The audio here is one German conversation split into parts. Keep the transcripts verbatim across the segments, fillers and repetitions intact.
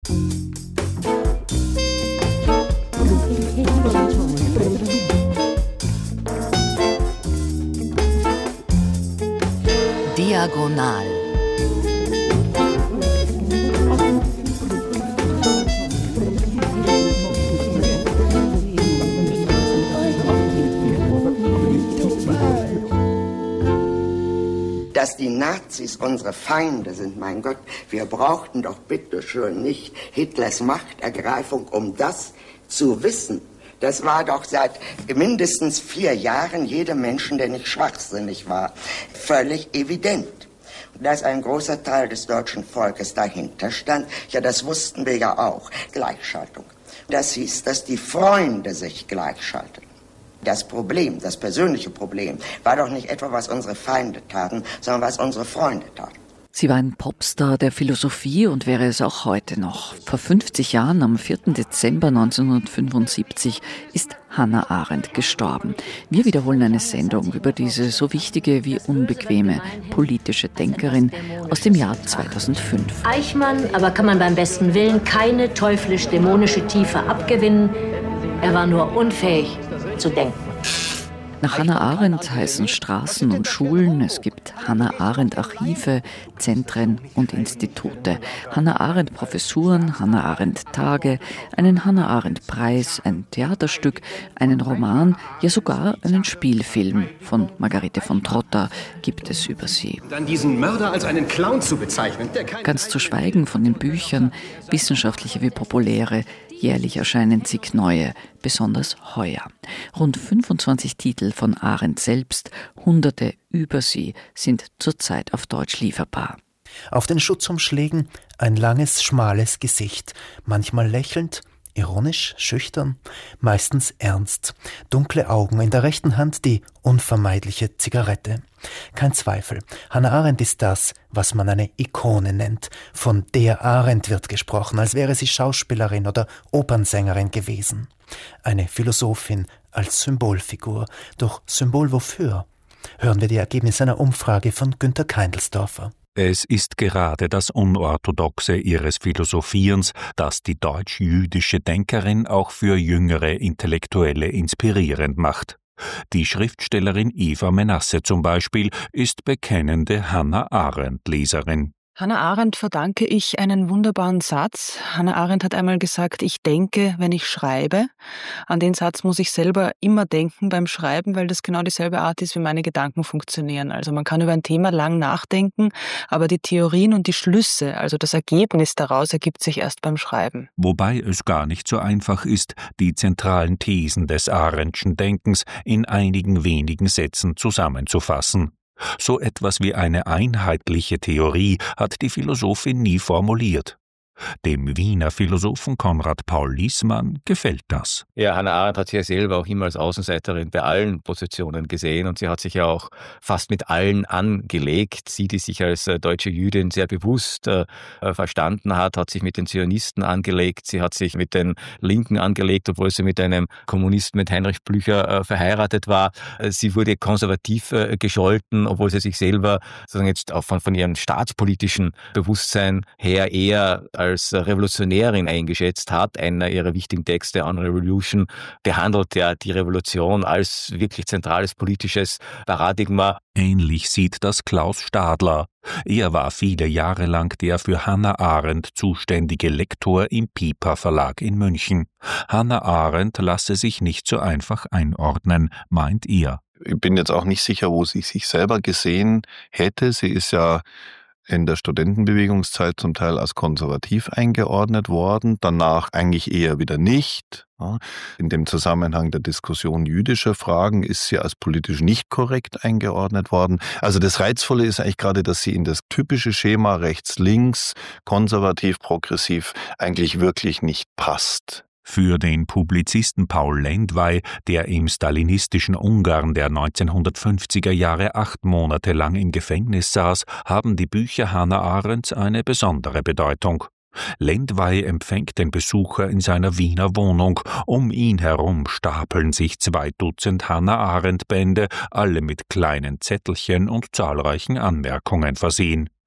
Diagonal. Dass die Nazis unsere Feinde sind, mein Gott, wir brauchten doch bitteschön nicht Hitlers Machtergreifung, um das zu wissen. Das war doch seit mindestens vier Jahren jedem Menschen, der nicht schwachsinnig war, völlig evident. Und dass ein großer Teil des deutschen Volkes dahinter stand, ja, das wussten wir ja auch. Gleichschaltung. Das hieß, dass die Freunde sich gleichschalten. Das Problem, das persönliche Problem, war doch nicht etwa, was unsere Feinde taten, sondern was unsere Freunde taten. Sie war ein Popstar der Philosophie und wäre es auch heute noch. Vor fünfzig Jahren, am vierten Dezember neunzehnhundertfünfundsiebzig, ist Hannah Arendt gestorben. Wir wiederholen eine Sendung über diese so wichtige wie unbequeme politische Denkerin aus dem Jahr zweitausendfünf. Eichmann aber kann man beim besten Willen keine teuflisch-dämonische Tiefe abgewinnen. Er war nur unfähig zu denken. Nach Hannah Arendt heißen Straßen und Schulen, es gibt Hannah Arendt Archive, Zentren und Institute, Hannah Arendt Professuren, Hannah Arendt Tage, einen Hannah Arendt Preis, ein Theaterstück, einen Roman, ja sogar einen Spielfilm von Margarete von Trotta gibt es über sie. Dann diesen Mörder als einen Clown zu bezeichnen, der kein... Ganz zu schweigen von den Büchern, wissenschaftliche wie populäre. Jährlich erscheinen zig neue, besonders heuer. Rund fünfundzwanzig Titel von Arendt selbst, Hunderte über sie, sind zurzeit auf Deutsch lieferbar. Auf den Schutzumschlägen ein langes, schmales Gesicht, manchmal lächelnd, ironisch, schüchtern, meistens ernst. Dunkle Augen, in der rechten Hand die unvermeidliche Zigarette. Kein Zweifel, Hannah Arendt ist das, was man eine Ikone nennt. Von der Arendt wird gesprochen, als wäre sie Schauspielerin oder Opernsängerin gewesen. Eine Philosophin als Symbolfigur. Doch Symbol wofür? Hören wir die Ergebnisse einer Umfrage von Günter Keindelsdorfer. Es ist gerade das Unorthodoxe ihres Philosophierens, das die deutsch-jüdische Denkerin auch für jüngere Intellektuelle inspirierend macht. Die Schriftstellerin Eva Menasse zum Beispiel ist bekennende Hannah Arendt-Leserin. Hannah Arendt verdanke ich einen wunderbaren Satz. Hannah Arendt hat einmal gesagt, ich denke, wenn ich schreibe. An den Satz muss ich selber immer denken beim Schreiben, weil das genau dieselbe Art ist, wie meine Gedanken funktionieren. Also man kann über ein Thema lang nachdenken, aber die Theorien und die Schlüsse, also das Ergebnis daraus, ergibt sich erst beim Schreiben. Wobei es gar nicht so einfach ist, die zentralen Thesen des Arendtschen Denkens in einigen wenigen Sätzen zusammenzufassen. So etwas wie eine einheitliche Theorie hat die Philosophin nie formuliert. Dem Wiener Philosophen Konrad Paul Liessmann gefällt das. Ja, Hannah Arendt hat sich ja selber auch immer als Außenseiterin bei allen Positionen gesehen und sie hat sich ja auch fast mit allen angelegt. Sie, die sich als äh, deutsche Jüdin sehr bewusst äh, verstanden hat, hat sich mit den Zionisten angelegt, sie hat sich mit den Linken angelegt, obwohl sie mit einem Kommunisten, mit Heinrich Blücher, äh, verheiratet war. Äh, sie wurde konservativ äh, gescholten, obwohl sie sich selber sozusagen jetzt auch von, von ihrem staatspolitischen Bewusstsein her eher als als Revolutionärin eingeschätzt hat. Einer ihrer wichtigen Texte, On Revolution, behandelt ja die Revolution als wirklich zentrales politisches Paradigma. Ähnlich sieht das Klaus Stadler. Er war viele Jahre lang der für Hannah Arendt zuständige Lektor im Piper Verlag in München. Hannah Arendt lasse sich nicht so einfach einordnen, meint er. Ich bin jetzt auch nicht sicher, wo sie sich selber gesehen hätte. Sie ist ja in der Studentenbewegungszeit zum Teil als konservativ eingeordnet worden, danach eigentlich eher wieder nicht. In dem Zusammenhang der Diskussion jüdischer Fragen ist sie als politisch nicht korrekt eingeordnet worden. Also das Reizvolle ist eigentlich gerade, dass sie in das typische Schema rechts-links, konservativ-progressiv eigentlich wirklich nicht passt. Für den Publizisten Paul Lendwey, der im stalinistischen Ungarn der neunzehnhundertfünfziger Jahre acht Monate lang im Gefängnis saß, haben die Bücher Hannah Arendts eine besondere Bedeutung. Lendwey empfängt den Besucher in seiner Wiener Wohnung. Um ihn herum stapeln sich zwei Dutzend Hannah Arendt-Bände, alle mit kleinen Zettelchen und zahlreichen Anmerkungen versehen.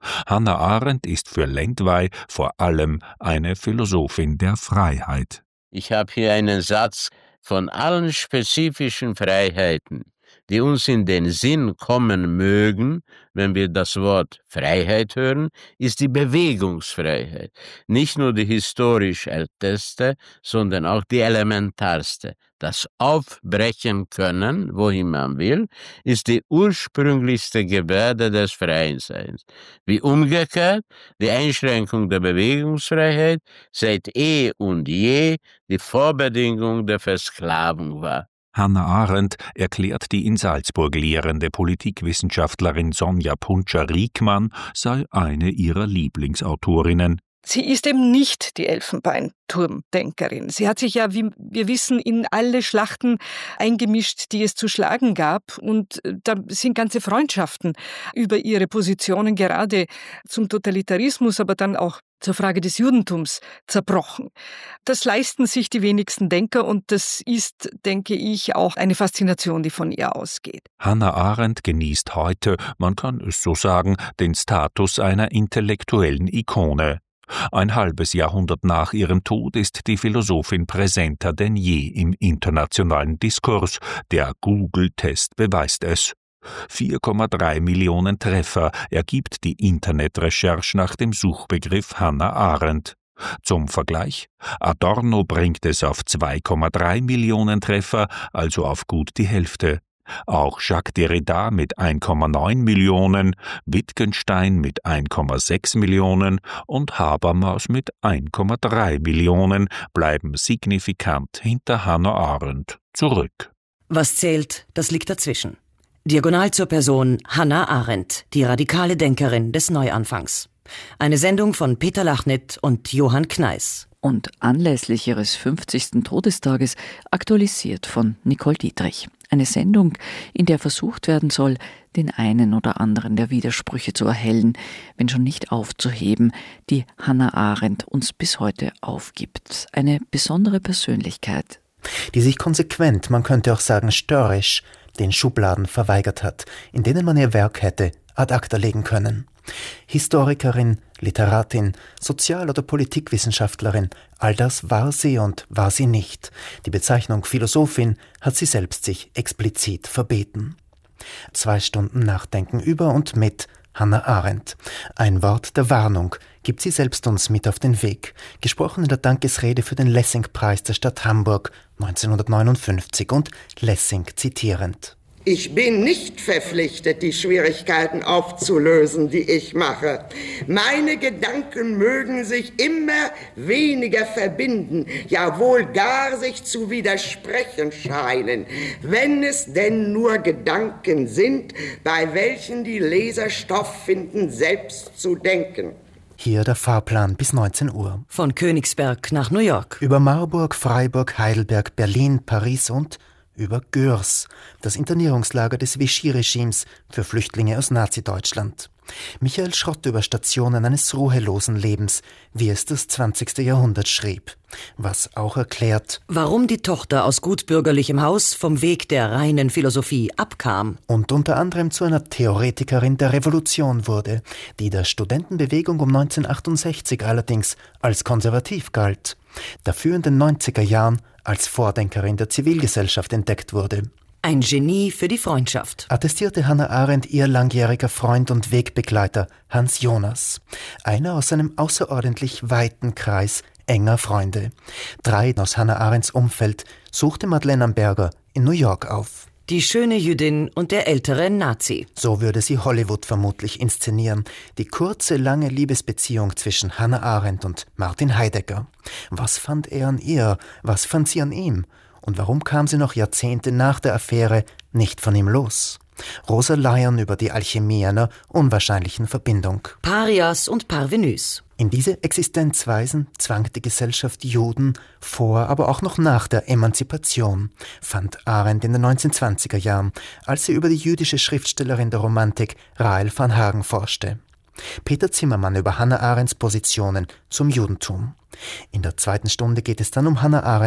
Hannah Arendt ist für Lendvai vor allem eine Philosophin der Freiheit. Ich habe hier einen Satz: Von allen spezifischen Freiheiten, die uns in den Sinn kommen mögen, wenn wir das Wort Freiheit hören, ist die Bewegungsfreiheit nicht nur die historisch älteste, sondern auch die elementarste. Das Aufbrechen können, wohin man will, ist die ursprünglichste Gebärde des freien Seins. Wie umgekehrt die Einschränkung der Bewegungsfreiheit seit eh und je die Vorbedingung der Versklavung war. Hannah Arendt erklärt, die in Salzburg lehrende Politikwissenschaftlerin Sonja Puntscher-Riekmann sei eine ihrer Lieblingsautorinnen. Sie ist eben nicht die Elfenbeinturmdenkerin. Sie hat sich ja, wie wir wissen, in alle Schlachten eingemischt, die es zu schlagen gab. Und da sind ganze Freundschaften über ihre Positionen gerade zum Totalitarismus, aber dann auch zur Frage des Judentums zerbrochen. Das leisten sich die wenigsten Denker und das ist, denke ich, auch eine Faszination, die von ihr ausgeht. Hannah Arendt genießt heute, man kann es so sagen, den Status einer intellektuellen Ikone. Ein halbes Jahrhundert nach ihrem Tod ist die Philosophin präsenter denn je im internationalen Diskurs. Der Google-Test beweist es. vier Komma drei Millionen Treffer ergibt die Internetrecherche nach dem Suchbegriff Hannah Arendt. Zum Vergleich: Adorno bringt es auf zwei Komma drei Millionen Treffer, also auf gut die Hälfte. Auch Jacques Derrida mit ein Komma neun Millionen, Wittgenstein mit ein Komma sechs Millionen und Habermas mit ein Komma drei Millionen bleiben signifikant hinter Hannah Arendt zurück. Was zählt, das liegt dazwischen. Diagonal zur Person Hannah Arendt, die radikale Denkerin des Neuanfangs. Eine Sendung von Peter Lachnit und Johann Kneiß. Und anlässlich ihres fünfzigsten Todestages aktualisiert von Nicole Dietrich. Eine Sendung, in der versucht werden soll, den einen oder anderen der Widersprüche zu erhellen, wenn schon nicht aufzuheben, die Hannah Arendt uns bis heute aufgibt. Eine besondere Persönlichkeit. Die sich konsequent, man könnte auch sagen störrisch, den Schubladen verweigert hat, in denen man ihr Werk hätte ad acta legen können. Historikerin, Literatin, Sozial- oder Politikwissenschaftlerin, all das war sie und war sie nicht. Die Bezeichnung Philosophin hat sie selbst sich explizit verbeten. Zwei Stunden Nachdenken über und mit Hannah Arendt. Ein Wort der Warnung gibt sie selbst uns mit auf den Weg. Gesprochen in der Dankesrede für den Lessing-Preis der Stadt Hamburg neunzehnhundertneunundfünfzig und Lessing zitierend. Ich bin nicht verpflichtet, die Schwierigkeiten aufzulösen, die ich mache. Meine Gedanken mögen sich immer weniger verbinden, ja wohl gar sich zu widersprechen scheinen, wenn es denn nur Gedanken sind, bei welchen die Leser Stoff finden, selbst zu denken. Hier der Fahrplan bis neunzehn Uhr. Von Königsberg nach New York. Über Marburg, Freiburg, Heidelberg, Berlin, Paris und über Gürs, das Internierungslager des Vichy-Regimes für Flüchtlinge aus Nazi-Deutschland. Michael Schrott über Stationen eines ruhelosen Lebens, wie es das zwanzigste Jahrhundert schrieb. Was auch erklärt, warum die Tochter aus gutbürgerlichem Haus vom Weg der reinen Philosophie abkam. Und unter anderem zu einer Theoretikerin der Revolution wurde, die der Studentenbewegung um neunzehnhundertachtundsechzig allerdings als konservativ galt, dafür in den neunziger Jahren als Vordenkerin der Zivilgesellschaft entdeckt wurde. Ein Genie für die Freundschaft, attestierte Hannah Arendt ihr langjähriger Freund und Wegbegleiter Hans Jonas, einer aus einem außerordentlich weiten Kreis enger Freunde. Drei aus Hannah Arendts Umfeld suchte Madeleine Amberger in New York auf. Die schöne Jüdin und der ältere Nazi. So würde sie Hollywood vermutlich inszenieren. Die kurze, lange Liebesbeziehung zwischen Hannah Arendt und Martin Heidegger. Was fand er an ihr? Was fand sie an ihm? Und warum kam sie noch Jahrzehnte nach der Affäre nicht von ihm los? Rosa Lyon über die Alchemie einer unwahrscheinlichen Verbindung. Parias und Parvenus. In diese Existenzweisen zwang die Gesellschaft Juden vor, aber auch noch nach der Emanzipation, fand Arendt in den neunzehnhundertzwanziger Jahren, als sie über die jüdische Schriftstellerin der Romantik Rahel van Hagen forschte. Peter Zimmermann über Hannah Arendts Positionen zum Judentum. In der zweiten Stunde geht es dann um Hannah Arendts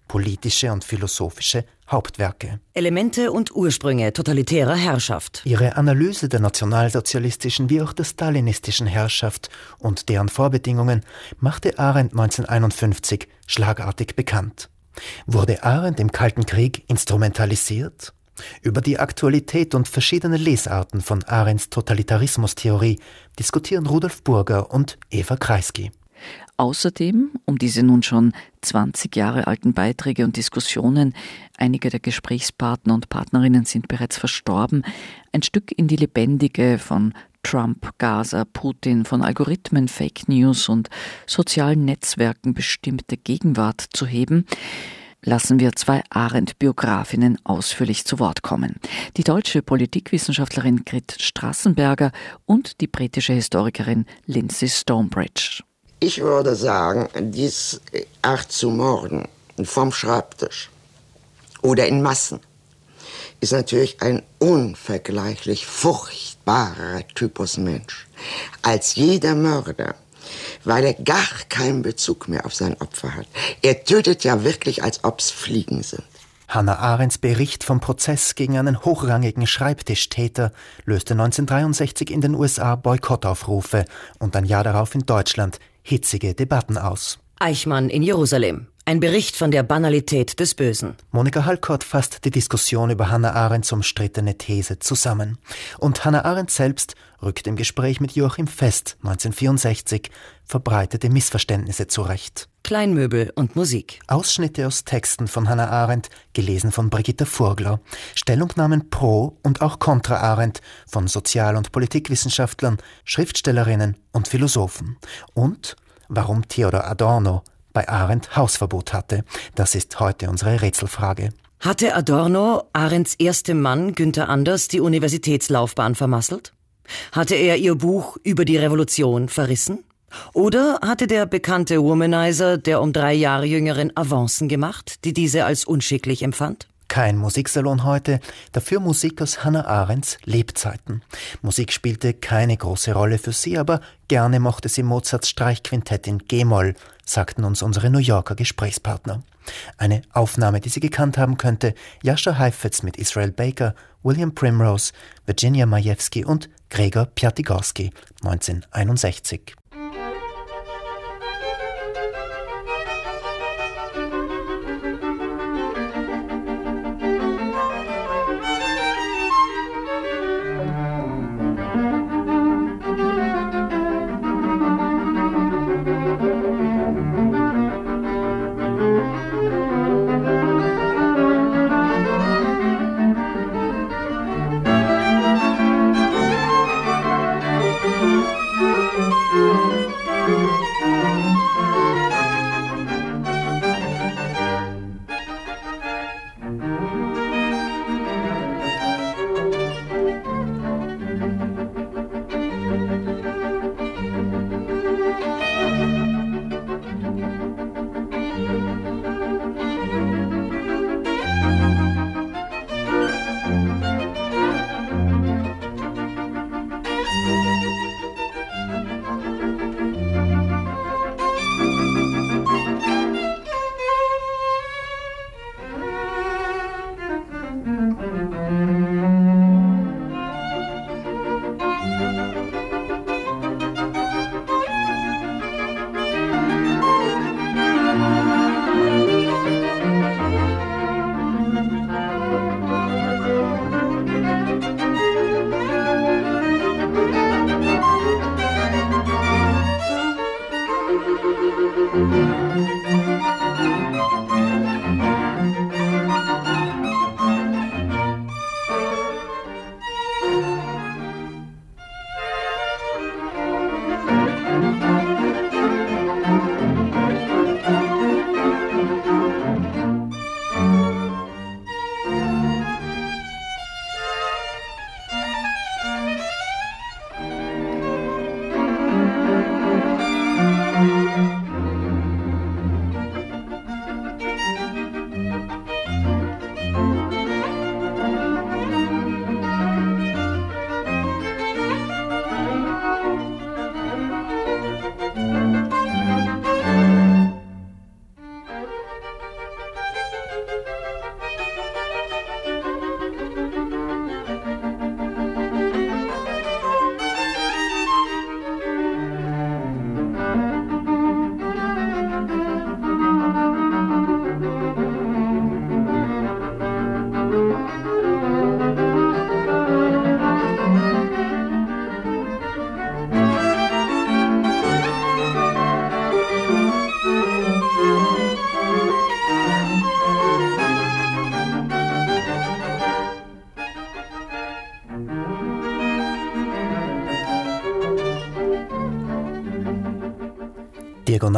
politische und philosophische Hauptwerke. Elemente und Ursprünge totalitärer Herrschaft. Ihre Analyse der nationalsozialistischen wie auch der stalinistischen Herrschaft und deren Vorbedingungen machte Arendt neunzehnhunderteinundfünfzig schlagartig bekannt. Wurde Arendt im Kalten Krieg instrumentalisiert? Über die Aktualität und verschiedene Lesarten von Arendts Totalitarismustheorie diskutieren Rudolf Burger und Eva Kreisky. Außerdem um diese nun schon zwanzig Jahre alten Beiträge und Diskussionen, einige der Gesprächspartner und Partnerinnen sind bereits verstorben, ein Stück in die lebendige von Trump, Gaza, Putin, von Algorithmen, Fake News und sozialen Netzwerken bestimmte Gegenwart zu heben, lassen wir zwei Arendt-Biografinnen ausführlich zu Wort kommen. Die deutsche Politikwissenschaftlerin Grit Straßenberger und die britische Historikerin Lindsay Stonebridge. Ich würde sagen, diese Art zu morden vom Schreibtisch oder in Massen ist natürlich ein unvergleichlich furchtbarer Typus Mensch als jeder Mörder, weil er gar keinen Bezug mehr auf sein Opfer hat. Er tötet ja wirklich, als ob es Fliegen sind. Hannah Arendts Bericht vom Prozess gegen einen hochrangigen Schreibtischtäter löste neunzehnhundertdreiundsechzig in den U S A Boykottaufrufe und ein Jahr darauf in Deutschland hitzige Debatten aus. Eichmann in Jerusalem. Ein Bericht von der Banalität des Bösen. Monika Halkort fasst die Diskussion über Hannah Arendts umstrittene These zusammen. Und Hannah Arendt selbst rückt im Gespräch mit Joachim Fest neunzehnhundertvierundsechzig verbreitete Missverständnisse zurecht. Kleinmöbel und Musik. Ausschnitte aus Texten von Hannah Arendt, gelesen von Brigitte Furgler. Stellungnahmen pro und auch kontra Arendt von Sozial- und Politikwissenschaftlern, Schriftstellerinnen und Philosophen. Und warum Theodor Adorno bei Arendt Hausverbot hatte. Das ist heute unsere Rätselfrage. Hatte Adorno, Arendts erstem Mann Günther Anders, die Universitätslaufbahn vermasselt? Hatte er ihr Buch über die Revolution verrissen? Oder hatte der bekannte Womanizer der um drei Jahre jüngeren Avancen gemacht, die diese als unschicklich empfand? Kein Musiksalon heute, dafür Musik aus Hannah Arendts Lebzeiten. Musik spielte keine große Rolle für sie, aber gerne mochte sie Mozarts Streichquintett in G-Moll, sagten uns unsere New Yorker Gesprächspartner. Eine Aufnahme, die sie gekannt haben könnte, Jascha Heifetz mit Israel Baker, William Primrose, Virginia Majewski und Gregor Piatigorsky, neunzehnhunderteinundsechzig. Thank you.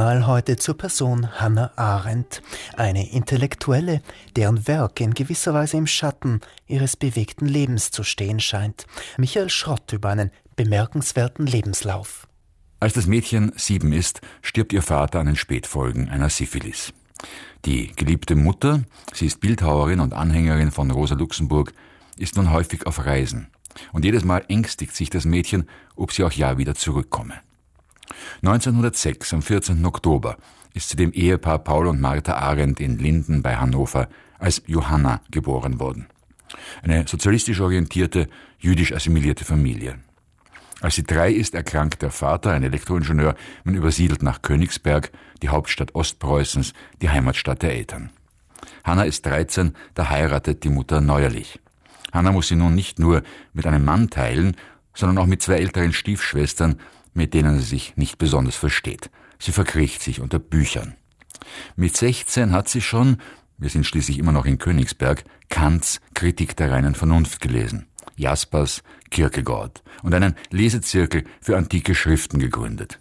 Einmal heute zur Person Hannah Arendt, eine Intellektuelle, deren Werk in gewisser Weise im Schatten ihres bewegten Lebens zu stehen scheint. Michael Schrott über einen bemerkenswerten Lebenslauf. Als das Mädchen sieben ist, stirbt ihr Vater an den Spätfolgen einer Syphilis. Die geliebte Mutter, sie ist Bildhauerin und Anhängerin von Rosa Luxemburg, ist nun häufig auf Reisen. Und jedes Mal ängstigt sich das Mädchen, ob sie auch ja wieder zurückkomme. neunzehnhundertsechs, am vierzehnten Oktober, ist zu dem Ehepaar Paul und Martha Arendt in Linden bei Hannover als Johanna geboren worden. Eine sozialistisch orientierte, jüdisch assimilierte Familie. Als sie drei ist, erkrankt der Vater, ein Elektroingenieur, man übersiedelt nach Königsberg, die Hauptstadt Ostpreußens, die Heimatstadt der Eltern. Hanna ist dreizehn, da heiratet die Mutter neuerlich. Hanna muss sie nun nicht nur mit einem Mann teilen, sondern auch mit zwei älteren Stiefschwestern, mit denen sie sich nicht besonders versteht. Sie verkriecht sich unter Büchern. Mit sechzehn hat sie schon, wir sind schließlich immer noch in Königsberg, Kants Kritik der reinen Vernunft gelesen, Jaspers, Kierkegaard und einen Lesezirkel für antike Schriften gegründet.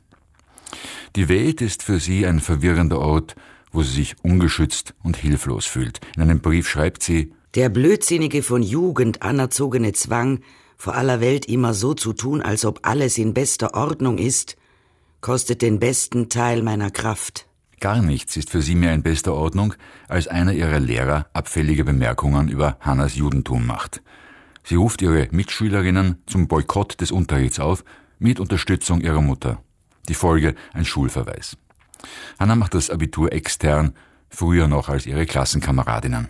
Die Welt ist für sie ein verwirrender Ort, wo sie sich ungeschützt und hilflos fühlt. In einem Brief schreibt sie: Der blödsinnige von Jugend anerzogene Zwang, vor aller Welt immer so zu tun, als ob alles in bester Ordnung ist, kostet den besten Teil meiner Kraft. Gar nichts ist für sie mehr in bester Ordnung, als einer ihrer Lehrer abfällige Bemerkungen über Hannas Judentum macht. Sie ruft ihre Mitschülerinnen zum Boykott des Unterrichts auf, mit Unterstützung ihrer Mutter. Die Folge: ein Schulverweis. Hanna macht das Abitur extern, früher noch als ihre Klassenkameradinnen.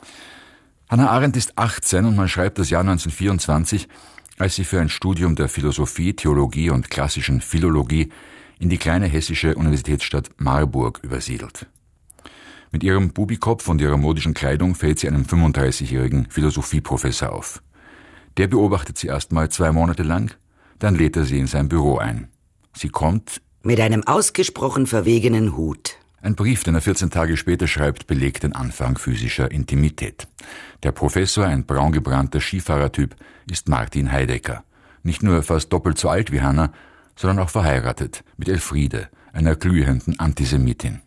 Hannah Arendt ist achtzehn und man schreibt das Jahr neunzehnhundertvierundzwanzig, als sie für ein Studium der Philosophie, Theologie und klassischen Philologie in die kleine hessische Universitätsstadt Marburg übersiedelt. Mit ihrem Bubikopf und ihrer modischen Kleidung fällt sie einem fünfunddreißigjährigen Philosophieprofessor auf. Der beobachtet sie erstmal zwei Monate lang, dann lädt er sie in sein Büro ein. Sie kommt mit einem ausgesprochen verwegenen Hut. Ein Brief, den er vierzehn Tage später schreibt, belegt den Anfang physischer Intimität. Der Professor, ein braungebrannter Skifahrertyp, ist Martin Heidegger. Nicht nur fast doppelt so alt wie Hanna, sondern auch verheiratet mit Elfriede, einer glühenden Antisemitin.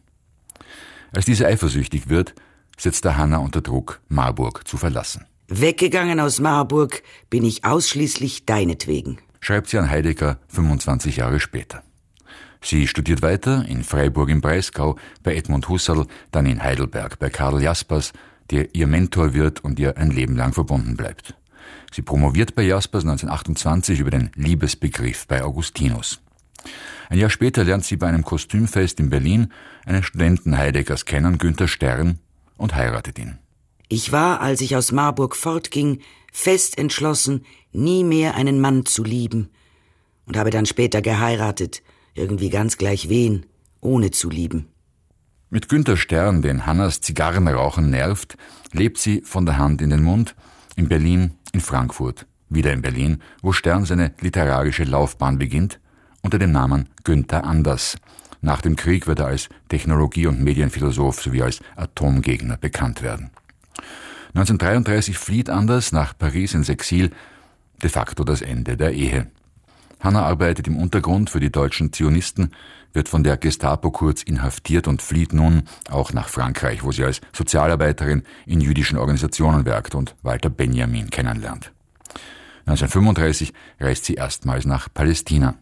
Als diese eifersüchtig wird, setzt er Hanna unter Druck, Marburg zu verlassen. Weggegangen aus Marburg bin ich ausschließlich deinetwegen, schreibt sie an Heidegger fünfundzwanzig Jahre später. Sie studiert weiter in Freiburg im Breisgau bei Edmund Husserl, dann in Heidelberg bei Karl Jaspers, der ihr Mentor wird und ihr ein Leben lang verbunden bleibt. Sie promoviert bei Jaspers neunzehnhundertachtundzwanzig über den Liebesbegriff bei Augustinus. Ein Jahr später lernt sie bei einem Kostümfest in Berlin einen Studenten Heideggers kennen, Günther Stern, und heiratet ihn. Ich war, als ich aus Marburg fortging, fest entschlossen, nie mehr einen Mann zu lieben, und habe dann später geheiratet, irgendwie ganz gleich wen, ohne zu lieben. Mit Günther Stern, den Hannas Zigarrenrauchen nervt, lebt sie von der Hand in den Mund, in Berlin, in Frankfurt, wieder in Berlin, wo Stern seine literarische Laufbahn beginnt, unter dem Namen Günther Anders. Nach dem Krieg wird er als Technologie- und Medienphilosoph sowie als Atomgegner bekannt werden. neunzehnhundertdreiunddreißig flieht Anders nach Paris ins Exil, de facto das Ende der Ehe. Hanna arbeitet im Untergrund für die deutschen Zionisten, wird von der Gestapo kurz inhaftiert und flieht nun auch nach Frankreich, wo sie als Sozialarbeiterin in jüdischen Organisationen wirkt und Walter Benjamin kennenlernt. neunzehnhundertfünfunddreißig reist sie erstmals nach Palästina.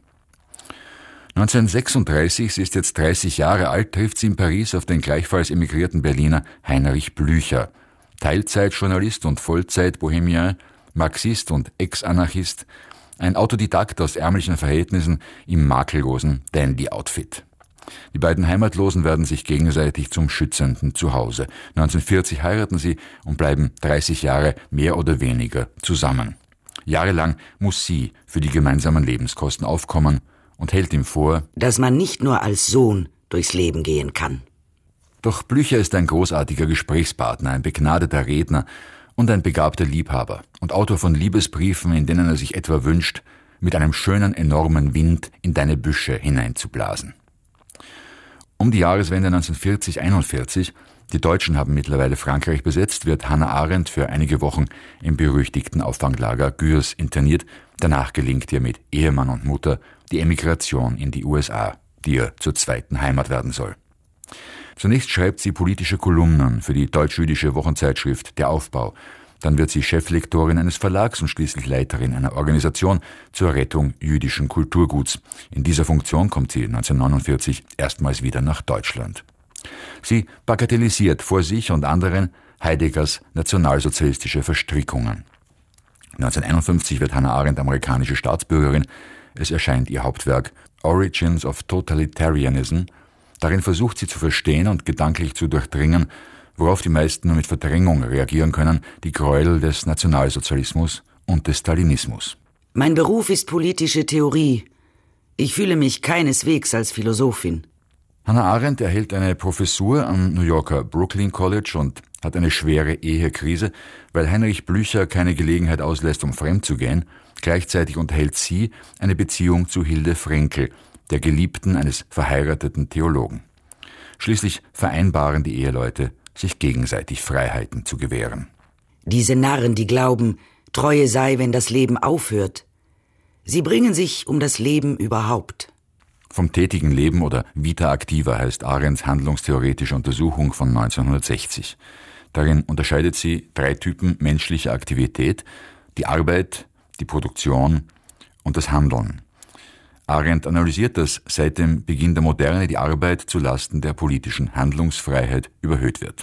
neunzehnhundertsechsunddreißig, sie ist jetzt dreißig Jahre alt, trifft sie in Paris auf den gleichfalls emigrierten Berliner Heinrich Blücher, Teilzeitjournalist und Vollzeit-Bohemien, Marxist und Ex-Anarchist, ein Autodidakt aus ärmlichen Verhältnissen im makellosen Dandy-Outfit. Die beiden Heimatlosen werden sich gegenseitig zum schützenden Zuhause. neunzehnhundertvierzig heiraten sie und bleiben dreißig Jahre mehr oder weniger zusammen. Jahrelang muss sie für die gemeinsamen Lebenskosten aufkommen und hält ihm vor, dass man nicht nur als Sohn durchs Leben gehen kann. Doch Blücher ist ein großartiger Gesprächspartner, ein begnadeter Redner und ein begabter Liebhaber und Autor von Liebesbriefen, in denen er sich etwa wünscht, mit einem schönen, enormen Wind in deine Büsche hineinzublasen. Um die Jahreswende neunzehnhundertvierzig einundvierzig, die Deutschen haben mittlerweile Frankreich besetzt, wird Hannah Arendt für einige Wochen im berüchtigten Auffanglager Gurs interniert. Danach gelingt ihr mit Ehemann und Mutter die Emigration in die U S A. die ihr zur zweiten Heimat werden soll. Zunächst schreibt sie politische Kolumnen für die deutsch-jüdische Wochenzeitschrift Der Aufbau. Dann wird sie Cheflektorin eines Verlags und schließlich Leiterin einer Organisation zur Rettung jüdischen Kulturguts. In dieser Funktion kommt sie neunzehnhundertneunundvierzig erstmals wieder nach Deutschland. Sie bagatellisiert vor sich und anderen Heideggers nationalsozialistische Verstrickungen. neunzehnhunderteinundfünfzig wird Hannah Arendt amerikanische Staatsbürgerin. Es erscheint ihr Hauptwerk Origins of Totalitarianism. Darin versucht sie zu verstehen und gedanklich zu durchdringen, worauf die meisten nur mit Verdrängung reagieren können, die Gräuel des Nationalsozialismus und des Stalinismus. Mein Beruf ist politische Theorie. Ich fühle mich keineswegs als Philosophin. Hannah Arendt erhält eine Professur am New Yorker Brooklyn College und hat eine schwere Ehekrise, weil Heinrich Blücher keine Gelegenheit auslässt, um fremd zu gehen. Gleichzeitig unterhält sie eine Beziehung zu Hilde Frenkel, der Geliebten eines verheirateten Theologen. Schließlich vereinbaren die Eheleute, sich gegenseitig Freiheiten zu gewähren. Diese Narren, die glauben, Treue sei, wenn das Leben aufhört. Sie bringen sich um das Leben überhaupt. Vom tätigen Leben oder Vita Activa heißt Arendts handlungstheoretische Untersuchung von neunzehnhundertsechzig. Darin unterscheidet sie drei Typen menschlicher Aktivität: die Arbeit, die Produktion und das Handeln. Arendt analysiert, dass seit dem Beginn der Moderne die Arbeit zu Lasten der politischen Handlungsfreiheit überhöht wird.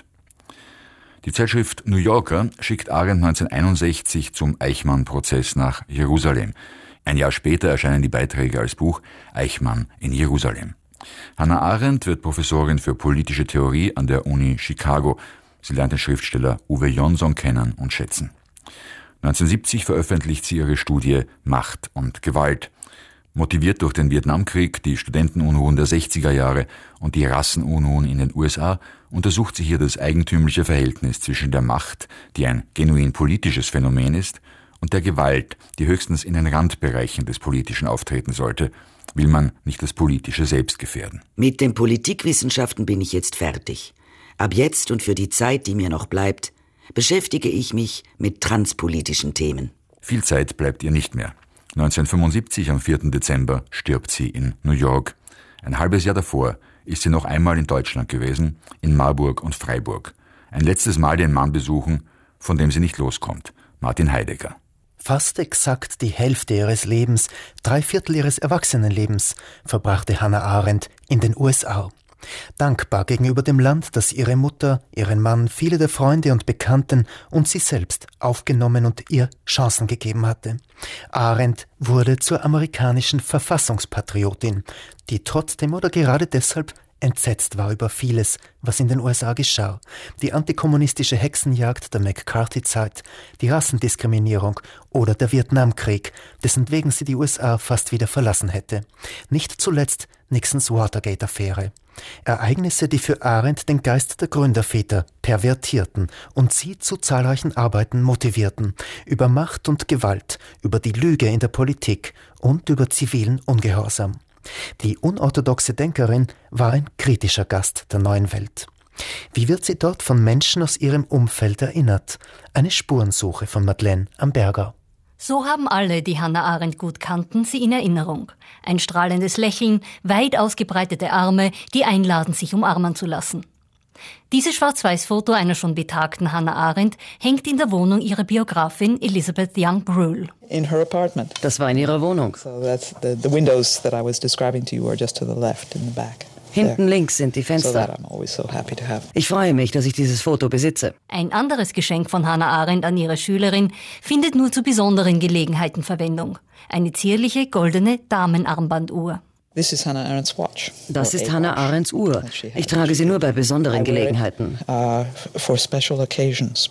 Die Zeitschrift New Yorker schickt Arendt neunzehnhunderteinundsechzig zum Eichmann-Prozess nach Jerusalem. Ein Jahr später erscheinen die Beiträge als Buch Eichmann in Jerusalem. Hannah Arendt wird Professorin für politische Theorie an der Uni Chicago. Sie lernt den Schriftsteller Uwe Jonsson kennen und schätzen. neunzehnhundertsiebzig veröffentlicht sie ihre Studie Macht und Gewalt. Motiviert durch den Vietnamkrieg, die Studentenunruhen der sechziger Jahre und die Rassenunruhen in den U S A untersucht sie hier das eigentümliche Verhältnis zwischen der Macht, die ein genuin politisches Phänomen ist, und der Gewalt, die höchstens in den Randbereichen des Politischen auftreten sollte, will man nicht das Politische selbst gefährden. Mit den Politikwissenschaften bin ich jetzt fertig. Ab jetzt und für die Zeit, die mir noch bleibt, beschäftige ich mich mit transpolitischen Themen. Viel Zeit bleibt ihr nicht mehr. neunzehnhundertfünfundsiebzig, am vierten Dezember, stirbt sie in New York. Ein halbes Jahr davor ist sie noch einmal in Deutschland gewesen, in Marburg und Freiburg. Ein letztes Mal den Mann besuchen, von dem sie nicht loskommt, Martin Heidegger. Fast exakt die Hälfte ihres Lebens, drei Viertel ihres Erwachsenenlebens, verbrachte Hannah Arendt in den U S A. Dankbar gegenüber dem Land, das ihre Mutter, ihren Mann, viele der Freunde und Bekannten und sie selbst aufgenommen und ihr Chancen gegeben hatte. Arendt wurde zur amerikanischen Verfassungspatriotin, die trotzdem oder gerade deshalb entsetzt war über vieles, was in den U S A geschah. Die antikommunistische Hexenjagd der McCarthy-Zeit, die Rassendiskriminierung oder der Vietnamkrieg, dessen wegen sie die U S A fast wieder verlassen hätte. Nicht zuletzt Nixons Watergate-Affäre. Ereignisse, die für Arendt den Geist der Gründerväter pervertierten und sie zu zahlreichen Arbeiten motivierten, über Macht und Gewalt, über die Lüge in der Politik und über zivilen Ungehorsam. Die unorthodoxe Denkerin war ein kritischer Gast der neuen Welt. Wie wird sie dort von Menschen aus ihrem Umfeld erinnert? Eine Spurensuche von Madeleine Amberger. So haben alle, die Hannah Arendt gut kannten, sie in Erinnerung. Ein strahlendes Lächeln, weit ausgebreitete Arme, die einladen, sich umarmen zu lassen. Dieses Schwarz-Weiß-Foto einer schon betagten Hannah Arendt hängt in der Wohnung ihrer Biografin Elizabeth Young Brule. In her apartment. Das war in ihrer Wohnung. So that's the, the windows that I was describing to you are just to the left in the back. Hinten There. links sind die Fenster. So that I'm always so happy to have. Ich freue mich, dass ich dieses Foto besitze. Ein anderes Geschenk von Hannah Arendt an ihre Schülerin findet nur zu besonderen Gelegenheiten Verwendung. Eine zierliche goldene Damenarmbanduhr. This is Hannah Arendt's watch. Das ist Hannah Arendts Uhr. Ich trage sie nur bei besonderen Gelegenheiten. Uh, for special occasions.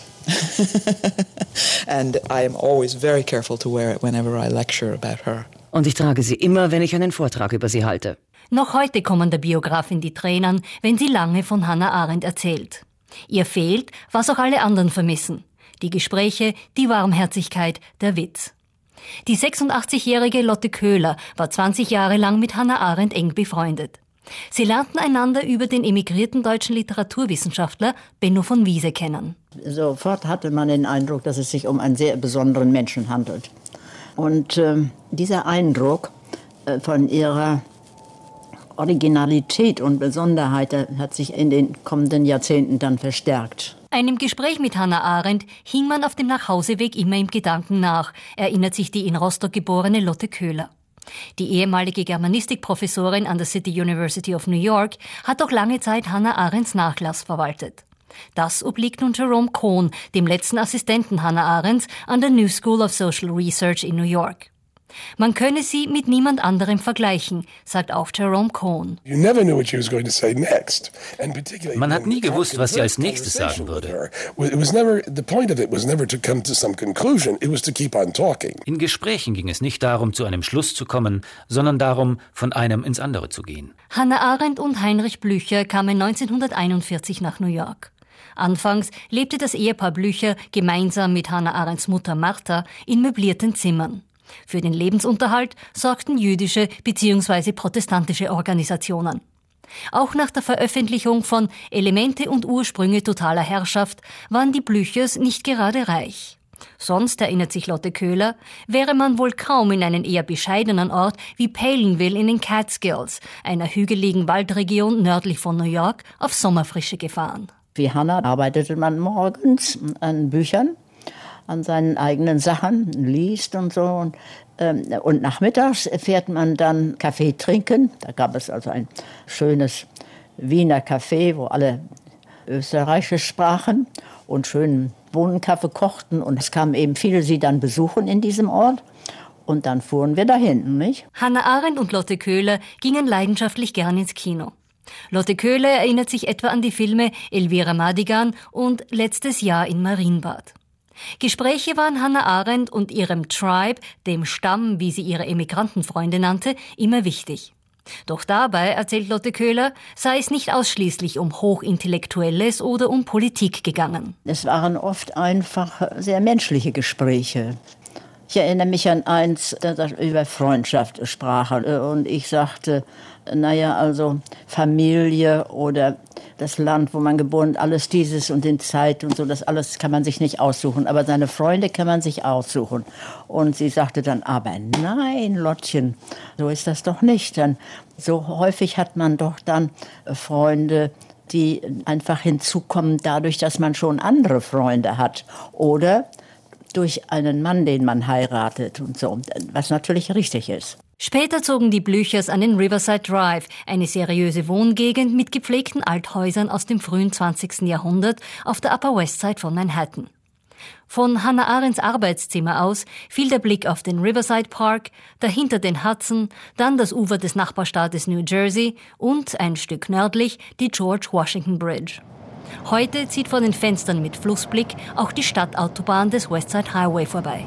And I am always very careful to wear it whenever I lecture about her. Und ich trage sie immer, wenn ich einen Vortrag über sie halte. Noch heute kommen der Biografin die Tränen, wenn sie lange von Hannah Arendt erzählt. Ihr fehlt, was auch alle anderen vermissen: die Gespräche, die Warmherzigkeit, der Witz. Die sechsundachtzigjährige Lotte Köhler war zwanzig Jahre lang mit Hannah Arendt eng befreundet. Sie lernten einander über den emigrierten deutschen Literaturwissenschaftler Benno von Wiese kennen. Sofort hatte man den Eindruck, dass es sich um einen sehr besonderen Menschen handelt. Und äh, dieser Eindruck äh, von ihrer Originalität und Besonderheit hat sich in den kommenden Jahrzehnten dann verstärkt. Einem Gespräch mit Hannah Arendt hing man auf dem Nachhauseweg immer im Gedanken nach, erinnert sich die in Rostock geborene Lotte Köhler. Die ehemalige Germanistikprofessorin an der City University of New York hat auch lange Zeit Hannah Arendts Nachlass verwaltet. Das obliegt nun Jerome Cohn, dem letzten Assistenten Hannah Arendts an der New School of Social Research in New York. Man könne sie mit niemand anderem vergleichen, sagt auch Jerome Cohn. Man hat nie gewusst, was sie als nächstes sagen würde. In Gesprächen ging es nicht darum, zu einem Schluss zu kommen, sondern darum, von einem ins andere zu gehen. Hannah Arendt und Heinrich Blücher kamen neunzehnhunderteinundvierzig nach New York. Anfangs lebte das Ehepaar Blücher gemeinsam mit Hannah Arendts Mutter Martha in möblierten Zimmern. Für den Lebensunterhalt sorgten jüdische bzw. protestantische Organisationen. Auch nach der Veröffentlichung von Elemente und Ursprünge totaler Herrschaft waren die Blüchers nicht gerade reich. Sonst, erinnert sich Lotte Köhler, wäre man wohl kaum in einen eher bescheidenen Ort wie Palinville in den Catskills, einer hügeligen Waldregion nördlich von New York, auf Sommerfrische gefahren. Wie Hannah arbeitete man morgens an Büchern, an seinen eigenen Sachen, liest und so. Und, ähm, und nachmittags fährt man dann Kaffee trinken. Da gab es also ein schönes Wiener Café, wo alle Österreichisch sprachen und schönen Bohnenkaffee kochten. Und es kamen eben viele, sie dann besuchen in diesem Ort. Und dann fuhren wir dahin, nicht? Hannah Arendt und Lotte Köhler gingen leidenschaftlich gern ins Kino. Lotte Köhler erinnert sich etwa an die Filme Elvira Madigan und Letztes Jahr in Marienbad. Gespräche waren Hannah Arendt und ihrem Tribe, dem Stamm, wie sie ihre Emigrantenfreunde nannte, immer wichtig. Doch dabei, erzählt Lotte Köhler, sei es nicht ausschließlich um Hochintellektuelles oder um Politik gegangen. Es waren oft einfach sehr menschliche Gespräche. Ich erinnere mich an eins, das über Freundschaft sprach. Und ich sagte, naja, also Familie oder das Land, wo man geboren ist, alles dieses und die Zeit und so, das alles kann man sich nicht aussuchen. Aber seine Freunde kann man sich aussuchen. Und sie sagte dann, aber nein, Lottchen, so ist das doch nicht. Dann, so häufig hat man doch dann Freunde, die einfach hinzukommen dadurch, dass man schon andere Freunde hat. Oder durch einen Mann, den man heiratet und so, was natürlich richtig ist. Später zogen die Blüchers an den Riverside Drive, eine seriöse Wohngegend mit gepflegten Althäusern aus dem frühen zwanzigsten Jahrhundert auf der Upper West Side von Manhattan. Von Hannah Arendts Arbeitszimmer aus fiel der Blick auf den Riverside Park, dahinter den Hudson, dann das Ufer des Nachbarstaates New Jersey und, ein Stück nördlich, die George Washington Bridge. Heute zieht vor den Fenstern mit Flussblick auch die Stadtautobahn des Westside Highway vorbei.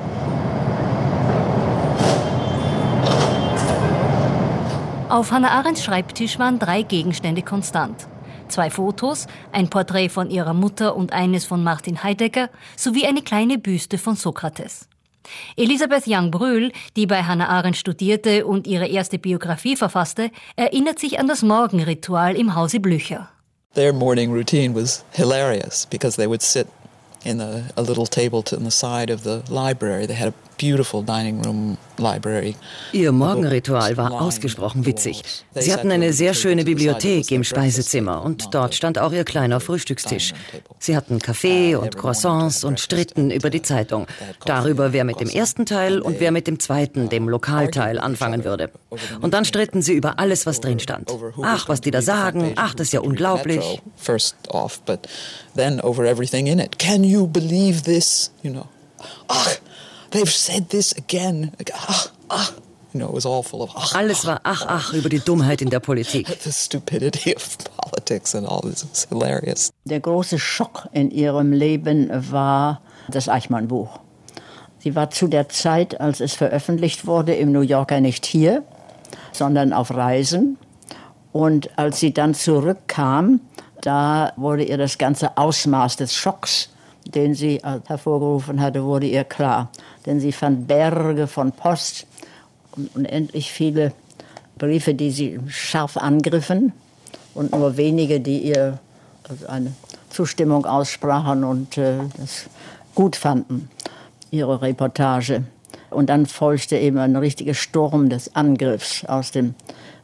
Auf Hannah Arendts Schreibtisch waren drei Gegenstände konstant. Zwei Fotos, ein Porträt von ihrer Mutter und eines von Martin Heidegger, sowie eine kleine Büste von Sokrates. Elisabeth Young-Brühl, die bei Hannah Arendt studierte und ihre erste Biografie verfasste, erinnert sich an das Morgenritual im Hause Blücher. Their morning routine was hilarious because they would sit in a, a little table to, on the side of the library. They had a beautiful dining room library. Ihr Morgenritual war ausgesprochen witzig. Sie hatten eine sehr schöne Bibliothek im Speisezimmer und dort stand auch ihr kleiner Frühstückstisch. Sie hatten Kaffee und Croissants und stritten über die Zeitung. Darüber, wer mit dem ersten Teil und wer mit dem zweiten, dem Lokalteil, anfangen würde. Und dann stritten sie über alles, was drin stand. Ach, was die da sagen, ach, das ist ja unglaublich. First off, but then over everything in it. Can you believe this? You know, ach, they've said this again. Ach, ach. You know, it was all full of ach. Alles war ach, ach über die Dummheit in der Politik. The stupidity of politics and all this is hilarious. Der große Schock in ihrem Leben war das Eichmann-Buch. Sie war zu der Zeit, als es veröffentlicht wurde, im New Yorker nicht hier, sondern auf Reisen. Und als sie dann zurückkam, da wurde ihr das ganze Ausmaß des Schocks, den sie hervorgerufen hatte, wurde ihr klar. Denn sie fand Berge von Post und unendlich viele Briefe, die sie scharf angriffen und nur wenige, die ihr also eine Zustimmung aussprachen und äh, das gut fanden, ihre Reportage. Und dann folgte eben ein richtiger Sturm des Angriffs aus dem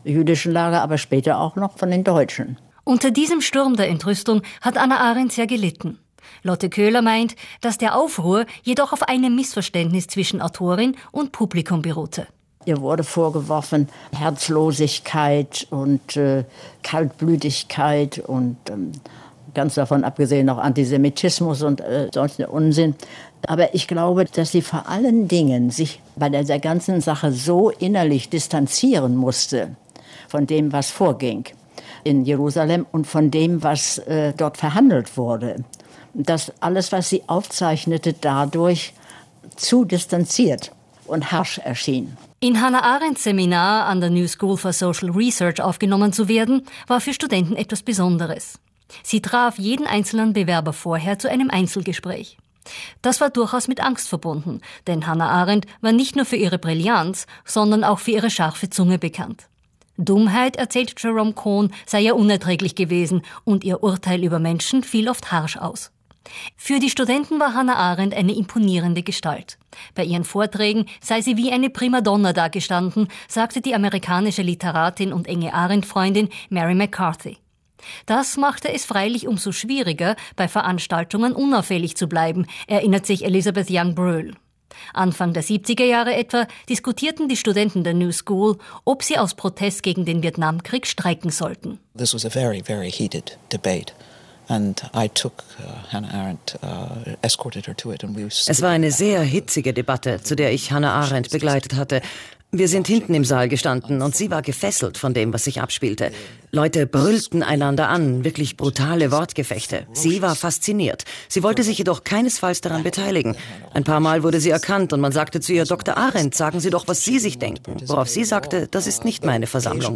jüdischen Lager, aber später auch noch von den Deutschen. Unter diesem Sturm der Entrüstung hat Hannah Arendt sehr gelitten. Lotte Köhler meint, dass der Aufruhr jedoch auf einem Missverständnis zwischen Autorin und Publikum beruhte. Ihr wurde vorgeworfen Herzlosigkeit und äh, Kaltblütigkeit und ähm, ganz davon abgesehen auch Antisemitismus und äh, sonst Unsinn. Aber ich glaube, dass sie vor allen Dingen sich bei dieser ganzen Sache so innerlich distanzieren musste von dem, was vorging in Jerusalem und von dem, was äh, dort verhandelt wurde. Dass alles, was sie aufzeichnete, dadurch zu distanziert und harsch erschien. In Hannah Arendts Seminar an der New School for Social Research aufgenommen zu werden, war für Studenten etwas Besonderes. Sie traf jeden einzelnen Bewerber vorher zu einem Einzelgespräch. Das war durchaus mit Angst verbunden, denn Hannah Arendt war nicht nur für ihre Brillanz, sondern auch für ihre scharfe Zunge bekannt. Dummheit, erzählt Jerome Cohn, sei ja unerträglich gewesen und ihr Urteil über Menschen fiel oft harsch aus. Für die Studenten war Hannah Arendt eine imponierende Gestalt. Bei ihren Vorträgen sei sie wie eine Primadonna dagestanden, sagte die amerikanische Literatin und enge Arendt-Freundin Mary McCarthy. Das machte es freilich umso schwieriger, bei Veranstaltungen unauffällig zu bleiben, erinnert sich Elizabeth Young Bröhl. Anfang der siebziger Jahre etwa diskutierten die Studenten der New School, ob sie aus Protest gegen den Vietnamkrieg streiken sollten. This was a very, very heated debate. And I took uh, Hannah Arendt, uh, escorted her to it, and we. Es war eine sehr hitzige Debatte, zu der ich Hannah Arendt begleitet hatte. Wir sind hinten im Saal gestanden und sie war gefesselt von dem, was sich abspielte. Leute brüllten einander an, wirklich brutale Wortgefechte. Sie war fasziniert. Sie wollte sich jedoch keinesfalls daran beteiligen. Ein paar Mal wurde sie erkannt und man sagte zu ihr, Doktor Arendt, sagen Sie doch, was Sie sich denken. Worauf sie sagte, das ist nicht meine Versammlung.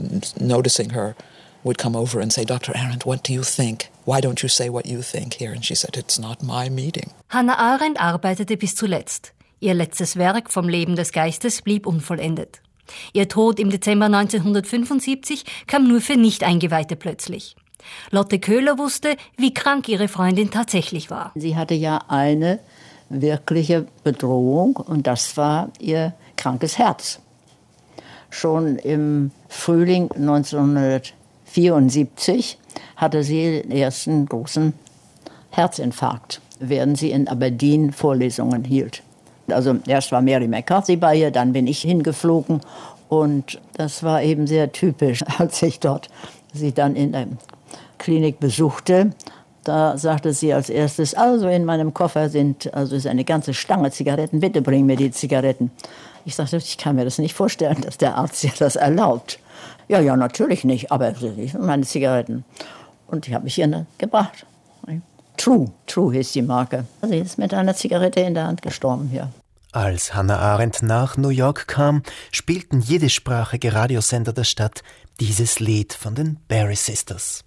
Would come over and say, Doctor Arendt, what do you think? Why don't you say what you think here? And she said, it's not my meeting. Hannah Arendt arbeitete bis zuletzt. Ihr letztes Werk vom Leben des Geistes blieb unvollendet. Ihr Tod im Dezember neunzehnhundertfünfundsiebzig kam nur für Nicht-Eingeweihte plötzlich. Lotte Köhler wusste, wie krank ihre Freundin tatsächlich war. Sie hatte ja eine wirkliche Bedrohung und das war ihr krankes Herz. Schon im Frühling neunzehnhundertvierundsiebzig hatte sie den ersten großen Herzinfarkt, während sie in Aberdeen Vorlesungen hielt. Also erst war Mary McCarthy bei ihr, dann bin ich hingeflogen und das war eben sehr typisch, als ich dort sie dann in der Klinik besuchte. Da sagte sie als erstes, also in meinem Koffer sind, also ist eine ganze Stange Zigaretten, bitte bring mir die Zigaretten. Ich sagte, ich kann mir das nicht vorstellen, dass der Arzt ihr das erlaubt. Ja, ja, natürlich nicht, aber meine Zigaretten. Und die habe ich ihr gebracht. True, True hieß die Marke. Sie ist mit einer Zigarette in der Hand gestorben hier. Als Hannah Arendt nach New York kam, spielten jiddischsprachige Radiosender der Stadt dieses Lied von den Barry Sisters.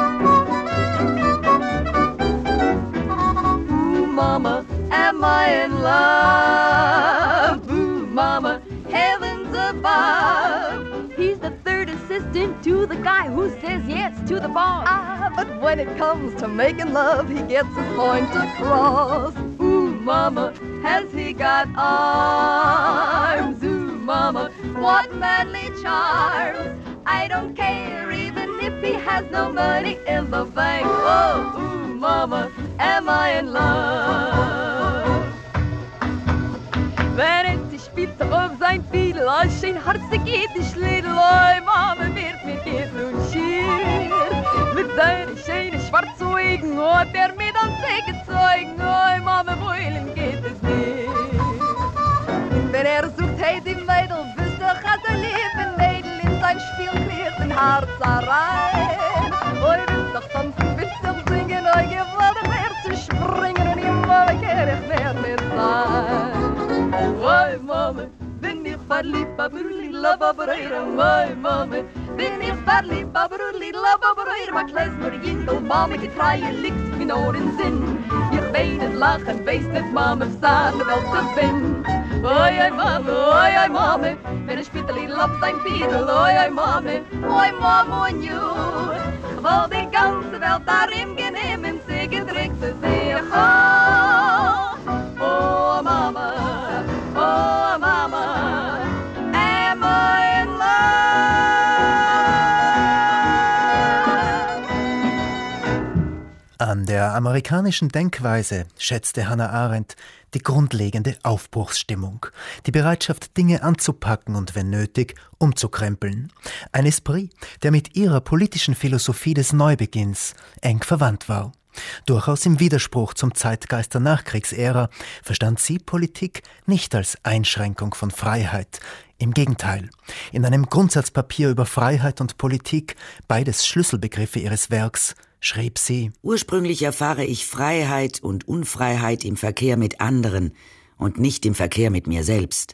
Ooh, Mama, am I in love? Ooh, Mama, heavens above. He's the third assistant to the guy who says yes to the boss. Ah, but when it comes to making love, he gets his point across. Ooh, Mama, has he got arms? Ooh, Mama, what manly charms. I don't care even if he has no money in the bank. Oh, ooh, Mama, am I in love? Wenn es sich spielt sich auf sein Fiedel, als schön herzig geht die Schliedel. Oi, Mama, wird mir geht und schier. Mit seinen schönen schwarzen Augen hat er mir dann sehr gezeugen. Oi, Mama, wohin geht es nicht? Wenn er sucht, hey, die Mädel, wisst doch, hat er lieben Mädel in sein Spiel klärt den Herz rein. Oi, wisst doch, tanzen, wisst doch, singen, oi, gewollt mehr zu springen und ihr Mama kann ich mehr mehr sein. Oi, Mama, bin ich verliebt, aber ich love, aber ich oi, Mama, bin ich verliebt, aber ich love, aber ich mag les nur Jingle, Mama, die Treie liegt mir nur in Sinn. Ich weine, lachen, weiß nicht, Mama, sah der Welt zu bin. Oi, oi, Mama, oi, oi, Mama, wenn ich spielt, ich love sein Fiedel, oi, oi, Mama, oi, Mama, und you, weil die ganze Welt darin genehmen, sie gedrückt sich, oh, oh, Mama, oh, Mama, am I in love? An der amerikanischen Denkweise schätzte Hannah Arendt die grundlegende Aufbruchsstimmung, die Bereitschaft, Dinge anzupacken und, wenn nötig, umzukrempeln. Ein Esprit, der mit ihrer politischen Philosophie des Neubeginns eng verwandt war. Durchaus im Widerspruch zum Zeitgeist der Nachkriegsära verstand sie Politik nicht als Einschränkung von Freiheit. Im Gegenteil, in einem Grundsatzpapier über Freiheit und Politik, beides Schlüsselbegriffe ihres Werks, schrieb sie: Ursprünglich erfahre ich Freiheit und Unfreiheit im Verkehr mit anderen und nicht im Verkehr mit mir selbst.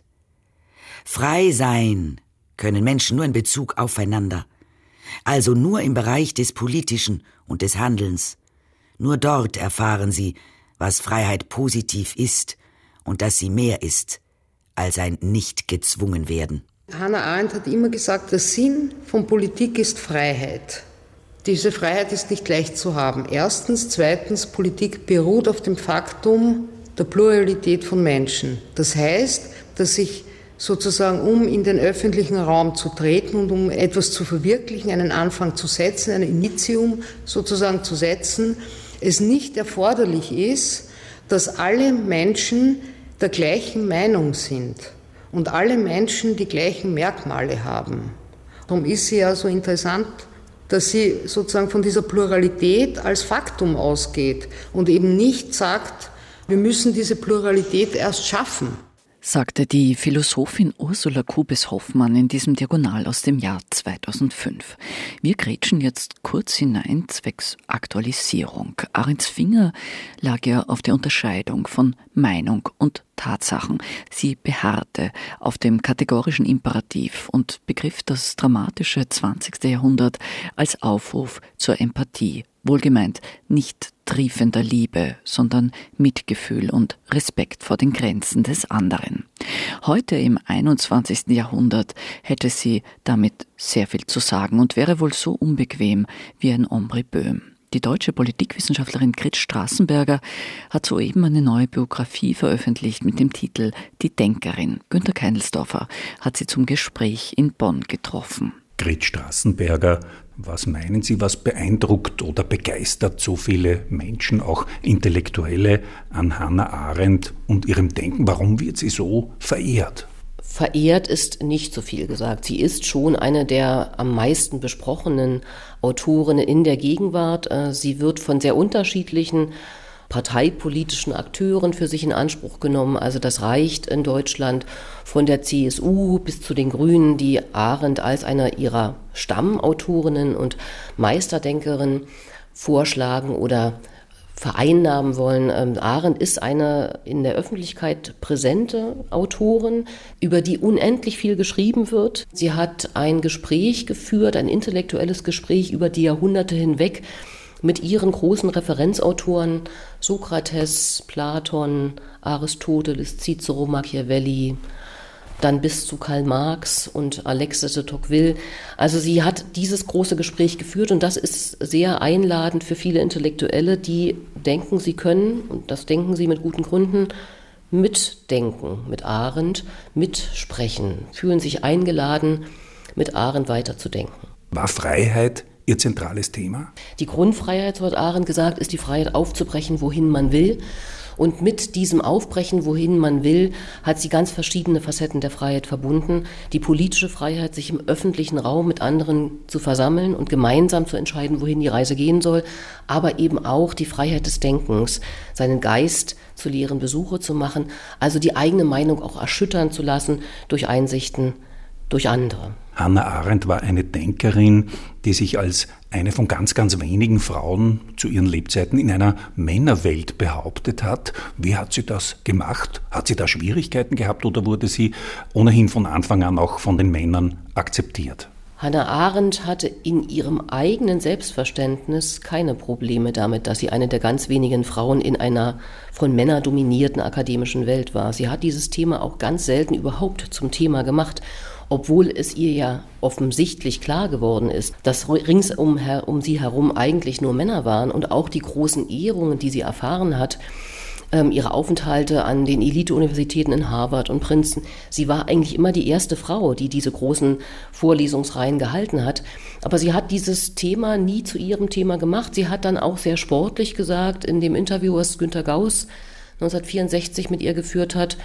Frei sein können Menschen nur in Bezug aufeinander, also nur im Bereich des Politischen und des Handelns. Nur dort erfahren sie, was Freiheit positiv ist und dass sie mehr ist als ein Nicht-Gezwungen-Werden. Hannah Arendt hat immer gesagt, der Sinn von Politik ist Freiheit. Diese Freiheit ist nicht leicht zu haben. Erstens. Zweitens, Politik beruht auf dem Faktum der Pluralität von Menschen. Das heißt, dass ich sozusagen, um in den öffentlichen Raum zu treten und um etwas zu verwirklichen, einen Anfang zu setzen, ein Initium sozusagen zu setzen, es nicht erforderlich ist, dass alle Menschen der gleichen Meinung sind und alle Menschen die gleichen Merkmale haben. Darum ist sie ja so interessant, dass sie sozusagen von dieser Pluralität als Faktum ausgeht und eben nicht sagt, wir müssen diese Pluralität erst schaffen. Sagte die Philosophin Ursula Kubis-Hoffmann in diesem Diagonal aus dem Jahr zweitausendfünf. Wir grätschen jetzt kurz hinein zwecks Aktualisierung. Arendts Finger lag ja auf der Unterscheidung von Meinung und Tatsachen. Sie beharrte auf dem kategorischen Imperativ und begriff das dramatische zwanzigste Jahrhundert als Aufruf zur Empathie. Wohlgemeint nicht triefender Liebe, sondern Mitgefühl und Respekt vor den Grenzen des anderen. Heute im einundzwanzigsten Jahrhundert hätte sie damit sehr viel zu sagen und wäre wohl so unbequem wie ein Omri Böhm. Die deutsche Politikwissenschaftlerin Grit Straßenberger hat soeben eine neue Biografie veröffentlicht mit dem Titel Die Denkerin. Günter Keindelsdorfer hat sie zum Gespräch in Bonn getroffen. Grit Straßenberger, was meinen Sie, was beeindruckt oder begeistert so viele Menschen, auch Intellektuelle, an Hannah Arendt und ihrem Denken? Warum wird sie so verehrt? Verehrt ist nicht so viel gesagt. Sie ist schon eine der am meisten besprochenen Autorinnen in der Gegenwart. Sie wird von sehr unterschiedlichen parteipolitischen Akteuren für sich in Anspruch genommen. Also das reicht in Deutschland von der C S U bis zu den Grünen, die Arendt als einer ihrer Stammautorinnen und Meisterdenkerinnen vorschlagen oder vereinnahmen wollen. Ähm, Arendt ist eine in der Öffentlichkeit präsente Autorin, über die unendlich viel geschrieben wird. Sie hat ein Gespräch geführt, ein intellektuelles Gespräch über die Jahrhunderte hinweg mit ihren großen Referenzautoren Sokrates, Platon, Aristoteles, Cicero, Machiavelli, dann bis zu Karl Marx und Alexis de Tocqueville. Also sie hat dieses große Gespräch geführt und das ist sehr einladend für viele Intellektuelle, die denken, sie können, und das denken sie mit guten Gründen, mitdenken mit Arendt, mitsprechen, fühlen sich eingeladen, mit Arendt weiterzudenken. War Freiheit ihr zentrales Thema? Die Grundfreiheit, so hat Arendt gesagt, ist die Freiheit aufzubrechen, wohin man will. Und mit diesem Aufbrechen, wohin man will, hat sie ganz verschiedene Facetten der Freiheit verbunden. Die politische Freiheit, sich im öffentlichen Raum mit anderen zu versammeln und gemeinsam zu entscheiden, wohin die Reise gehen soll. Aber eben auch die Freiheit des Denkens, seinen Geist zu lehren, Besuche zu machen. Also die eigene Meinung auch erschüttern zu lassen durch Einsichten durch andere. Hannah Arendt war eine Denkerin, die sich als eine von ganz, ganz wenigen Frauen zu ihren Lebzeiten in einer Männerwelt behauptet hat. Wie hat sie das gemacht? Hat sie da Schwierigkeiten gehabt oder wurde sie ohnehin von Anfang an auch von den Männern akzeptiert? Hannah Arendt hatte in ihrem eigenen Selbstverständnis keine Probleme damit, dass sie eine der ganz wenigen Frauen in einer von Männern dominierten akademischen Welt war. Sie hat dieses Thema auch ganz selten überhaupt zum Thema gemacht, obwohl es ihr ja offensichtlich klar geworden ist, dass ringsum um sie herum eigentlich nur Männer waren und auch die großen Ehrungen, die sie erfahren hat, ähm, ihre Aufenthalte an den Elite-Universitäten in Harvard und Princeton. Sie war eigentlich immer die erste Frau, die diese großen Vorlesungsreihen gehalten hat. Aber sie hat dieses Thema nie zu ihrem Thema gemacht. Sie hat dann auch sehr sportlich gesagt, in dem Interview, was Günter Gauss neunzehnhundertvierundsechzig mit ihr geführt hat,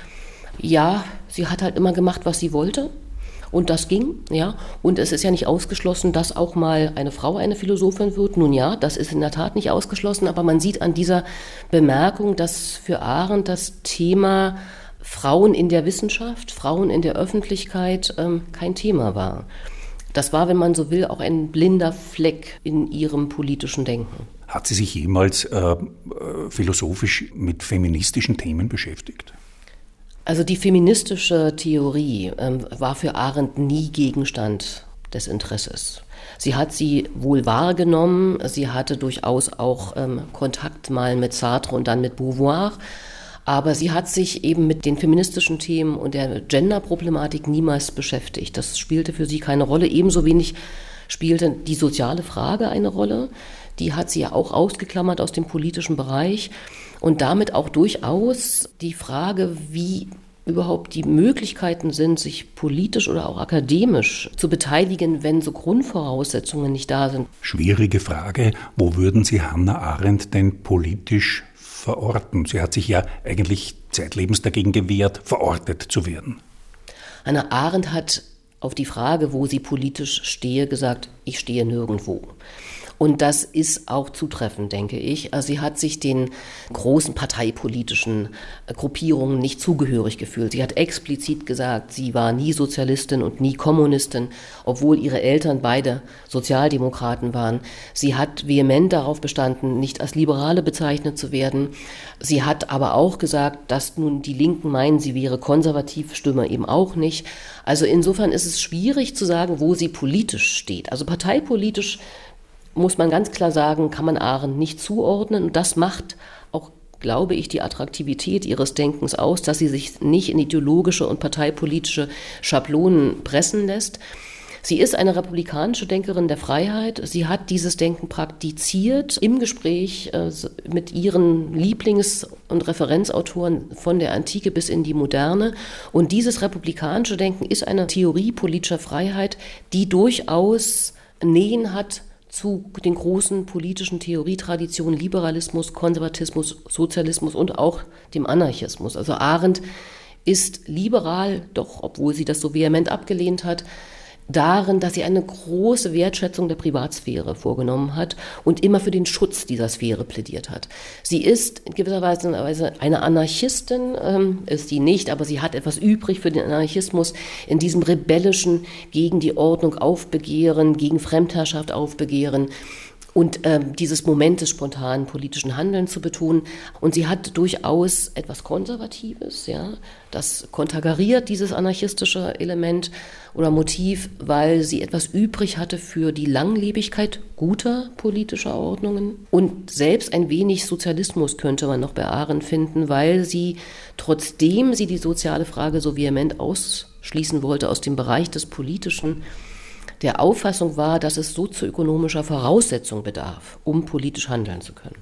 ja, sie hat halt immer gemacht, was sie wollte. Und das ging, ja. Und es ist ja nicht ausgeschlossen, dass auch mal eine Frau eine Philosophin wird. Nun ja, das ist in der Tat nicht ausgeschlossen, aber man sieht an dieser Bemerkung, dass für Arendt das Thema Frauen in der Wissenschaft, Frauen in der Öffentlichkeit ähm, kein Thema war. Das war, wenn man so will, auch ein blinder Fleck in ihrem politischen Denken. Hat sie sich jemals äh, philosophisch mit feministischen Themen beschäftigt? Also die feministische Theorie ähm, war für Arendt nie Gegenstand des Interesses. Sie hat sie wohl wahrgenommen, sie hatte durchaus auch ähm, Kontakt mal mit Sartre und dann mit Beauvoir, aber sie hat sich eben mit den feministischen Themen und der Gender-Problematik niemals beschäftigt. Das spielte für sie keine Rolle, ebenso wenig spielte die soziale Frage eine Rolle. Die hat sie ja auch ausgeklammert aus dem politischen Bereich. Und damit auch durchaus die Frage, wie überhaupt die Möglichkeiten sind, sich politisch oder auch akademisch zu beteiligen, wenn so Grundvoraussetzungen nicht da sind. Schwierige Frage. Wo würden Sie Hannah Arendt denn politisch verorten? Sie hat sich ja eigentlich zeitlebens dagegen gewehrt, verortet zu werden. Hannah Arendt hat auf die Frage, wo sie politisch stehe, gesagt, ich stehe nirgendwo. Und das ist auch zutreffend, denke ich. Also sie hat sich den großen parteipolitischen Gruppierungen nicht zugehörig gefühlt. Sie hat explizit gesagt, sie war nie Sozialistin und nie Kommunistin, obwohl ihre Eltern beide Sozialdemokraten waren. Sie hat vehement darauf bestanden, nicht als Liberale bezeichnet zu werden. Sie hat aber auch gesagt, dass nun die Linken meinen, sie wäre konservativ, stimme eben auch nicht. Also insofern ist es schwierig zu sagen, wo sie politisch steht. Also parteipolitisch muss man ganz klar sagen, kann man Arendt nicht zuordnen. Und das macht auch, glaube ich, die Attraktivität ihres Denkens aus, dass sie sich nicht in ideologische und parteipolitische Schablonen pressen lässt. Sie ist eine republikanische Denkerin der Freiheit. Sie hat dieses Denken praktiziert im Gespräch äh, mit ihren Lieblings- und Referenzautoren von der Antike bis in die Moderne. Und dieses republikanische Denken ist eine Theorie politischer Freiheit, die durchaus Nähen hat zu den großen politischen Theorietraditionen Liberalismus, Konservatismus, Sozialismus und auch dem Anarchismus. Also Arendt ist liberal, doch obwohl sie das so vehement abgelehnt hat, darin, dass sie eine große Wertschätzung der Privatsphäre vorgenommen hat und immer für den Schutz dieser Sphäre plädiert hat. Sie ist in gewisser Weise eine Anarchistin, ähm, ist sie nicht, aber sie hat etwas übrig für den Anarchismus in diesem rebellischen, gegen die Ordnung aufbegehren, gegen Fremdherrschaft aufbegehren und ähm, dieses Moment des spontanen politischen Handelns zu betonen. Und sie hat durchaus etwas Konservatives, ja, das konterkariert dieses anarchistische Element oder Motiv, weil sie etwas übrig hatte für die Langlebigkeit guter politischer Ordnungen. Und selbst ein wenig Sozialismus könnte man noch bei Arendt finden, weil sie, trotzdem sie die soziale Frage so vehement ausschließen wollte aus dem Bereich des Politischen, der Auffassung war, dass es sozioökonomischer Voraussetzungen bedarf, um politisch handeln zu können.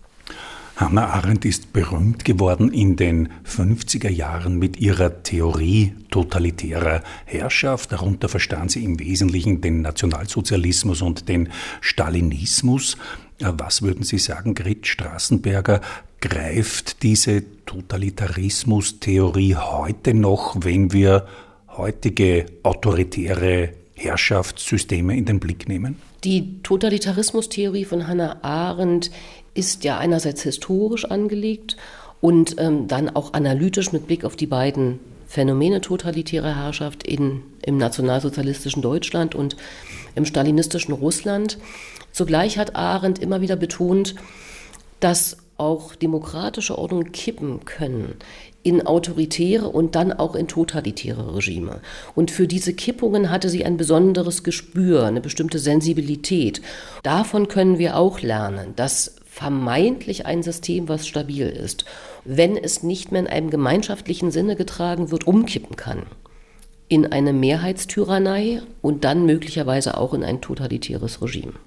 Hannah Arendt ist berühmt geworden in den fünfziger Jahren mit ihrer Theorie totalitärer Herrschaft. Darunter verstand sie im Wesentlichen den Nationalsozialismus und den Stalinismus. Was würden Sie sagen, Grit Straßenberger, greift diese Totalitarismus-Theorie heute noch, wenn wir heutige autoritäre Herrschaftssysteme in den Blick nehmen? Die Totalitarismustheorie von Hannah Arendt ist ja einerseits historisch angelegt und ähm, dann auch analytisch mit Blick auf die beiden Phänomene totalitärer Herrschaft in, im nationalsozialistischen Deutschland und im stalinistischen Russland. Zugleich hat Arendt immer wieder betont, dass auch demokratische Ordnungen kippen können in autoritäre und dann auch in totalitäre Regime. Und für diese Kippungen hatte sie ein besonderes Gespür, eine bestimmte Sensibilität. Davon können wir auch lernen, dass vermeintlich ein System, was stabil ist, wenn es nicht mehr in einem gemeinschaftlichen Sinne getragen wird, umkippen kann in eine Mehrheitstyrannei und dann möglicherweise auch in ein totalitäres Regime.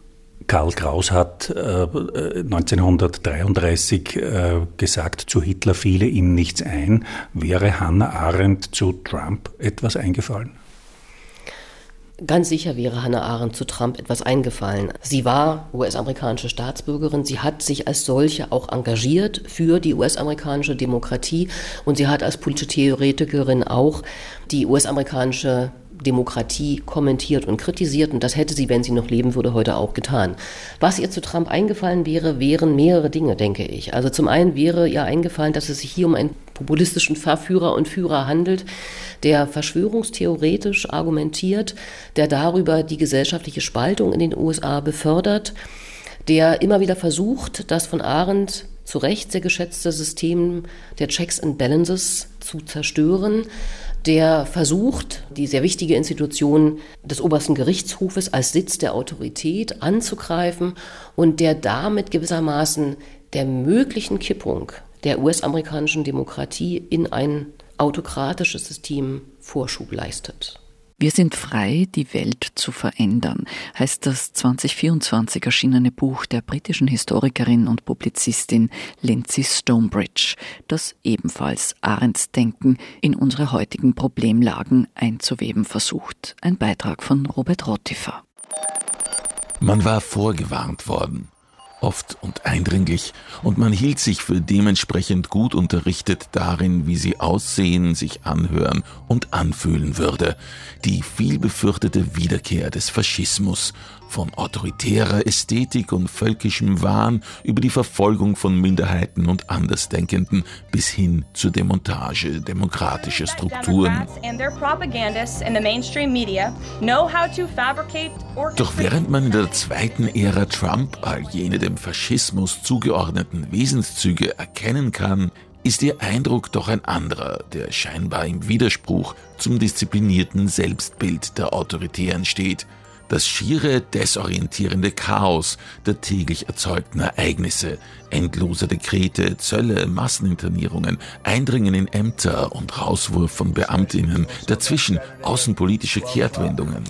Karl Kraus hat äh, neunzehnhundertdreiunddreißig äh, gesagt, zu Hitler fiele ihm nichts ein. Wäre Hannah Arendt zu Trump etwas eingefallen? Ganz sicher wäre Hannah Arendt zu Trump etwas eingefallen. Sie war U S-amerikanische Staatsbürgerin, sie hat sich als solche auch engagiert für die U S-amerikanische Demokratie und sie hat als politische Theoretikerin auch die U S-amerikanische Demokratie kommentiert und kritisiert und das hätte sie, wenn sie noch leben würde, heute auch getan. Was ihr zu Trump eingefallen wäre, wären mehrere Dinge, denke ich. Also zum einen wäre ihr eingefallen, dass es sich hier um einen populistischen Verführer und Führer handelt, der verschwörungstheoretisch argumentiert, der darüber die gesellschaftliche Spaltung in den U S A befördert, der immer wieder versucht, das von Arendt zu Recht sehr geschätzte System der Checks and Balances zu zerstören, der versucht, die sehr wichtige Institution des obersten Gerichtshofes als Sitz der Autorität anzugreifen und der damit gewissermaßen der möglichen Kippung der U S-amerikanischen Demokratie in ein autokratisches System Vorschub leistet. Wir sind frei, die Welt zu verändern, heißt das zwanzig vierundzwanzig erschienene Buch der britischen Historikerin und Publizistin Lindsay Stonebridge, das ebenfalls Arendts Denken in unsere heutigen Problemlagen einzuweben versucht. Ein Beitrag von Robert Rottifer. Man war vorgewarnt worden, oft und eindringlich, und man hielt sich für dementsprechend gut unterrichtet darin, wie sie aussehen, sich anhören und anfühlen würde. Die viel befürchtete Wiederkehr des Faschismus, von autoritärer Ästhetik und völkischem Wahn über die Verfolgung von Minderheiten und Andersdenkenden bis hin zur Demontage demokratischer Strukturen. Doch während man in der zweiten Ära Trump all jene dem Faschismus zugeordneten Wesenszüge erkennen kann, ist ihr Eindruck doch ein anderer, der scheinbar im Widerspruch zum disziplinierten Selbstbild der Autoritären steht. Das schiere, desorientierende Chaos der täglich erzeugten Ereignisse, endloser Dekrete, Zölle, Masseninternierungen, Eindringen in Ämter und Rauswurf von Beamtinnen, dazwischen außenpolitische Kehrtwendungen.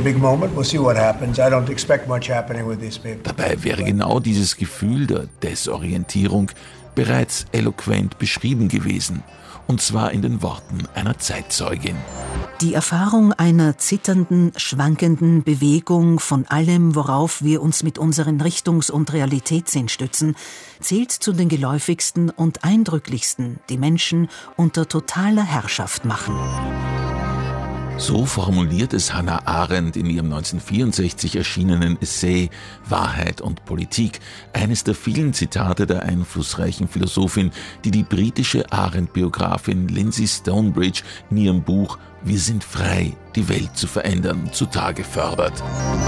Dabei wäre genau dieses Gefühl der Desorientierung bereits eloquent beschrieben gewesen, und zwar in den Worten einer Zeitzeugin. Die Erfahrung einer zitternden, schwankenden Bewegung von allem, worauf wir uns mit unseren Richtungs- und Realitätssinn stützen, zählt zu den geläufigsten und eindrücklichsten, die Menschen unter totaler Herrschaft machen. So formuliert es Hannah Arendt in ihrem neunzehnhundertvierundsechzig erschienenen Essay Wahrheit und Politik, eines der vielen Zitate der einflussreichen Philosophin, die die britische Arendt-Biografin Lindsay Stonebridge in ihrem Buch Wir sind frei, die Welt zu verändern, zutage fördert.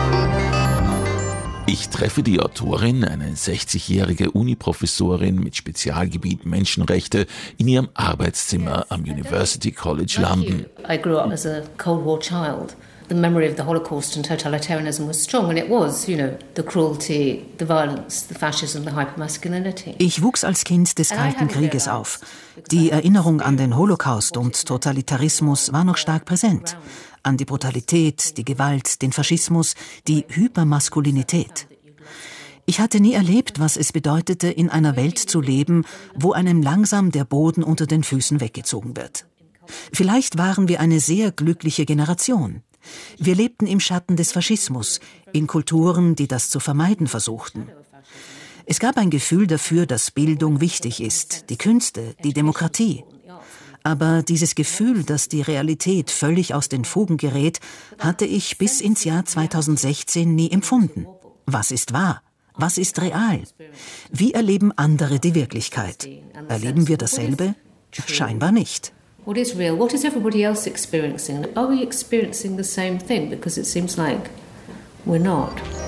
Ich treffe die Autorin, eine sechzigjährige Uniprofessorin mit Spezialgebiet Menschenrechte, in ihrem Arbeitszimmer am University College London. I grew up as a Cold War child. The memory of the Holocaust and totalitarianism was strong, and it was, you know, the cruelty, the violence, the fascism, the hypermasculinity. Ich wuchs als Kind des Kalten Krieges auf. Die Erinnerung an den Holocaust und Totalitarismus war noch stark präsent. An die Brutalität, die Gewalt, den Faschismus, die Hypermaskulinität. Ich hatte nie erlebt, was es bedeutete, in einer Welt zu leben, wo einem langsam der Boden unter den Füßen weggezogen wird. Vielleicht waren wir eine sehr glückliche Generation. Wir lebten im Schatten des Faschismus, in Kulturen, die das zu vermeiden versuchten. Es gab ein Gefühl dafür, dass Bildung wichtig ist, die Künste, die Demokratie. Aber dieses Gefühl, dass die Realität völlig aus den Fugen gerät, hatte ich bis ins Jahr zweitausendsechzehn nie empfunden. Was ist wahr? Was ist real? Wie erleben andere die Wirklichkeit? Erleben wir dasselbe? Scheinbar nicht. What is real? What is everybody else experiencing? Are we experiencing the same thing? Because it seems like we're not.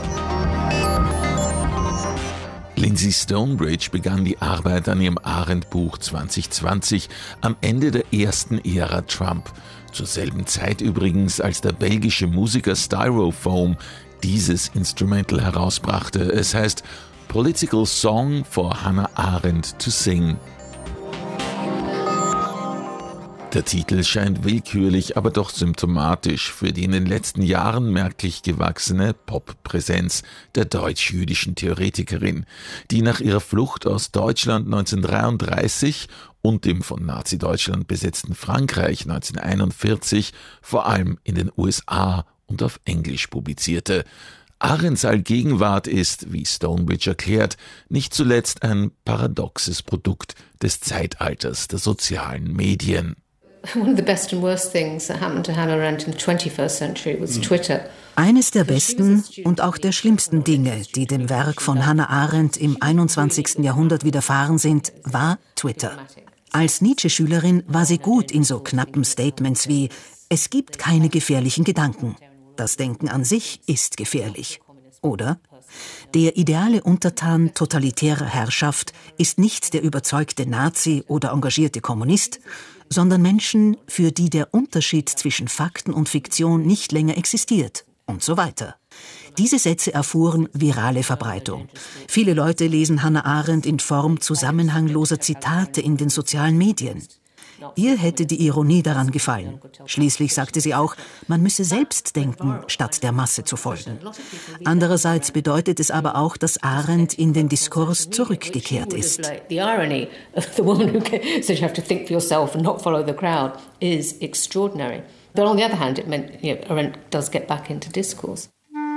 Lindsay Stonebridge begann die Arbeit an ihrem Arendt-Buch zwanzig zwanzig am Ende der ersten Ära Trump. Zur selben Zeit übrigens, als der belgische Musiker Styrofoam dieses Instrumental herausbrachte. Es heißt Political Song for Hannah Arendt to Sing. Der Titel scheint willkürlich, aber doch symptomatisch für die in den letzten Jahren merklich gewachsene Pop-Präsenz der deutsch-jüdischen Theoretikerin, die nach ihrer Flucht aus Deutschland neunzehnhundertdreiunddreißig und dem von Nazi-Deutschland besetzten Frankreich neunzehnhunderteinundvierzig vor allem in den U S A und auf Englisch publizierte. Arendts Allgegenwart ist, wie Stonebridge erklärt, nicht zuletzt ein paradoxes Produkt des Zeitalters der sozialen Medien. One of the best and worst things that happened to Hannah Arendt in the twenty-first century was Twitter. Eines der besten und auch der schlimmsten Dinge, die dem Werk von Hannah Arendt im einundzwanzigsten Jahrhundert widerfahren sind, war Twitter. Als Nietzsche-Schülerin war sie gut in so knappen Statements wie „Es gibt keine gefährlichen Gedanken. Das Denken an sich ist gefährlich." Oder „Der ideale Untertan totalitärer Herrschaft ist nicht der überzeugte Nazi oder engagierte Kommunist, sondern Menschen, für die der Unterschied zwischen Fakten und Fiktion nicht länger existiert." Und so weiter. Diese Sätze erfuhren virale Verbreitung. Viele Leute lesen Hannah Arendt in Form zusammenhangloser Zitate in den sozialen Medien. Ihr hätte die Ironie daran gefallen. Schließlich sagte sie auch, man müsse selbst denken, statt der Masse zu folgen. Andererseits bedeutet es aber auch, dass Arendt in den Diskurs zurückgekehrt ist. The irony of the woman who said you have to think for yourself and not follow the crowd is extraordinary. But on the other hand, it meant, you know, Arendt does get back into discourse.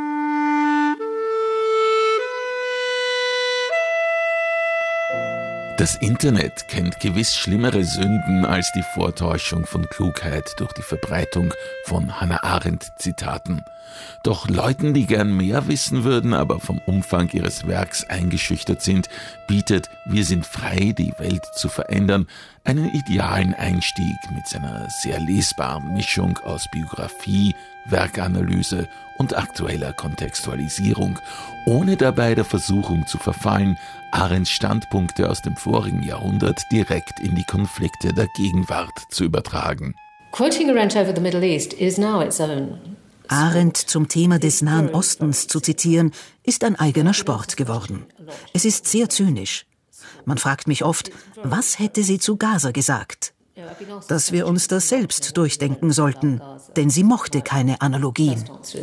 Das Internet kennt gewiss schlimmere Sünden als die Vortäuschung von Klugheit durch die Verbreitung von Hannah Arendt-Zitaten. Doch Leuten, die gern mehr wissen würden, aber vom Umfang ihres Werks eingeschüchtert sind, bietet Wir sind frei, die Welt zu verändern, einen idealen Einstieg mit seiner sehr lesbaren Mischung aus Biografie, Werkanalyse und aktueller Kontextualisierung, ohne dabei der Versuchung zu verfallen, Arendts Standpunkte aus dem vorigen Jahrhundert direkt in die Konflikte der Gegenwart zu übertragen. Quoting Arendt over the Middle East is now its own. Arendt zum Thema des Nahen Ostens zu zitieren, ist ein eigener Sport geworden. Es ist sehr zynisch. Man fragt mich oft, was hätte sie zu Gaza gesagt? Dass wir uns das selbst durchdenken sollten, denn sie mochte keine Analogien.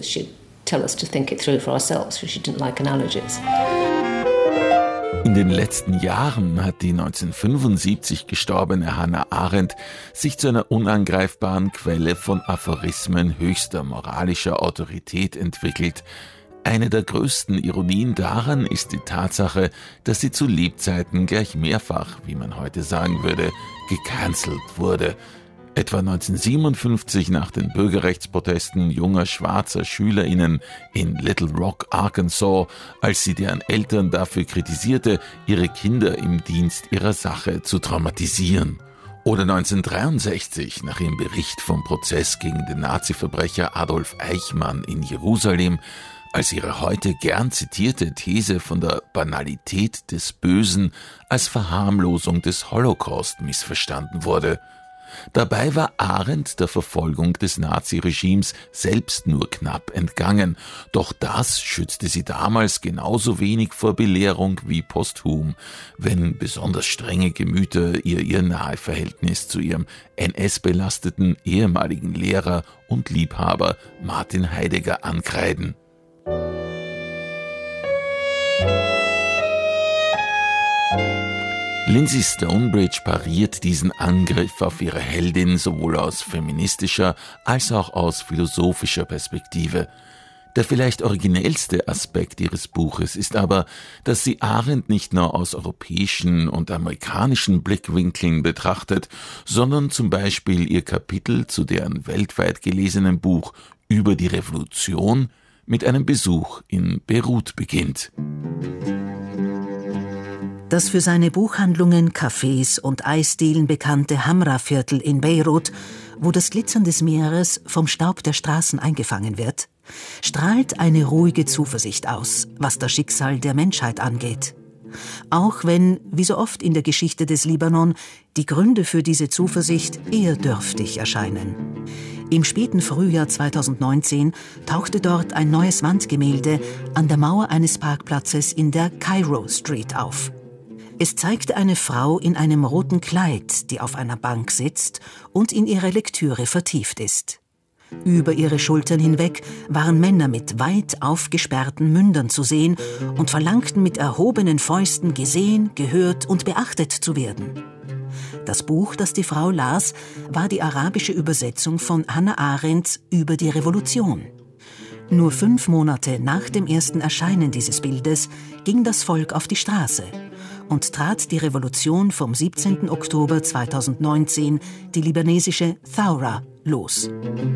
In den letzten Jahren hat die neunzehnhundertfünfundsiebzig gestorbene Hannah Arendt sich zu einer unangreifbaren Quelle von Aphorismen höchster moralischer Autorität entwickelt. Eine der größten Ironien daran ist die Tatsache, dass sie zu Lebzeiten gleich mehrfach, wie man heute sagen würde, gecancelt wurde. Etwa neunzehnhundertsiebenundfünfzig nach den Bürgerrechtsprotesten junger schwarzer SchülerInnen in Little Rock, Arkansas, als sie deren Eltern dafür kritisierte, ihre Kinder im Dienst ihrer Sache zu traumatisieren. Oder neunzehnhundertdreiundsechzig nach ihrem Bericht vom Prozess gegen den Nazi-Verbrecher Adolf Eichmann in Jerusalem, als ihre heute gern zitierte These von der Banalität des Bösen als Verharmlosung des Holocaust missverstanden wurde. Dabei war Arendt der Verfolgung des Naziregimes selbst nur knapp entgangen, doch das schützte sie damals genauso wenig vor Belehrung wie posthum, wenn besonders strenge Gemüter ihr ihr nahe Verhältnis zu ihrem N S-belasteten ehemaligen Lehrer und Liebhaber Martin Heidegger ankreiden. Lindsay Stonebridge pariert diesen Angriff auf ihre Heldin sowohl aus feministischer als auch aus philosophischer Perspektive. Der vielleicht originellste Aspekt ihres Buches ist aber, dass sie Arendt nicht nur aus europäischen und amerikanischen Blickwinkeln betrachtet, sondern zum Beispiel ihr Kapitel zu deren weltweit gelesenen Buch über die Revolution mit einem Besuch in Beirut beginnt. Das für seine Buchhandlungen, Cafés und Eisdielen bekannte Hamra-Viertel in Beirut, wo das Glitzern des Meeres vom Staub der Straßen eingefangen wird, strahlt eine ruhige Zuversicht aus, was das Schicksal der Menschheit angeht. Auch wenn, wie so oft in der Geschichte des Libanon, die Gründe für diese Zuversicht eher dürftig erscheinen. Im späten Frühjahr zweitausendneunzehn tauchte dort ein neues Wandgemälde an der Mauer eines Parkplatzes in der Cairo Street auf. Es zeigte eine Frau in einem roten Kleid, die auf einer Bank sitzt und in ihre Lektüre vertieft ist. Über ihre Schultern hinweg waren Männer mit weit aufgesperrten Mündern zu sehen und verlangten mit erhobenen Fäusten gesehen, gehört und beachtet zu werden. Das Buch, das die Frau las, war die arabische Übersetzung von Hannah Arendts Über die Revolution. Nur fünf Monate nach dem ersten Erscheinen dieses Bildes ging das Volk auf die Straße und trat die Revolution vom siebzehnten Oktober zweitausendneunzehn, die libanesische Thawra, los.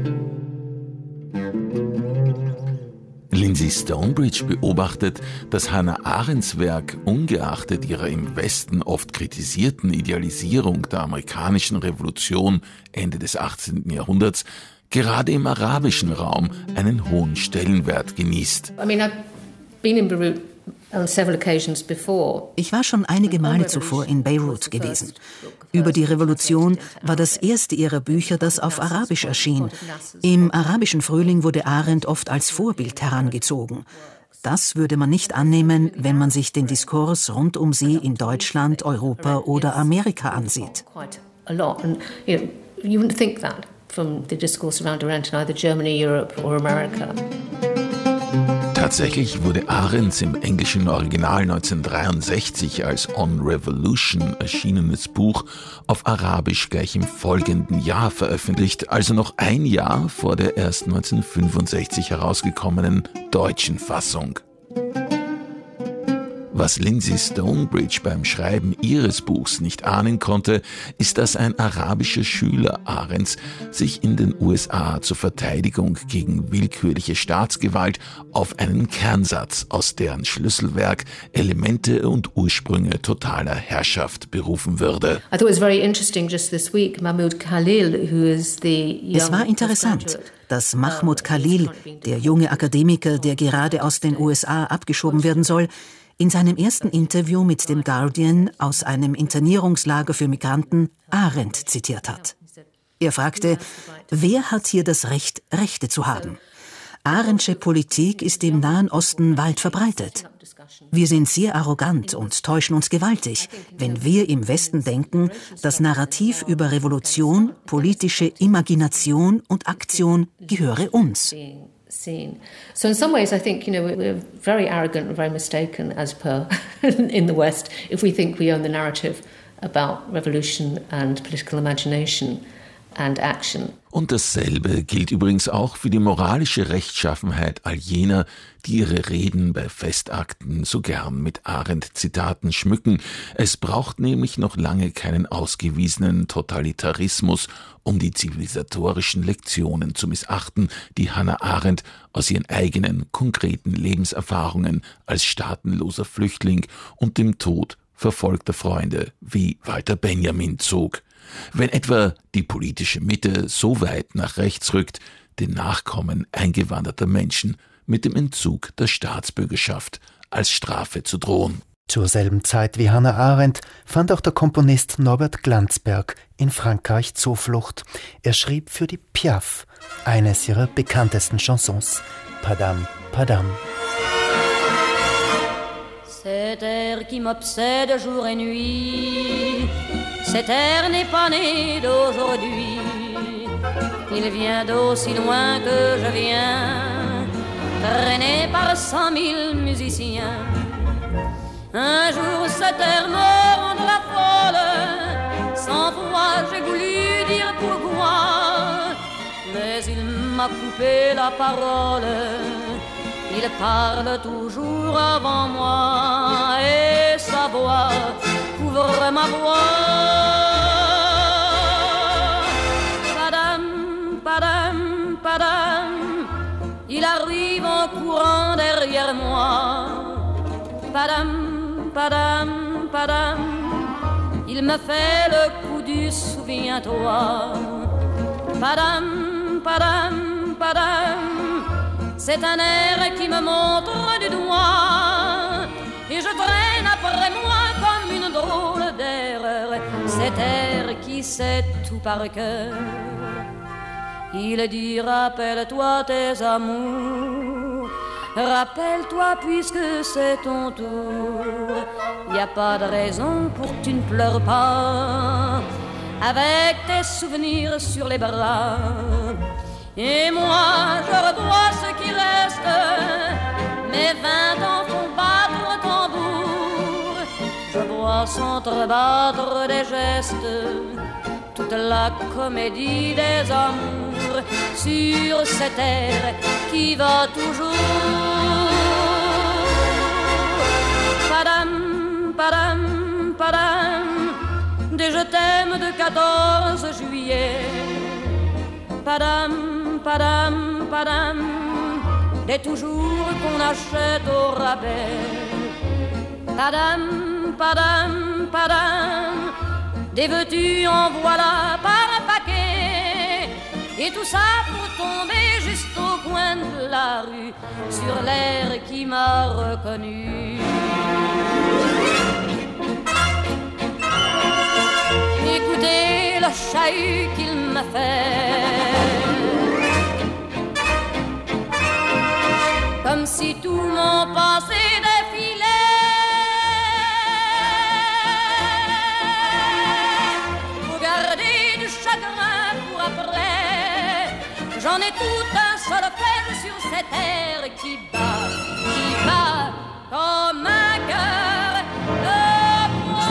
Lindsay Stonebridge beobachtet, dass Hannah Arendts Werk ungeachtet ihrer im Westen oft kritisierten Idealisierung der amerikanischen Revolution Ende des achtzehnten Jahrhunderts gerade im arabischen Raum einen hohen Stellenwert genießt. I mean, I've been in Beirut on several occasions before. Ich war schon einige Male zuvor in Beirut gewesen. Über die Revolution war das erste ihrer Bücher, das auf Arabisch erschien. Im arabischen Frühling wurde Arendt oft als Vorbild herangezogen. Das würde man nicht annehmen, wenn man sich den Diskurs rund um sie in Deutschland, Europa oder Amerika ansieht. From the discourse around Arendt in either Germany, Europe or America. Tatsächlich wurde Arendts im englischen Original neunzehnhundertdreiundsechzig als On Revolution erschienenes Buch auf Arabisch gleich im folgenden Jahr veröffentlicht, also noch ein Jahr vor der erst neunzehnhundertfünfundsechzig herausgekommenen deutschen Fassung. Was Lindsay Stonebridge beim Schreiben ihres Buchs nicht ahnen konnte, ist, dass ein arabischer Schüler Arendts sich in den U S A zur Verteidigung gegen willkürliche Staatsgewalt auf einen Kernsatz aus deren Schlüsselwerk Elemente und Ursprünge totaler Herrschaft berufen würde. I thought it was very interesting just this week, Mahmoud Khalil, who is the young Es war interessant, dass Mahmoud Khalil, der junge Akademiker, der gerade aus den U S A abgeschoben werden soll, in seinem ersten Interview mit dem Guardian aus einem Internierungslager für Migranten Arendt zitiert hat. Er fragte, wer hat hier das Recht, Rechte zu haben? Arendtsche Politik ist im Nahen Osten weit verbreitet. Wir sind sehr arrogant und täuschen uns gewaltig, wenn wir im Westen denken, das Narrativ über Revolution, politische Imagination und Aktion gehöre uns. Scene. So in some ways I think, you know, we're very arrogant and very mistaken as per in the West if we think we own the narrative about revolution and political imagination and action. Und dasselbe gilt übrigens auch für die moralische Rechtschaffenheit all jener, die ihre Reden bei Festakten so gern mit Arendt-Zitaten schmücken. Es braucht nämlich noch lange keinen ausgewiesenen Totalitarismus, um die zivilisatorischen Lektionen zu missachten, die Hannah Arendt aus ihren eigenen konkreten Lebenserfahrungen als staatenloser Flüchtling und dem Tod verfolgter Freunde wie Walter Benjamin zog. Wenn etwa die politische Mitte so weit nach rechts rückt, den Nachkommen eingewanderter Menschen mit dem Entzug der Staatsbürgerschaft als Strafe zu drohen. Zur selben Zeit wie Hannah Arendt fand auch der Komponist Norbert Glanzberg in Frankreich Zuflucht. Er schrieb für die Piaf eines ihrer bekanntesten Chansons, Padam Padam. Cet air qui m'obsède jour et nuit, cet air n'est pas né d'aujourd'hui. Il vient d'aussi loin que je viens, traîné par cent mille musiciens. Un jour cet air me rendra folle, cent fois j'ai voulu dire pourquoi, mais il m'a coupé la parole. Il parle toujours avant moi et sa voix couvre ma voix. Padam, padam, padam, il arrive en courant derrière moi. Padam, padam, padam, il me fait le coup du souviens-toi. Padam, padam, padam, c'est un air qui me montre du doigt et je traîne après moi comme une drôle d'erreur cet air qui sait tout par cœur. Il dit rappelle-toi tes amours, Rappelle-toi puisque c'est ton tour. Y a pas de raison pour que tu ne pleures pas. Avec tes souvenirs sur les bras. Et moi je revois ce qui reste. Mes vingt ans font battre le tambour. Je vois s'entrebattre des gestes. Toute la comédie des amours sur cette terre qui va toujours. Padam, padam, padam, des je t'aime de quatorze juillet. Padam, padam, padam, des toujours qu'on achète au rabais. Padam, padam, padam, des veux-tu en voilà par un paquet. Et tout ça pour tomber juste au coin de la rue, sur l'air qui m'a reconnu. Écoutez le chahut qu'il m'a fait, comme si tout mon passé défilait. Faut garder du chagrin pour après. J'en ai tout un solfège sur cette terre qui bat, qui bat comme un cœur de bois.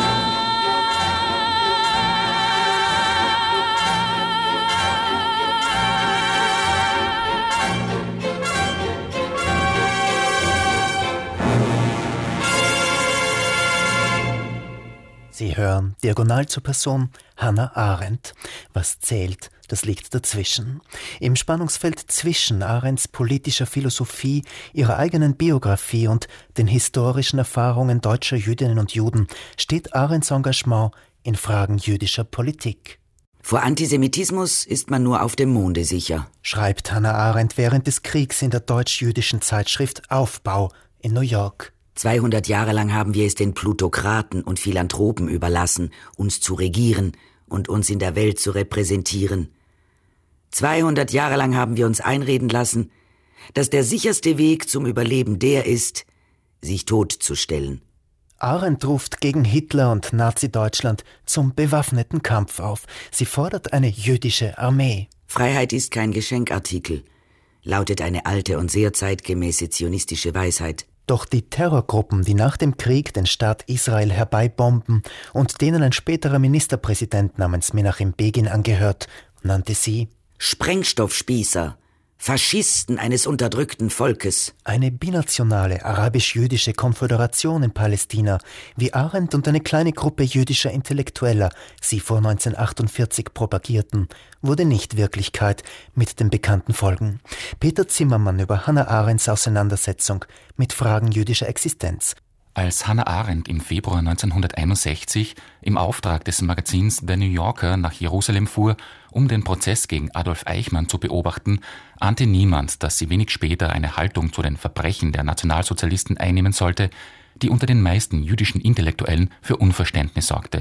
Sie hören diagonal zur Person Hannah Arendt. Was zählt, das liegt dazwischen. Im Spannungsfeld zwischen Arendts politischer Philosophie, ihrer eigenen Biografie und den historischen Erfahrungen deutscher Jüdinnen und Juden steht Arendts Engagement in Fragen jüdischer Politik. Vor Antisemitismus ist man nur auf dem Monde sicher, schreibt Hannah Arendt während des Kriegs in der deutsch-jüdischen Zeitschrift Aufbau in New York. zweihundert Jahre lang haben wir es den Plutokraten und Philanthropen überlassen, uns zu regieren und uns in der Welt zu repräsentieren. zweihundert Jahre lang haben wir uns einreden lassen, dass der sicherste Weg zum Überleben der ist, sich totzustellen. Arendt ruft gegen Hitler und Nazi-Deutschland zum bewaffneten Kampf auf. Sie fordert eine jüdische Armee. Freiheit ist kein Geschenkartikel, lautet eine alte und sehr zeitgemäße zionistische Weisheit. Doch die Terrorgruppen, die nach dem Krieg den Staat Israel herbeibomben und denen ein späterer Ministerpräsident namens Menachem Begin angehört, nannte sie Sprengstoffspießer, Faschisten eines unterdrückten Volkes. Eine binationale arabisch-jüdische Konföderation in Palästina, wie Arendt und eine kleine Gruppe jüdischer Intellektueller sie vor neunzehnhundertachtundvierzig propagierten, wurde nicht Wirklichkeit mit den bekannten Folgen. Peter Zimmermann über Hannah Arendts Auseinandersetzung mit Fragen jüdischer Existenz. Als Hannah Arendt im Februar neunzehnhunderteinundsechzig im Auftrag des Magazins The New Yorker nach Jerusalem fuhr, um den Prozess gegen Adolf Eichmann zu beobachten, ahnte niemand, dass sie wenig später eine Haltung zu den Verbrechen der Nationalsozialisten einnehmen sollte, die unter den meisten jüdischen Intellektuellen für Unverständnis sorgte.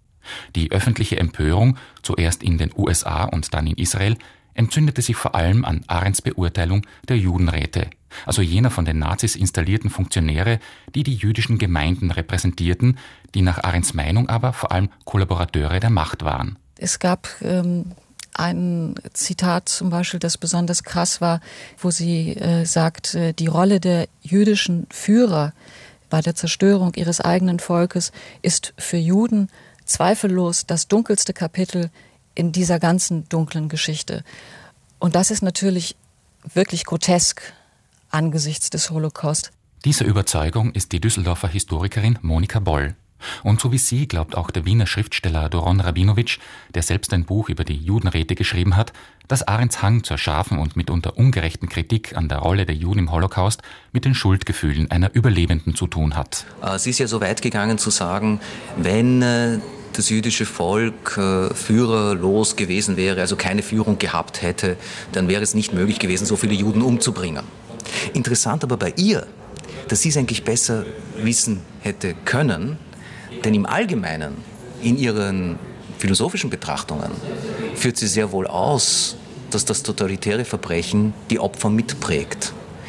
Die öffentliche Empörung, zuerst in den U S A und dann in Israel, entzündete sich vor allem an Arendts Beurteilung der Judenräte, also jener von den Nazis installierten Funktionäre, die die jüdischen Gemeinden repräsentierten, die nach Arendts Meinung aber vor allem Kollaborateure der Macht waren. Es gab ähm, ein Zitat zum Beispiel, das besonders krass war, wo sie äh, sagt, äh, die Rolle der jüdischen Führer bei der Zerstörung ihres eigenen Volkes ist für Juden zweifellos das dunkelste Kapitel in dieser ganzen dunklen Geschichte. Und das ist natürlich wirklich grotesk angesichts des Holocaust. Dieser Überzeugung ist die Düsseldorfer Historikerin Monika Boll. Und so wie sie glaubt auch der Wiener Schriftsteller Doron Rabinowitsch, der selbst ein Buch über die Judenräte geschrieben hat, dass Arendts Hang zur scharfen und mitunter ungerechten Kritik an der Rolle der Juden im Holocaust mit den Schuldgefühlen einer Überlebenden zu tun hat. Sie ist ja so weit gegangen zu sagen, wenn das jüdische Volk äh, führerlos gewesen wäre, also keine Führung gehabt hätte, dann wäre es nicht möglich gewesen, so viele Juden umzubringen. Interessant aber bei ihr, dass sie es eigentlich besser wissen hätte können, denn im Allgemeinen, in ihren philosophischen Betrachtungen, führt sie sehr wohl aus, dass das totalitäre Verbrechen die Opfer mitprägt.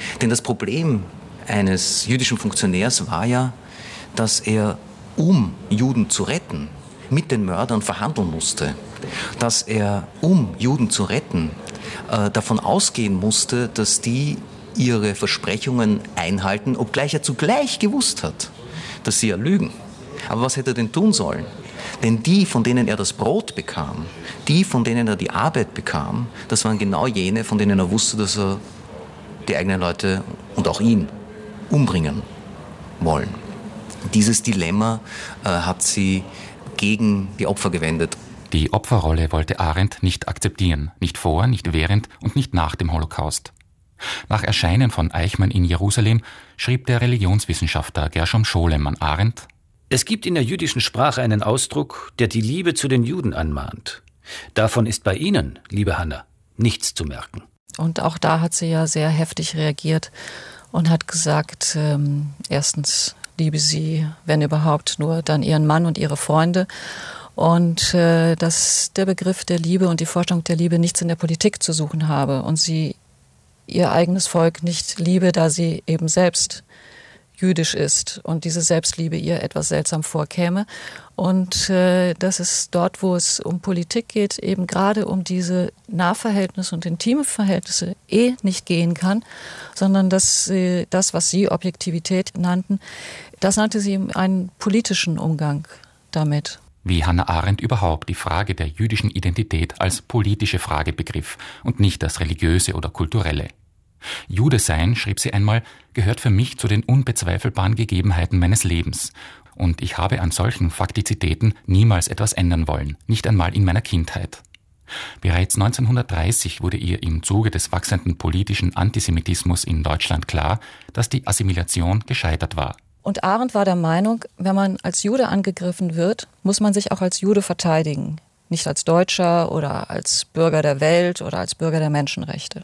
Denn das Problem eines jüdischen Funktionärs war ja, dass er, um Juden zu retten, mit den Mördern verhandeln musste. Dass er, um Juden zu retten, äh, davon ausgehen musste, dass die ihre Versprechungen einhalten, obgleich er zugleich gewusst hat, dass sie ja lügen. Aber was hätte er denn tun sollen? Denn die, von denen er das Brot bekam, die, von denen er die Arbeit bekam, das waren genau jene, von denen er wusste, dass er die eigenen Leute und auch ihn umbringen wollen. Dieses Dilemma äh, hat sie gegen die Opfer gewendet. Die Opferrolle wollte Arendt nicht akzeptieren, nicht vor, nicht während und nicht nach dem Holocaust. Nach Erscheinen von Eichmann in Jerusalem schrieb der Religionswissenschaftler Gershom Scholem an Arendt: Es gibt in der jüdischen Sprache einen Ausdruck, der die Liebe zu den Juden anmahnt. Davon ist bei Ihnen, liebe Hanna, nichts zu merken. Und auch da hat sie ja sehr heftig reagiert und hat gesagt, ähm, erstens liebe sie, wenn überhaupt, nur dann ihren Mann und ihre Freunde. Und äh, dass der Begriff der Liebe und die Vorstellung der Liebe nichts in der Politik zu suchen habe und sie ihr eigenes Volk nicht liebe, da sie eben selbst jüdisch ist und diese Selbstliebe ihr etwas seltsam vorkäme. Und äh, dass es dort, wo es um Politik geht, eben gerade um diese Nahverhältnisse und intime Verhältnisse eh nicht gehen kann, sondern dass äh, das, was sie Objektivität nannten, das nannte sie einen politischen Umgang damit. Wie Hannah Arendt überhaupt die Frage der jüdischen Identität als politische Frage begriff und nicht als religiöse oder kulturelle. Jude sein, schrieb sie einmal, gehört für mich zu den unbezweifelbaren Gegebenheiten meines Lebens. Und ich habe an solchen Faktizitäten niemals etwas ändern wollen, nicht einmal in meiner Kindheit. Bereits neunzehnhundertdreißig wurde ihr im Zuge des wachsenden politischen Antisemitismus in Deutschland klar, dass die Assimilation gescheitert war. Und Arendt war der Meinung, wenn man als Jude angegriffen wird, muss man sich auch als Jude verteidigen. Nicht als Deutscher oder als Bürger der Welt oder als Bürger der Menschenrechte.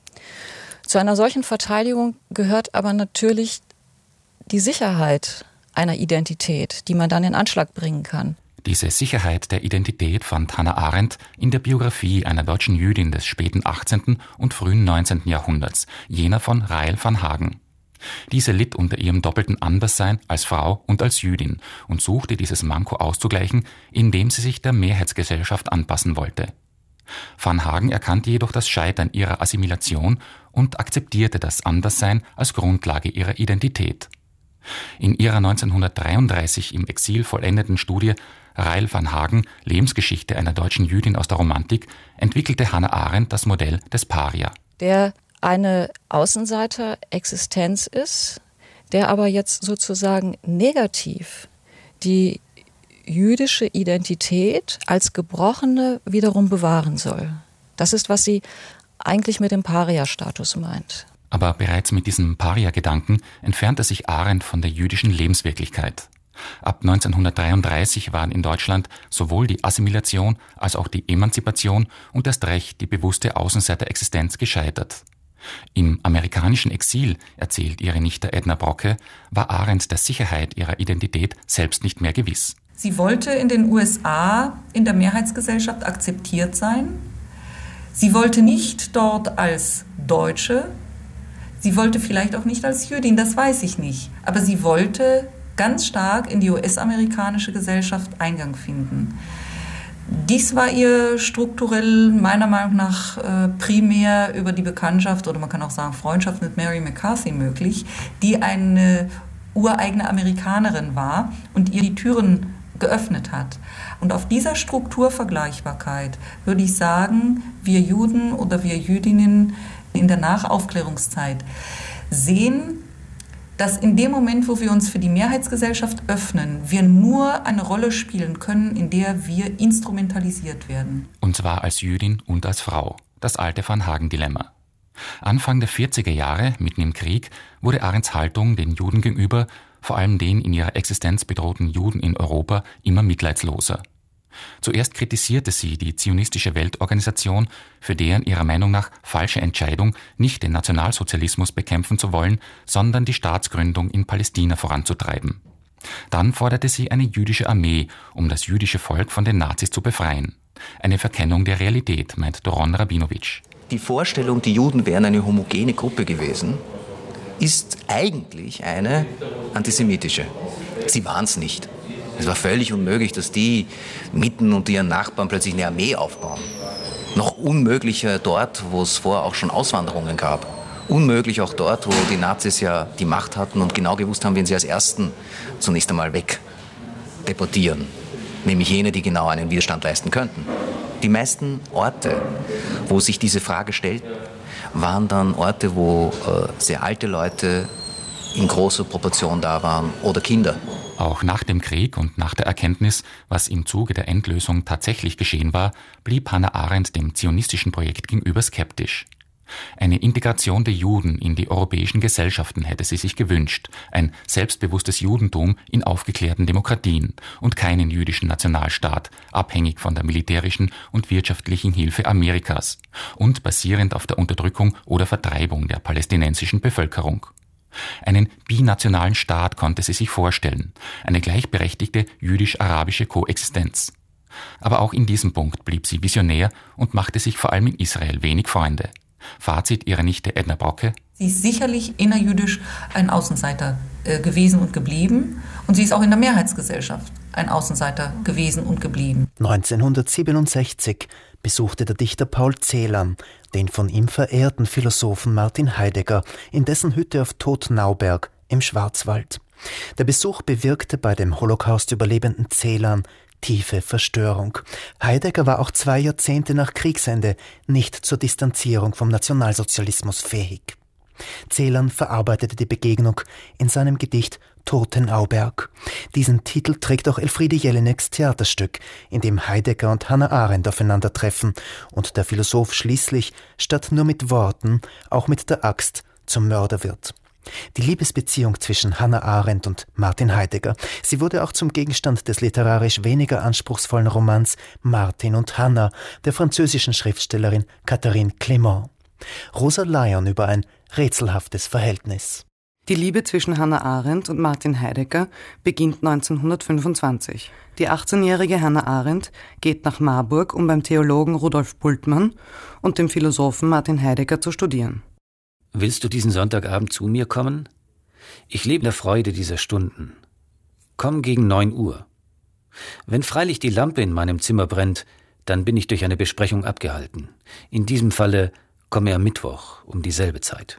Zu einer solchen Verteidigung gehört aber natürlich die Sicherheit einer Identität, die man dann in Anschlag bringen kann. Diese Sicherheit der Identität fand Hannah Arendt in der Biografie einer deutschen Jüdin des späten achtzehnten und frühen neunzehnten Jahrhunderts, jener von Rael van Hagen. Diese litt unter ihrem doppelten Anderssein als Frau und als Jüdin und suchte dieses Manko auszugleichen, indem sie sich der Mehrheitsgesellschaft anpassen wollte. Van Hagen erkannte jedoch das Scheitern ihrer Assimilation und akzeptierte das Anderssein als Grundlage ihrer Identität. In ihrer neunzehnhundertdreiunddreißig im Exil vollendeten Studie Rael van Hagen, Lebensgeschichte einer deutschen Jüdin aus der Romantik, entwickelte Hannah Arendt das Modell des Paria. Der eine Außenseiter-Existenz ist, der aber jetzt sozusagen negativ die jüdische Identität als gebrochene wiederum bewahren soll. Das ist, was sie eigentlich mit dem Paria-Status meint. Aber bereits mit diesem Paria-Gedanken entfernte sich Arendt von der jüdischen Lebenswirklichkeit. Ab neunzehnhundertdreiunddreißig waren in Deutschland sowohl die Assimilation als auch die Emanzipation und erst recht die bewusste Außenseiterexistenz gescheitert. Im amerikanischen Exil, erzählt ihre Nichte Edna Brocke, war Arendt der Sicherheit ihrer Identität selbst nicht mehr gewiss. Sie wollte in den U S A in der Mehrheitsgesellschaft akzeptiert sein. Sie wollte nicht dort als Deutsche, sie wollte vielleicht auch nicht als Jüdin, das weiß ich nicht. Aber sie wollte ganz stark in die U S-amerikanische Gesellschaft Eingang finden. Dies war ihr strukturell meiner Meinung nach äh, primär über die Bekanntschaft oder man kann auch sagen Freundschaft mit Mary McCarthy möglich, die eine ureigene Amerikanerin war und ihr die Türen geöffnet hat. Und auf dieser Strukturvergleichbarkeit würde ich sagen, wir Juden oder wir Jüdinnen in der Nachaufklärungszeit sehen, dass in dem Moment, wo wir uns für die Mehrheitsgesellschaft öffnen, wir nur eine Rolle spielen können, in der wir instrumentalisiert werden. Und zwar als Jüdin und als Frau. Das alte Van Hagen-Dilemma. Anfang der vierziger Jahre, mitten im Krieg, wurde Arendts Haltung den Juden gegenüber, vor allem den in ihrer Existenz bedrohten Juden in Europa, immer mitleidsloser. Zuerst kritisierte sie die zionistische Weltorganisation, für deren ihrer Meinung nach falsche Entscheidung, nicht den Nationalsozialismus bekämpfen zu wollen, sondern die Staatsgründung in Palästina voranzutreiben. Dann forderte sie eine jüdische Armee, um das jüdische Volk von den Nazis zu befreien. Eine Verkennung der Realität, meint Doron Rabinowitsch. Die Vorstellung, die Juden wären eine homogene Gruppe gewesen, ist eigentlich eine antisemitische. Sie waren es nicht. Es war völlig unmöglich, dass die mitten unter ihren Nachbarn plötzlich eine Armee aufbauen. Noch unmöglicher dort, wo es vorher auch schon Auswanderungen gab. Unmöglich auch dort, wo die Nazis ja die Macht hatten und genau gewusst haben, wen sie als Ersten zunächst einmal wegdeportieren. Nämlich jene, die genau einen Widerstand leisten könnten. Die meisten Orte, wo sich diese Frage stellt, waren dann Orte, wo äh, sehr alte Leute in großer Proportion da waren oder Kinder. Auch nach dem Krieg und nach der Erkenntnis, was im Zuge der Endlösung tatsächlich geschehen war, blieb Hannah Arendt dem zionistischen Projekt gegenüber skeptisch. Eine Integration der Juden in die europäischen Gesellschaften hätte sie sich gewünscht, ein selbstbewusstes Judentum in aufgeklärten Demokratien und keinen jüdischen Nationalstaat, abhängig von der militärischen und wirtschaftlichen Hilfe Amerikas und basierend auf der Unterdrückung oder Vertreibung der palästinensischen Bevölkerung. Einen binationalen Staat konnte sie sich vorstellen, eine gleichberechtigte jüdisch-arabische Koexistenz. Aber auch in diesem Punkt blieb sie visionär und machte sich vor allem in Israel wenig Freunde. Fazit ihrer Nichte Edna Brocke: Sie ist sicherlich innerjüdisch ein Außenseiter äh, gewesen und geblieben. Und sie ist auch in der Mehrheitsgesellschaft ein Außenseiter gewesen und geblieben. neunzehnhundertsiebenundsechzig besuchte der Dichter Paul Celan den von ihm verehrten Philosophen Martin Heidegger in dessen Hütte auf Todtnauberg im Schwarzwald. Der Besuch bewirkte bei dem Holocaust-Überlebenden Celan tiefe Verstörung. Heidegger war auch zwei Jahrzehnte nach Kriegsende nicht zur Distanzierung vom Nationalsozialismus fähig. Celan verarbeitete die Begegnung in seinem Gedicht Todtnauberg. Diesen Titel trägt auch Elfriede Jelineks Theaterstück, in dem Heidegger und Hannah Arendt aufeinandertreffen und der Philosoph schließlich statt nur mit Worten auch mit der Axt zum Mörder wird. Die Liebesbeziehung zwischen Hannah Arendt und Martin Heidegger, sie wurde auch zum Gegenstand des literarisch weniger anspruchsvollen Romans Martin und Hannah der französischen Schriftstellerin Catherine Clément. Rosa Lyon über ein rätselhaftes Verhältnis. Die Liebe zwischen Hannah Arendt und Martin Heidegger beginnt neunzehnhundertfünfundzwanzig. Die achtzehnjährige Hannah Arendt geht nach Marburg, um beim Theologen Rudolf Bultmann und dem Philosophen Martin Heidegger zu studieren. Willst du diesen Sonntagabend zu mir kommen? Ich lebe in der Freude dieser Stunden. Komm gegen neun Uhr. Wenn freilich die Lampe in meinem Zimmer brennt, dann bin ich durch eine Besprechung abgehalten. In diesem Falle komme am Mittwoch um dieselbe Zeit.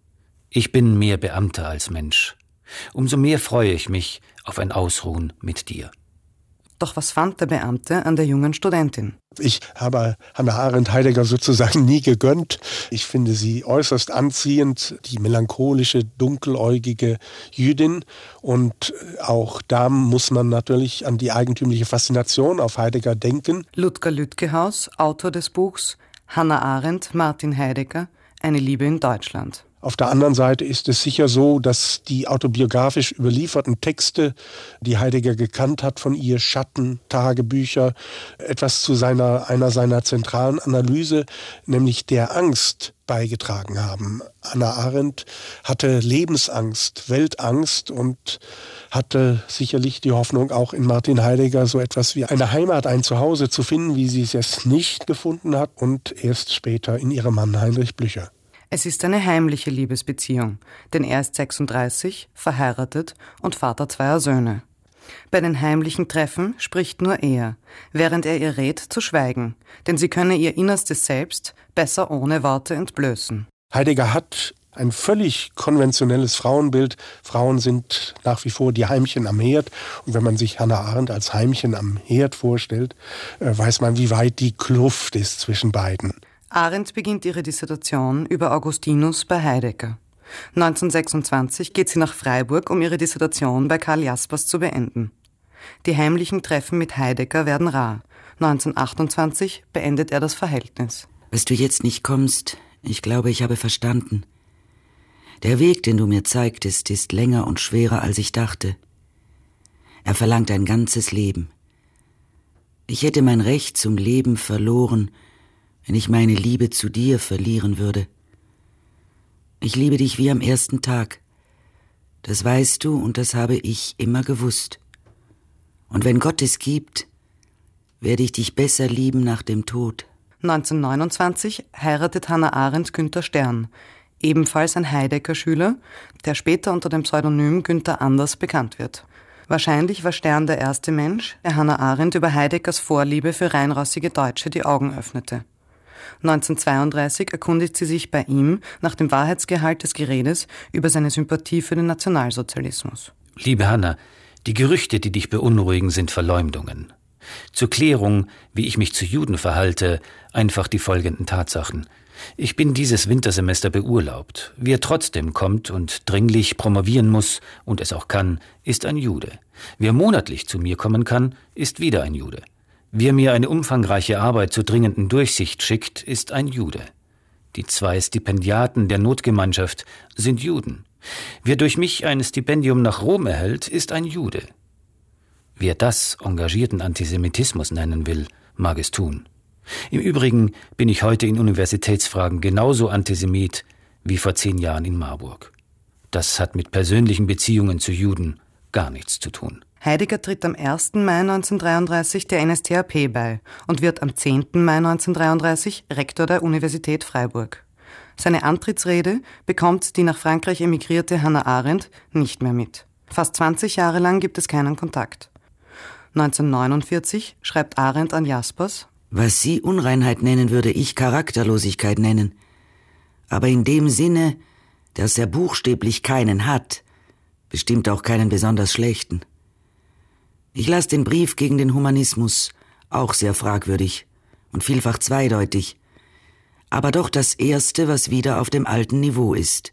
Ich bin mehr Beamter als Mensch. Umso mehr freue ich mich auf ein Ausruhen mit dir. Doch was fand der Beamte an der jungen Studentin? Ich habe Hannah Arendt Heidegger sozusagen nie gegönnt. Ich finde sie äußerst anziehend, die melancholische, dunkeläugige Jüdin. Und auch da muss man natürlich an die eigentümliche Faszination auf Heidegger denken. Ludger Lütgehaus, Autor des Buchs Hannah Arendt, Martin Heidegger, eine Liebe in Deutschland. Auf der anderen Seite ist es sicher so, dass die autobiografisch überlieferten Texte, die Heidegger gekannt hat von ihr, Schatten, Tagebücher, etwas zu seiner, einer seiner zentralen Analyse, nämlich der Angst, beigetragen haben. Hannah Arendt hatte Lebensangst, Weltangst und hatte sicherlich die Hoffnung, auch in Martin Heidegger so etwas wie eine Heimat, ein Zuhause zu finden, wie sie es nicht gefunden hat und erst später in ihrem Mann Heinrich Blücher. Es ist eine heimliche Liebesbeziehung, denn er ist sechsunddreißig, verheiratet und Vater zweier Söhne. Bei den heimlichen Treffen spricht nur er, während er ihr rät, zu schweigen, denn sie könne ihr innerstes Selbst besser ohne Worte entblößen. Heidegger hat ein völlig konventionelles Frauenbild. Frauen sind nach wie vor die Heimchen am Herd. Und wenn man sich Hannah Arendt als Heimchen am Herd vorstellt, weiß man, wie weit die Kluft ist zwischen beiden. Arendt beginnt ihre Dissertation über Augustinus bei Heidegger. neunzehnhundertsechsundzwanzig geht sie nach Freiburg, um ihre Dissertation bei Karl Jaspers zu beenden. Die heimlichen Treffen mit Heidegger werden rar. neunzehnhundertachtundzwanzig beendet er das Verhältnis. Was du jetzt nicht kommst, ich glaube, ich habe verstanden. Der Weg, den du mir zeigtest, ist länger und schwerer, als ich dachte. Er verlangt ein ganzes Leben. Ich hätte mein Recht zum Leben verloren, wenn ich meine Liebe zu dir verlieren würde. Ich liebe dich wie am ersten Tag. Das weißt du und das habe ich immer gewusst. Und wenn Gott es gibt, werde ich dich besser lieben nach dem Tod. neunzehnhundertneunundzwanzig heiratet Hannah Arendt Günther Stern. ebenfalls ein Heidegger-Schüler, der später unter dem Pseudonym Günther Anders bekannt wird. Wahrscheinlich war Stern der erste Mensch, der Hannah Arendt über Heideggers Vorliebe für reinrassige Deutsche die Augen öffnete. neunzehnhundertzweiunddreißig erkundigt sie sich bei ihm nach dem Wahrheitsgehalt des Geredes über seine Sympathie für den Nationalsozialismus. Liebe Hanna, die Gerüchte, die dich beunruhigen, sind Verleumdungen. Zur Klärung, wie ich mich zu Juden verhalte, einfach die folgenden Tatsachen. Ich bin dieses Wintersemester beurlaubt. Wer trotzdem kommt und dringlich promovieren muss und es auch kann, ist ein Jude. Wer monatlich zu mir kommen kann, ist wieder ein Jude. Wer mir eine umfangreiche Arbeit zur dringenden Durchsicht schickt, ist ein Jude. Die zwei Stipendiaten der Notgemeinschaft sind Juden. Wer durch mich ein Stipendium nach Rom erhält, ist ein Jude. Wer das engagierten Antisemitismus nennen will, mag es tun. Im Übrigen bin ich heute in Universitätsfragen genauso Antisemit wie vor zehn Jahren in Marburg. Das hat mit persönlichen Beziehungen zu Juden gar nichts zu tun. Heidegger tritt am ersten Mai neunzehnhundertdreiunddreißig der N S D A P bei und wird am zehnten Mai neunzehnhundertdreiunddreißig Rektor der Universität Freiburg. Seine Antrittsrede bekommt die nach Frankreich emigrierte Hannah Arendt nicht mehr mit. Fast zwanzig Jahre lang gibt es keinen Kontakt. neunzehnhundertneunundvierzig schreibt Arendt an Jaspers: Was Sie Unreinheit nennen, würde ich Charakterlosigkeit nennen. Aber in dem Sinne, dass er buchstäblich keinen hat, bestimmt auch keinen besonders schlechten. Ich las den Brief gegen den Humanismus, auch sehr fragwürdig und vielfach zweideutig, aber doch das Erste, was wieder auf dem alten Niveau ist.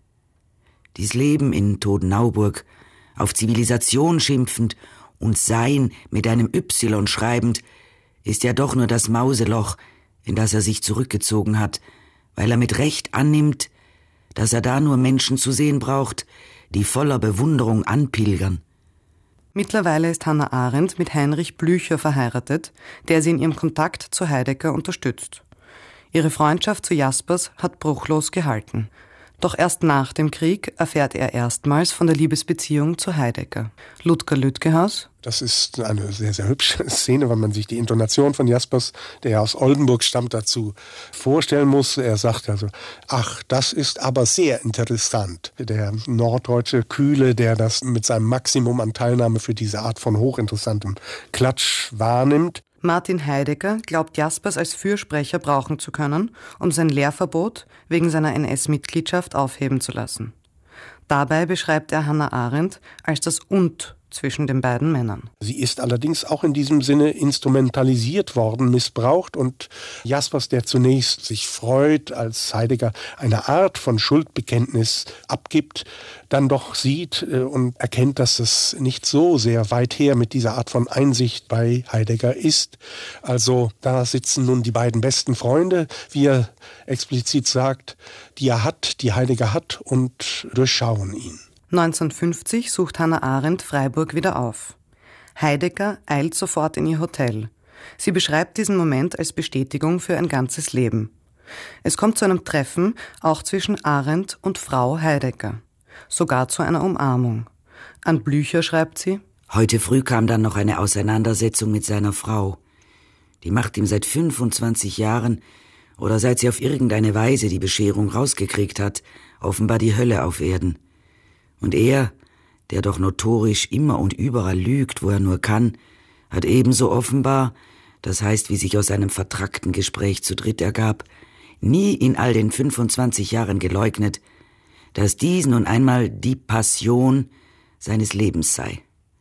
Dies Leben in Todenauburg, auf Zivilisation schimpfend und Sein mit einem Y schreibend, ist ja doch nur das Mauseloch, in das er sich zurückgezogen hat, weil er mit Recht annimmt, dass er da nur Menschen zu sehen braucht, die voller Bewunderung anpilgern. Mittlerweile ist Hannah Arendt mit Heinrich Blücher verheiratet, der sie in ihrem Kontakt zu Heidegger unterstützt. Ihre Freundschaft zu Jaspers hat bruchlos gehalten. Doch erst nach dem Krieg erfährt er erstmals von der Liebesbeziehung zu Heidegger. Ludger Lütgehaus: Das ist eine sehr, sehr hübsche Szene, wenn man sich die Intonation von Jaspers, der ja aus Oldenburg stammt, dazu vorstellen muss. Er sagt also: Ach, das ist aber sehr interessant. Der norddeutsche Kühle, der das mit seinem Maximum an Teilnahme für diese Art von hochinteressantem Klatsch wahrnimmt. Martin Heidegger glaubt, Jaspers als Fürsprecher brauchen zu können, um sein Lehrverbot wegen seiner N S-Mitgliedschaft aufheben zu lassen. Dabei beschreibt er Hannah Arendt als das Und zwischen den beiden Männern. Sie ist allerdings auch in diesem Sinne instrumentalisiert worden, missbraucht, und Jaspers, der zunächst sich freut, als Heidegger eine Art von Schuldbekenntnis abgibt, dann doch sieht und erkennt, dass es nicht so sehr weit her mit dieser Art von Einsicht bei Heidegger ist. Also da sitzen nun die beiden besten Freunde, wie er explizit sagt, die er hat, die Heidegger hat, und durchschauen ihn. neunzehnhundertfünfzig sucht Hannah Arendt Freiburg wieder auf. Heidegger eilt sofort in ihr Hotel. Sie beschreibt diesen Moment als Bestätigung für ein ganzes Leben. Es kommt zu einem Treffen, auch zwischen Arendt und Frau Heidegger. Sogar zu einer Umarmung. An Blücher schreibt sie: Heute früh kam dann noch eine Auseinandersetzung mit seiner Frau. Die macht ihm seit fünfundzwanzig Jahren, oder seit sie auf irgendeine Weise die Bescherung rausgekriegt hat, offenbar die Hölle auf Erden. Und er, der doch notorisch immer und überall lügt, wo er nur kann, hat ebenso offenbar, das heißt, wie sich aus einem vertrackten Gespräch zu dritt ergab, nie in all den fünfundzwanzig Jahren geleugnet, dass dies nun einmal die Passion seines Lebens sei.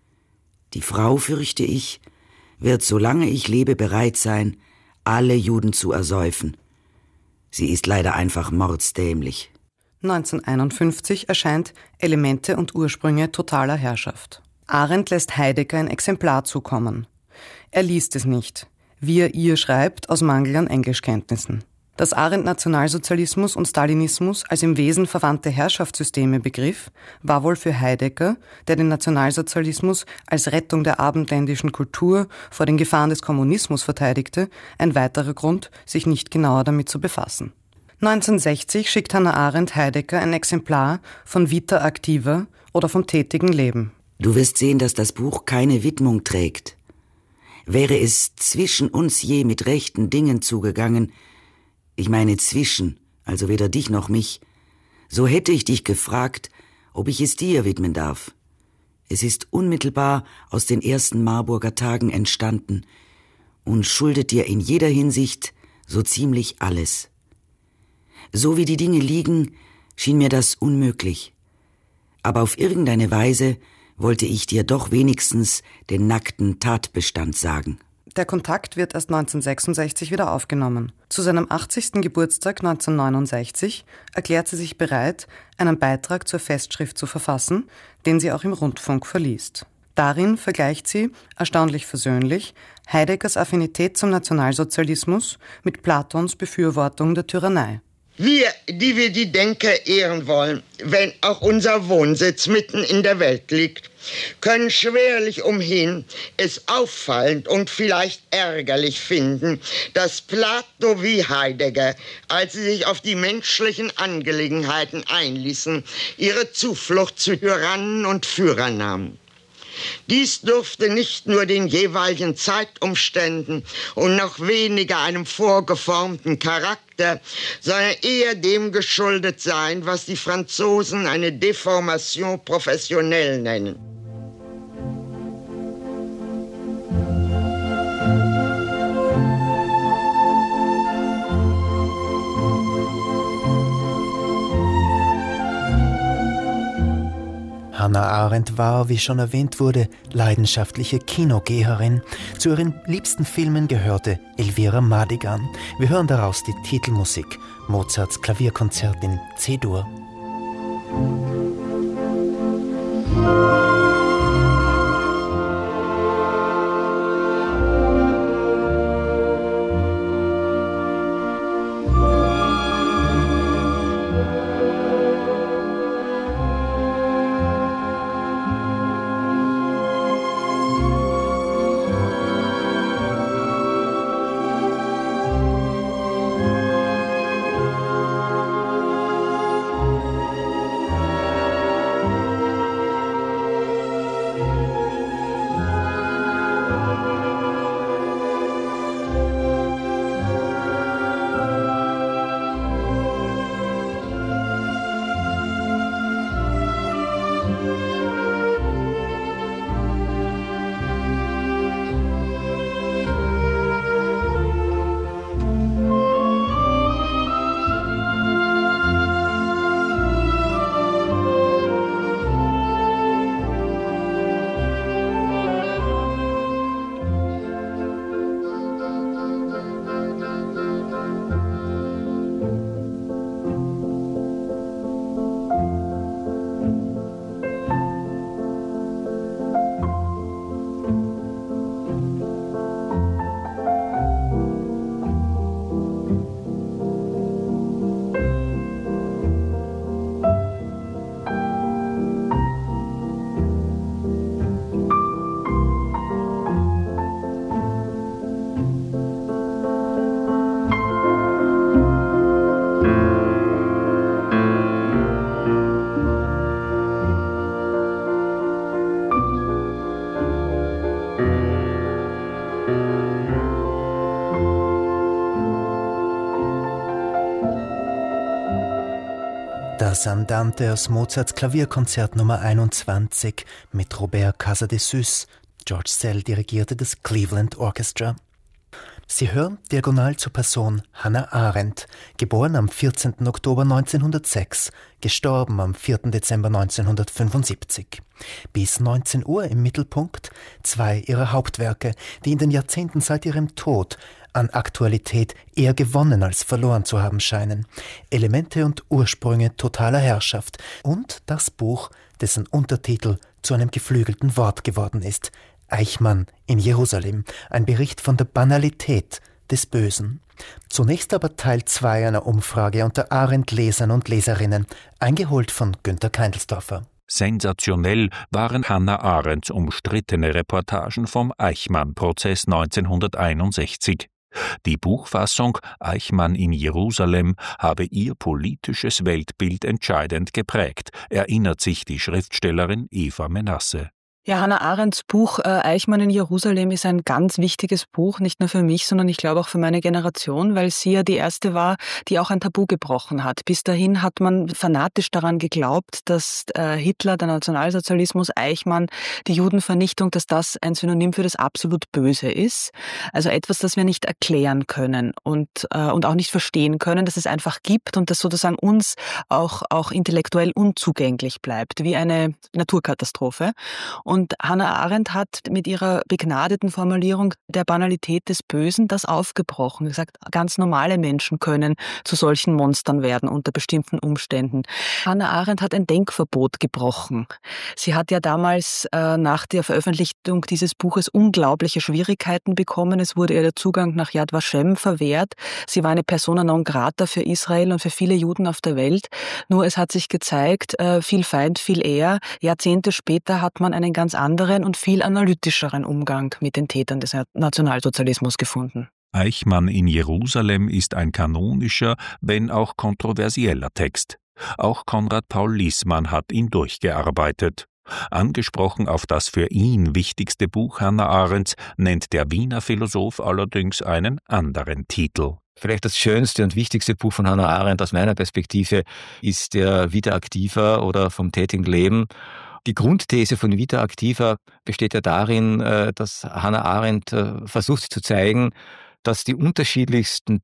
Die Frau, fürchte ich, wird, solange ich lebe, bereit sein, alle Juden zu ersäufen. Sie ist leider einfach mordsdämlich. neunzehnhunderteinundfünfzig erscheint Elemente und Ursprünge totaler Herrschaft. Arendt lässt Heidegger ein Exemplar zukommen. Er liest es nicht, wie er ihr schreibt, aus Mangel an Englischkenntnissen. Dass Arendt Nationalsozialismus und Stalinismus als im Wesen verwandte Herrschaftssysteme begriff, war wohl für Heidegger, der den Nationalsozialismus als Rettung der abendländischen Kultur vor den Gefahren des Kommunismus verteidigte, ein weiterer Grund, sich nicht genauer damit zu befassen. neunzehnhundertsechzig schickt Hannah Arendt Heidegger ein Exemplar von Vita Activa oder vom tätigen Leben. Du wirst sehen, dass das Buch keine Widmung trägt. Wäre es zwischen uns je mit rechten Dingen zugegangen, ich meine zwischen, also weder dich noch mich, So hätte ich dich gefragt, ob ich es dir widmen darf. Es ist unmittelbar aus den ersten Marburger Tagen entstanden und schuldet dir in jeder Hinsicht so ziemlich alles. So wie die Dinge liegen, schien mir das unmöglich. Aber auf irgendeine Weise wollte ich dir doch wenigstens den nackten Tatbestand sagen. Der Kontakt wird erst neunzehnhundertsechsundsechzig wieder aufgenommen. Zu seinem achtzigsten Geburtstag neunzehnhundertneunundsechzig erklärt sie sich bereit, einen Beitrag zur Festschrift zu verfassen, den sie auch im Rundfunk verliest. Darin vergleicht sie, erstaunlich versöhnlich, Heideggers Affinität zum Nationalsozialismus mit Platons Befürwortung der Tyrannei. Wir, die wir die Denker ehren wollen, wenn auch unser Wohnsitz mitten in der Welt liegt, können schwerlich umhin, es auffallend und vielleicht ärgerlich finden, dass Plato wie Heidegger, als sie sich auf die menschlichen Angelegenheiten einließen, ihre Zuflucht zu Tyrannen und Führern nahmen. Dies durfte nicht nur den jeweiligen Zeitumständen und noch weniger einem vorgeformten Charakter, sondern eher dem geschuldet sein, was die Franzosen eine Déformation professionnelle nennen. Hannah Arendt war, wie schon erwähnt wurde, leidenschaftliche Kinogeherin. Zu ihren liebsten Filmen gehörte Elvira Madigan. Wir hören daraus die Titelmusik, Mozarts Klavierkonzert in C-Dur. Das Andante aus Mozarts Klavierkonzert Nummer einundzwanzig mit Robert Casadesus. George Szell dirigierte das Cleveland Orchestra. Sie hören diagonal zur Person Hannah Arendt, geboren am vierzehnten Oktober neunzehnhundertsechs, gestorben am vierten Dezember neunzehnhundertfünfundsiebzig. Bis neunzehn Uhr im Mittelpunkt zwei ihrer Hauptwerke, die in den Jahrzehnten seit ihrem Tod an Aktualität eher gewonnen als verloren zu haben scheinen. Elemente und Ursprünge totaler Herrschaft und das Buch, dessen Untertitel zu einem geflügelten Wort geworden ist, Eichmann in Jerusalem, ein Bericht von der Banalität des Bösen. Zunächst aber Teil zwei einer Umfrage unter Arendt-Lesern und Leserinnen, eingeholt von Günter Keindelsdorfer. Sensationell waren Hannah Arendts umstrittene Reportagen vom Eichmann-Prozess neunzehnhunderteinundsechzig. Die Buchfassung Eichmann in Jerusalem habe ihr politisches Weltbild entscheidend geprägt, erinnert sich die Schriftstellerin Eva Menasse. Ja, Hannah Arendts Buch äh, Eichmann in Jerusalem ist ein ganz wichtiges Buch, nicht nur für mich, sondern ich glaube auch für meine Generation, weil sie ja die erste war, die auch ein Tabu gebrochen hat. Bis dahin hat man fanatisch daran geglaubt, dass äh, Hitler, der Nationalsozialismus, Eichmann, die Judenvernichtung, dass das ein Synonym für das absolut Böse ist. Also etwas, das wir nicht erklären können und, äh, und auch nicht verstehen können, dass es einfach gibt und das sozusagen uns auch, auch intellektuell unzugänglich bleibt, wie eine Naturkatastrophe. Und Hannah Arendt hat mit ihrer begnadeten Formulierung der Banalität des Bösen das aufgebrochen. Sie sagt, ganz normale Menschen können zu solchen Monstern werden unter bestimmten Umständen. Hannah Arendt hat ein Denkverbot gebrochen. Sie hat ja damals äh, nach der Veröffentlichung dieses Buches unglaubliche Schwierigkeiten bekommen. Es wurde ihr der Zugang nach Yad Vashem verwehrt. Sie war eine Persona non grata für Israel und für viele Juden auf der Welt. Nur es hat sich gezeigt, äh, viel Feind, viel eher. Jahrzehnte später hat man einen ganz anderen und viel analytischeren Umgang mit den Tätern des Nationalsozialismus gefunden. Eichmann in Jerusalem ist ein kanonischer, wenn auch kontroversieller Text. Auch Konrad Paul Liessmann hat ihn durchgearbeitet. Angesprochen auf das für ihn wichtigste Buch Hannah Arendts nennt der Wiener Philosoph allerdings einen anderen Titel. Vielleicht das schönste und wichtigste Buch von Hannah Arendt aus meiner Perspektive ist der Vita Activa oder Vom tätigen Leben. Die Grundthese von Vita Activa besteht ja darin, dass Hannah Arendt versucht zu zeigen, dass die unterschiedlichsten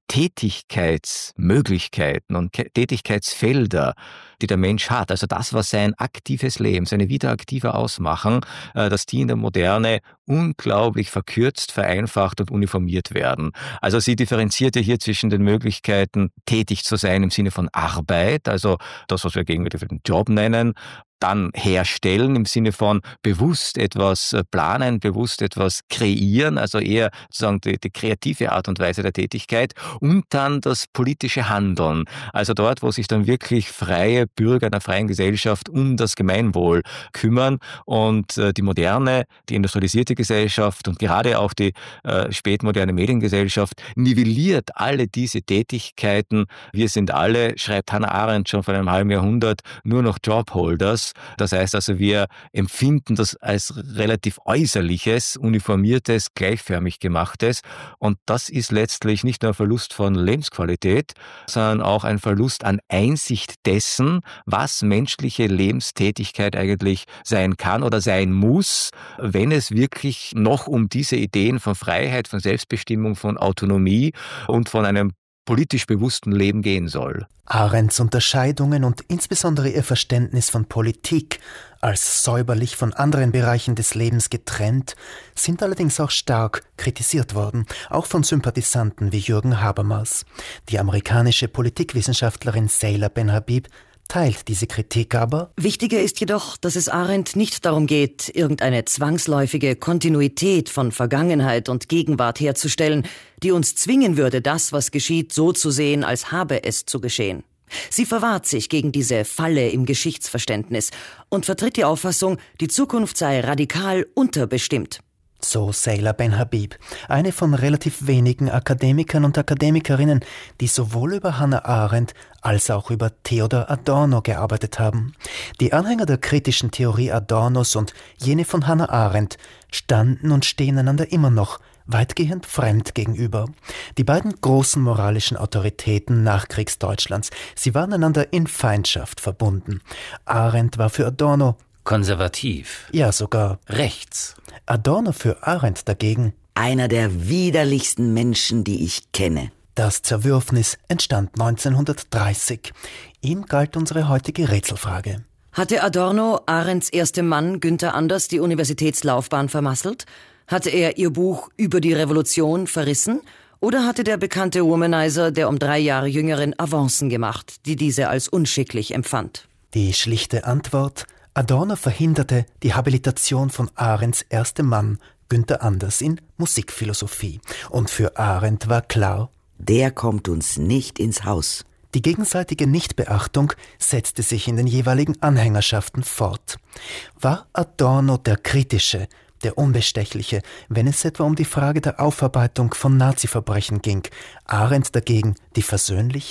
Tätigkeitsmöglichkeiten und Tätigkeitsfelder, die der Mensch hat, also das, was sein aktives Leben, seine Vita Activa ausmachen, dass die in der Moderne unglaublich verkürzt, vereinfacht und uniformiert werden. Also sie differenziert ja hier zwischen den Möglichkeiten, tätig zu sein im Sinne von Arbeit, also das, was wir gegenwärtig den Job nennen, dann herstellen im Sinne von bewusst etwas planen, bewusst etwas kreieren, also eher sozusagen die, die kreative Art und Weise der Tätigkeit und dann das politische Handeln, also dort, wo sich dann wirklich freie Bürger einer freien Gesellschaft um das Gemeinwohl kümmern und äh, die moderne, die industrialisierte Gesellschaft und gerade auch die äh, spätmoderne Mediengesellschaft nivelliert alle diese Tätigkeiten. Wir sind alle, schreibt Hannah Arendt schon vor einem halben Jahrhundert, nur noch Jobholders. Das heißt also, wir empfinden das als relativ äußerliches, uniformiertes, gleichförmig gemachtes. Und das ist letztlich nicht nur ein Verlust von Lebensqualität, sondern auch ein Verlust an Einsicht dessen, was menschliche Lebenstätigkeit eigentlich sein kann oder sein muss, wenn es wirklich noch um diese Ideen von Freiheit, von Selbstbestimmung, von Autonomie und von einem politisch bewussten Leben gehen soll. Arendts Unterscheidungen und insbesondere ihr Verständnis von Politik als säuberlich von anderen Bereichen des Lebens getrennt, sind allerdings auch stark kritisiert worden, auch von Sympathisanten wie Jürgen Habermas. Die amerikanische Politikwissenschaftlerin Seyla Ben-Habib teilt diese Kritik aber. Wichtiger ist jedoch, dass es Arendt nicht darum geht, irgendeine zwangsläufige Kontinuität von Vergangenheit und Gegenwart herzustellen, die uns zwingen würde, das, was geschieht, so zu sehen, als habe es zu geschehen. Sie verwahrt sich gegen diese Falle im Geschichtsverständnis und vertritt die Auffassung, die Zukunft sei radikal unterbestimmt. So Seyla Ben-Habib, eine von relativ wenigen Akademikern und Akademikerinnen, die sowohl über Hannah Arendt als auch über Theodor Adorno gearbeitet haben. Die Anhänger der kritischen Theorie Adornos und jene von Hannah Arendt standen und stehen einander immer noch weitgehend fremd gegenüber. Die beiden großen moralischen Autoritäten Nachkriegsdeutschlands, sie waren einander in Feindschaft verbunden. Arendt war für Adorno konservativ. Ja, sogar rechts. Adorno für Arendt dagegen einer der widerlichsten Menschen, die ich kenne. Das Zerwürfnis entstand neunzehnhundertdreißig. Ihm galt unsere heutige Rätselfrage. Hatte Adorno Arendts erster Mann Günther Anders die Universitätslaufbahn vermasselt? Hatte er ihr Buch Über die Revolution verrissen? Oder hatte der bekannte Womanizer der um drei Jahre jüngeren Avancen gemacht, die diese als unschicklich empfand? Die schlichte Antwort: Adorno verhinderte die Habilitation von Arendts erstem Mann, Günther Anders, in Musikphilosophie. Und für Arendt war klar, der kommt uns nicht ins Haus. Die gegenseitige Nichtbeachtung setzte sich in den jeweiligen Anhängerschaften fort. War Adorno der Kritische, der Unbestechliche, wenn es etwa um die Frage der Aufarbeitung von Naziverbrechen ging, Arendt dagegen die Versöhnliche?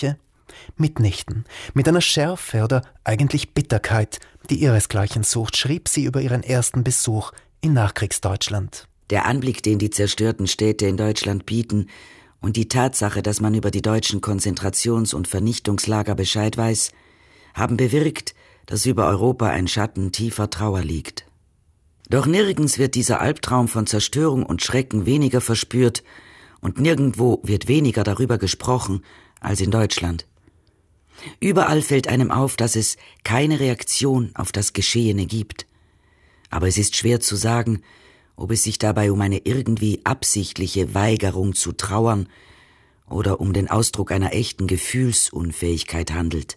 Mitnichten. Mit einer Schärfe oder eigentlich Bitterkeit, die ihresgleichen sucht, schrieb sie über ihren ersten Besuch in Nachkriegsdeutschland. Der Anblick, den die zerstörten Städte in Deutschland bieten, und die Tatsache, dass man über die deutschen Konzentrations- und Vernichtungslager Bescheid weiß, haben bewirkt, dass über Europa ein Schatten tiefer Trauer liegt. Doch nirgends wird dieser Albtraum von Zerstörung und Schrecken weniger verspürt und nirgendwo wird weniger darüber gesprochen als in Deutschland. Überall fällt einem auf, dass es keine Reaktion auf das Geschehene gibt. Aber es ist schwer zu sagen, ob es sich dabei um eine irgendwie absichtliche Weigerung zu trauern oder um den Ausdruck einer echten Gefühlsunfähigkeit handelt.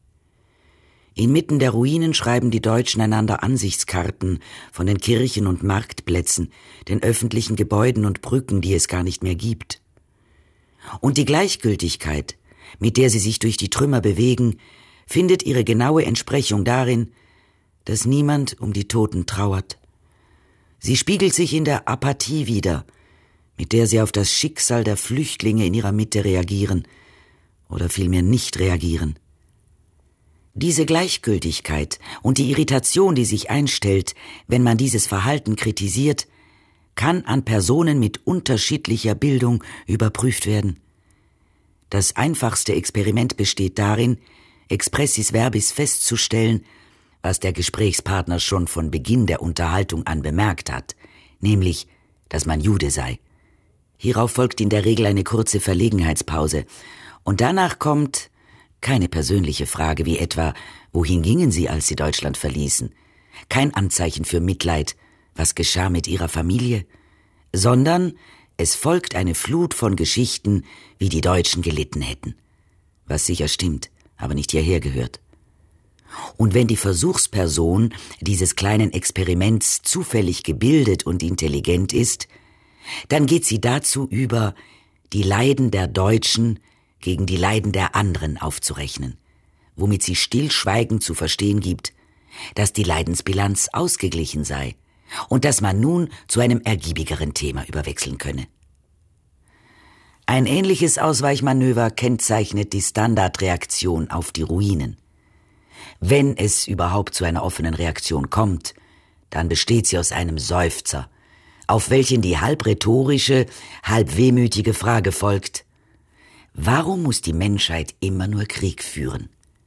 Inmitten der Ruinen schreiben die Deutschen einander Ansichtskarten von den Kirchen und Marktplätzen, den öffentlichen Gebäuden und Brücken, die es gar nicht mehr gibt. Und die Gleichgültigkeit, mit der sie sich durch die Trümmer bewegen, findet ihre genaue Entsprechung darin, dass niemand um die Toten trauert. Sie spiegelt sich in der Apathie wider, mit der sie auf das Schicksal der Flüchtlinge in ihrer Mitte reagieren oder vielmehr nicht reagieren. Diese Gleichgültigkeit und die Irritation, die sich einstellt, wenn man dieses Verhalten kritisiert, kann an Personen mit unterschiedlicher Bildung überprüft werden. Das einfachste Experiment besteht darin, expressis verbis festzustellen, was der Gesprächspartner schon von Beginn der Unterhaltung an bemerkt hat, nämlich, dass man Jude sei. Hierauf folgt in der Regel eine kurze Verlegenheitspause und danach kommt keine persönliche Frage wie etwa, wohin gingen Sie, als Sie Deutschland verließen? Kein Anzeichen für Mitleid, was geschah mit Ihrer Familie? Sondern es folgt eine Flut von Geschichten, wie die Deutschen gelitten hätten. Was sicher stimmt, aber nicht hierher gehört. Und wenn die Versuchsperson dieses kleinen Experiments zufällig gebildet und intelligent ist, dann geht sie dazu über, die Leiden der Deutschen gegen die Leiden der anderen aufzurechnen, womit sie stillschweigend zu verstehen gibt, dass die Leidensbilanz ausgeglichen sei und dass man nun zu einem ergiebigeren Thema überwechseln könne. Ein ähnliches Ausweichmanöver kennzeichnet die Standardreaktion auf die Ruinen. Wenn es überhaupt zu einer offenen Reaktion kommt, dann besteht sie aus einem Seufzer, auf welchen die halb rhetorische, halb wehmütige Frage folgt: Warum muss die Menschheit immer nur Krieg führen?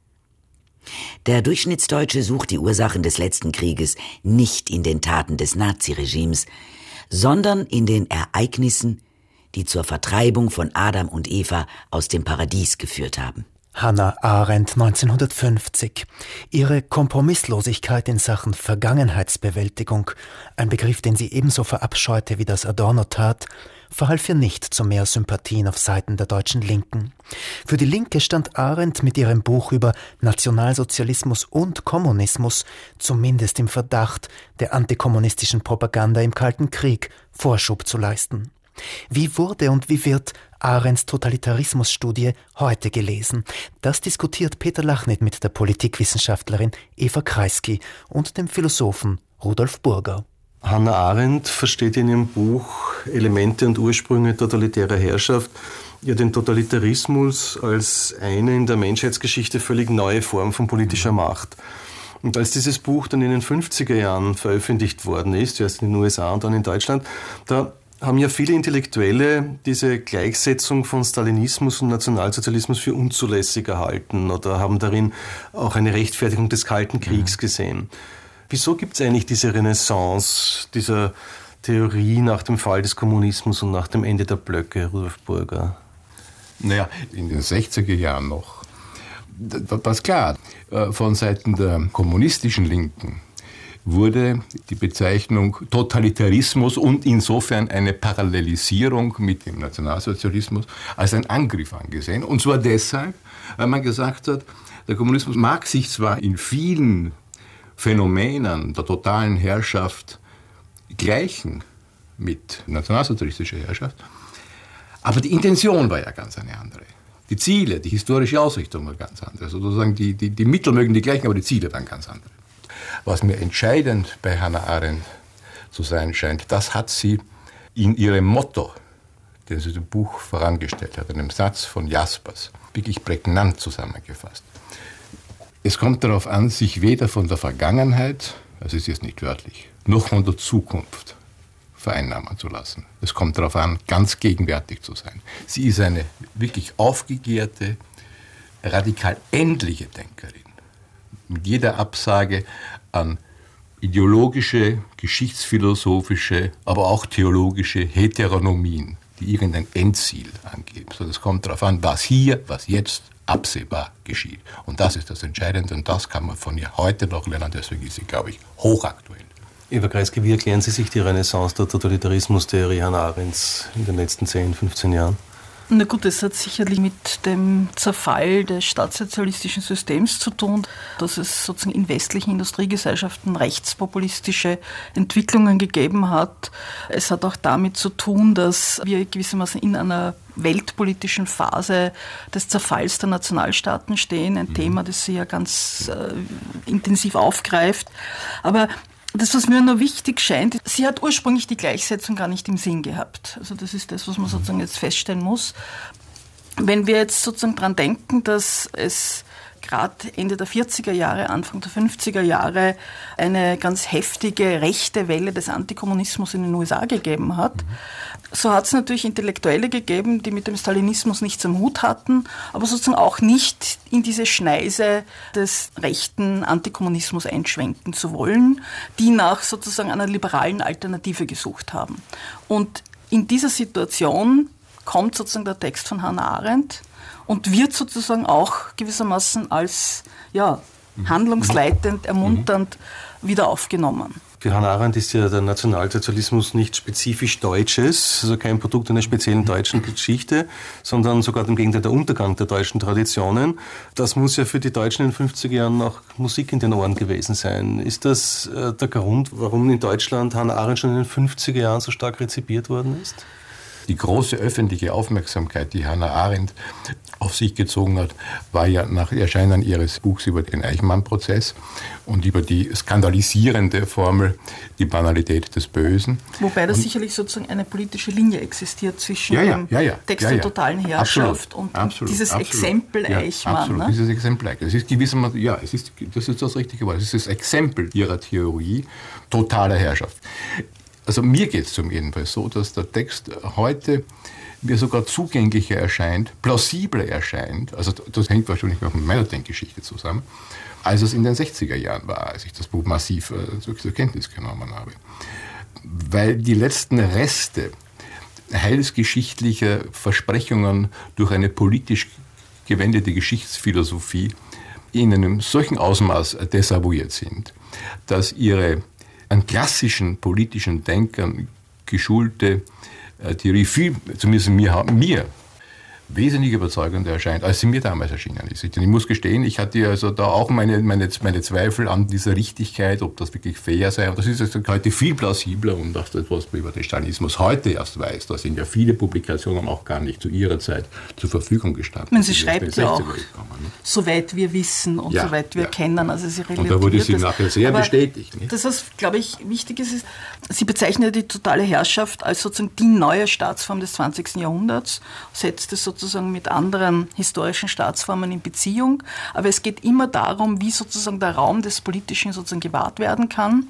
Der Durchschnittsdeutsche sucht die Ursachen des letzten Krieges nicht in den Taten des Naziregimes, sondern in den Ereignissen, die zur Vertreibung von Adam und Eva aus dem Paradies geführt haben. Hannah Arendt neunzehnhundertfünfzig. Ihre Kompromisslosigkeit in Sachen Vergangenheitsbewältigung, ein Begriff, den sie ebenso verabscheute wie das Adorno tat, verhalf ihr nicht zu mehr Sympathien auf Seiten der deutschen Linken. Für die Linke stand Arendt mit ihrem Buch über Nationalsozialismus und Kommunismus zumindest im Verdacht, der antikommunistischen Propaganda im Kalten Krieg Vorschub zu leisten. Wie wurde und wie wird Arendts Totalitarismusstudie heute gelesen? Das diskutiert Peter Lachnit mit der Politikwissenschaftlerin Eva Kreisky und dem Philosophen Rudolf Burger. Hannah Arendt versteht in ihrem Buch Elemente und Ursprünge totalitärer Herrschaft ja den Totalitarismus als eine in der Menschheitsgeschichte völlig neue Form von politischer Macht. Und als dieses Buch dann in den fünfziger Jahren veröffentlicht worden ist, zuerst in den U S A und dann in Deutschland, da haben ja viele Intellektuelle diese Gleichsetzung von Stalinismus und Nationalsozialismus für unzulässig erhalten oder haben darin auch eine Rechtfertigung des Kalten Kriegs gesehen. Wieso gibt es eigentlich diese Renaissance dieser Theorie nach dem Fall des Kommunismus und nach dem Ende der Blöcke, Rudolf Burger? Naja, in den sechziger Jahren noch. Was klar, von Seiten der kommunistischen Linken wurde die Bezeichnung Totalitarismus und insofern eine Parallelisierung mit dem Nationalsozialismus als ein Angriff angesehen. Und zwar deshalb, weil man gesagt hat, der Kommunismus mag sich zwar in vielen Phänomenen der totalen Herrschaft gleichen mit nationalsozialistischer Herrschaft, aber die Intention war ja ganz eine andere. Die Ziele, die historische Ausrichtung war ganz andere. Also sozusagen die, die, die Mittel mögen die gleichen, aber die Ziele waren ganz andere. Was mir entscheidend bei Hannah Arendt zu sein scheint, das hat sie in ihrem Motto, den sie im Buch vorangestellt hat, einem Satz von Jaspers, wirklich prägnant zusammengefasst. Es kommt darauf an, sich weder von der Vergangenheit, also es ist jetzt nicht wörtlich, noch von der Zukunft vereinnahmen zu lassen. Es kommt darauf an, ganz gegenwärtig zu sein. Sie ist eine wirklich aufgeklärte, radikal endliche Denkerin. Mit jeder Absage an ideologische, geschichtsphilosophische, aber auch theologische Heteronomien, die irgendein Endziel angeben. So, es kommt darauf an, was hier, was jetzt absehbar geschieht. Und das ist das Entscheidende und das kann man von ihr heute noch lernen. Deswegen ist sie, glaube ich, hochaktuell. Eva Kreisky, wie erklären Sie sich die Renaissance der Totalitarismustheorie Hannah Arendts in den letzten zehn, fünfzehn Jahren? Na gut, das hat sicherlich mit dem Zerfall des staatssozialistischen Systems zu tun, dass es sozusagen in westlichen Industriegesellschaften rechtspopulistische Entwicklungen gegeben hat. Es hat auch damit zu tun, dass wir gewissermaßen in einer weltpolitischen Phase des Zerfalls der Nationalstaaten stehen, ein mhm. Thema, das sie ja ganz äh, intensiv aufgreift. Aber das, was mir noch wichtig scheint, sie hat ursprünglich die Gleichsetzung gar nicht im Sinn gehabt. Also das ist das, was man sozusagen jetzt feststellen muss. Wenn wir jetzt sozusagen daran denken, dass es gerade Ende der vierziger Jahre, Anfang der fünfziger Jahre eine ganz heftige rechte Welle des Antikommunismus in den U S A gegeben hat, so hat es natürlich Intellektuelle gegeben, die mit dem Stalinismus nichts am Hut hatten, aber sozusagen auch nicht in diese Schneise des rechten Antikommunismus einschwenken zu wollen, die nach sozusagen einer liberalen Alternative gesucht haben. Und in dieser Situation kommt sozusagen der Text von Hannah Arendt und wird sozusagen auch gewissermaßen als ja, handlungsleitend, ermunternd wieder aufgenommen. Für Hannah Arendt ist ja der Nationalsozialismus nicht spezifisch Deutsches, also kein Produkt einer speziellen deutschen Geschichte, sondern sogar im Gegenteil der Untergang der deutschen Traditionen. Das muss ja für die Deutschen in den fünfziger Jahren auch Musik in den Ohren gewesen sein. Ist das äh, der Grund, warum in Deutschland Hannah Arendt schon in den fünfziger Jahren so stark rezipiert worden ist? Die große öffentliche Aufmerksamkeit, die Hannah Arendt auf sich gezogen hat, war ja nach Erscheinen ihres Buchs über den Eichmann-Prozess und über die skandalisierende Formel, die Banalität des Bösen. Wobei da und sicherlich sozusagen eine politische Linie existiert zwischen ja, ja, dem ja, ja, Text ja, der ja. totalen Herrschaft absolut, und absolut, dieses absolut. Exempel ja, Eichmann. Absolut, Ne? dieses Exempel. Es ist gewissermaßen, ja, es ist, das ist das richtige Wort. Es ist das Exempel ihrer Theorie totaler Herrschaft. Also mir geht es zum jedenfalls so, dass der Text heute mir sogar zugänglicher erscheint, plausibler erscheint, also das hängt wahrscheinlich auch mit meiner Denkgeschichte zusammen, als es in den sechziger Jahren war, als ich das Buch massiv äh, zur, zur Kenntnis genommen habe. Weil die letzten Reste heilsgeschichtlicher Versprechungen durch eine politisch gewendete Geschichtsphilosophie in einem solchen Ausmaß desavouiert sind, dass ihre an klassischen politischen Denkern geschulte Theorie viel, zumindest mir, mir wesentlich überzeugender erscheint, als sie mir damals erschienen ist. Ich muss gestehen, ich hatte also da auch meine, meine, meine Zweifel an dieser Richtigkeit, ob das wirklich fair sei. Und das ist jetzt heute viel plausibler und das, was man über den Stalinismus heute erst weiß. Da sind ja viele Publikationen auch gar nicht zu ihrer Zeit zur Verfügung gestanden. Man, sie schreibt ja auch, gekommen, ne? Soweit wir wissen und ja, soweit wir ja. kennen. Also sie und da wurde sie das. nachher sehr Aber bestätigt. Nicht? Das, was, glaube ich, wichtig ist, ist, sie bezeichnet die totale Herrschaft als sozusagen die neue Staatsform des zwanzigsten Jahrhunderts, setzt es sozusagen mit anderen historischen Staatsformen in Beziehung. Aber es geht immer darum, wie sozusagen der Raum des Politischen sozusagen gewahrt werden kann.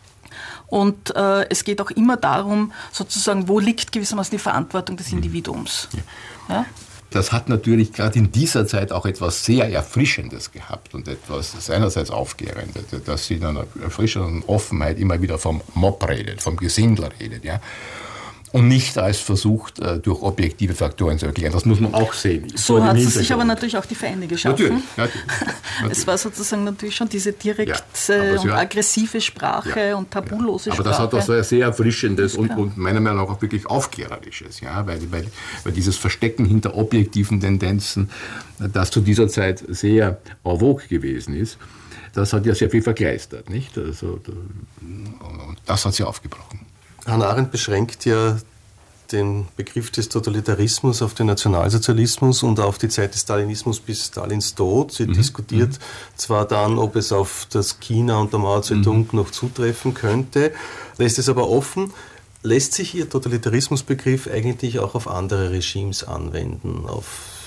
Und äh, es geht auch immer darum, sozusagen, wo liegt gewissermaßen die Verantwortung des Individuums. Ja. Ja? Das hat natürlich gerade in dieser Zeit auch etwas sehr Erfrischendes gehabt und etwas seinerseits Aufgehrendes, dass sie in einer erfrischenden Offenheit immer wieder vom Mob redet, vom Gesindel redet, ja. Und nicht als versucht, durch objektive Faktoren zu erklären. Das muss man auch sehen. So hat sie sich aber natürlich auch die Feinde geschaffen. Natürlich, natürlich, natürlich. Es war sozusagen natürlich schon diese direkte ja, und aggressive Sprache ja, und tabulose ja. Aber Sprache. Aber das hat was sehr Erfrischendes und, und meiner Meinung nach auch wirklich Aufklärerisches. Ja? Weil, weil, weil dieses Verstecken hinter objektiven Tendenzen, das zu dieser Zeit sehr en vogue gewesen ist, das hat ja sehr viel verkleistert. Nicht? Also, und das hat sie aufgebrochen. Hannah Arendt beschränkt ja den Begriff des Totalitarismus auf den Nationalsozialismus und auf die Zeit des Stalinismus bis Stalins Tod. Sie mhm. diskutiert mhm. zwar dann, ob es auf das China unter Mao Zedong mhm. noch zutreffen könnte, lässt es aber offen. Lässt sich Ihr Totalitarismusbegriff eigentlich auch auf andere Regimes anwenden, auf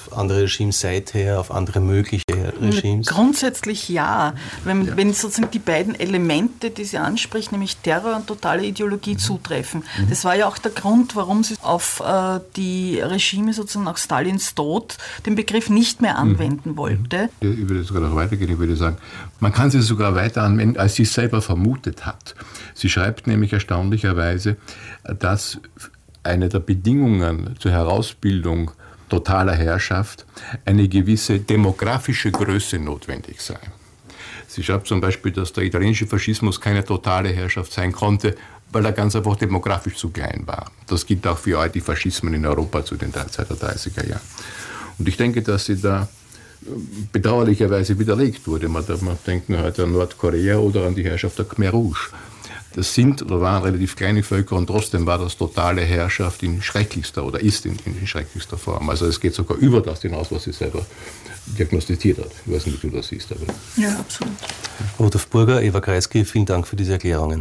auf andere Regimes seither, auf andere mögliche Regimes? Grundsätzlich ja. Wenn, ja. wenn sozusagen die beiden Elemente, die Sie ansprechen, nämlich Terror und totale Ideologie mhm. zutreffen. Mhm. Das war ja auch der Grund, warum Sie auf äh, die Regime sozusagen nach Stalins Tod den Begriff nicht mehr anwenden mhm. wollte. Ich würde sogar noch weitergehen, ich würde sagen, man kann sie sogar weiter anwenden, als sie es selber vermutet hat. Sie schreibt nämlich erstaunlicherweise, dass eine der Bedingungen zur Herausbildung totaler Herrschaft eine gewisse demografische Größe notwendig sei. Sie schreibt zum Beispiel, dass der italienische Faschismus keine totale Herrschaft sein konnte, weil er ganz einfach demografisch zu klein war. Das gilt auch für all die Faschismen in Europa zu den Zeit der dreißiger Jahren. Und ich denke, dass sie da bedauerlicherweise widerlegt wurde. Man darf man denken heute an Nordkorea oder an die Herrschaft der Khmer Rouge. Das sind oder waren relativ kleine Völker und trotzdem war das totale Herrschaft in schrecklichster oder ist in, in schrecklichster Form. Also es geht sogar über das hinaus, was sie selber diagnostiziert hat. Ich weiß nicht, wie du das siehst. Aber ja, absolut. Rudolf Burger, Eva Kreisky, vielen Dank für diese Erklärungen.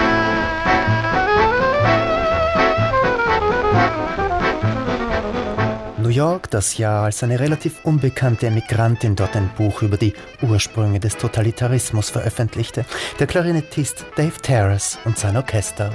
New York, das Jahr, als eine relativ unbekannte Emigrantin dort ein Buch über die Ursprünge des Totalitarismus veröffentlichte. Der Klarinettist Dave Terrace und sein Orchester.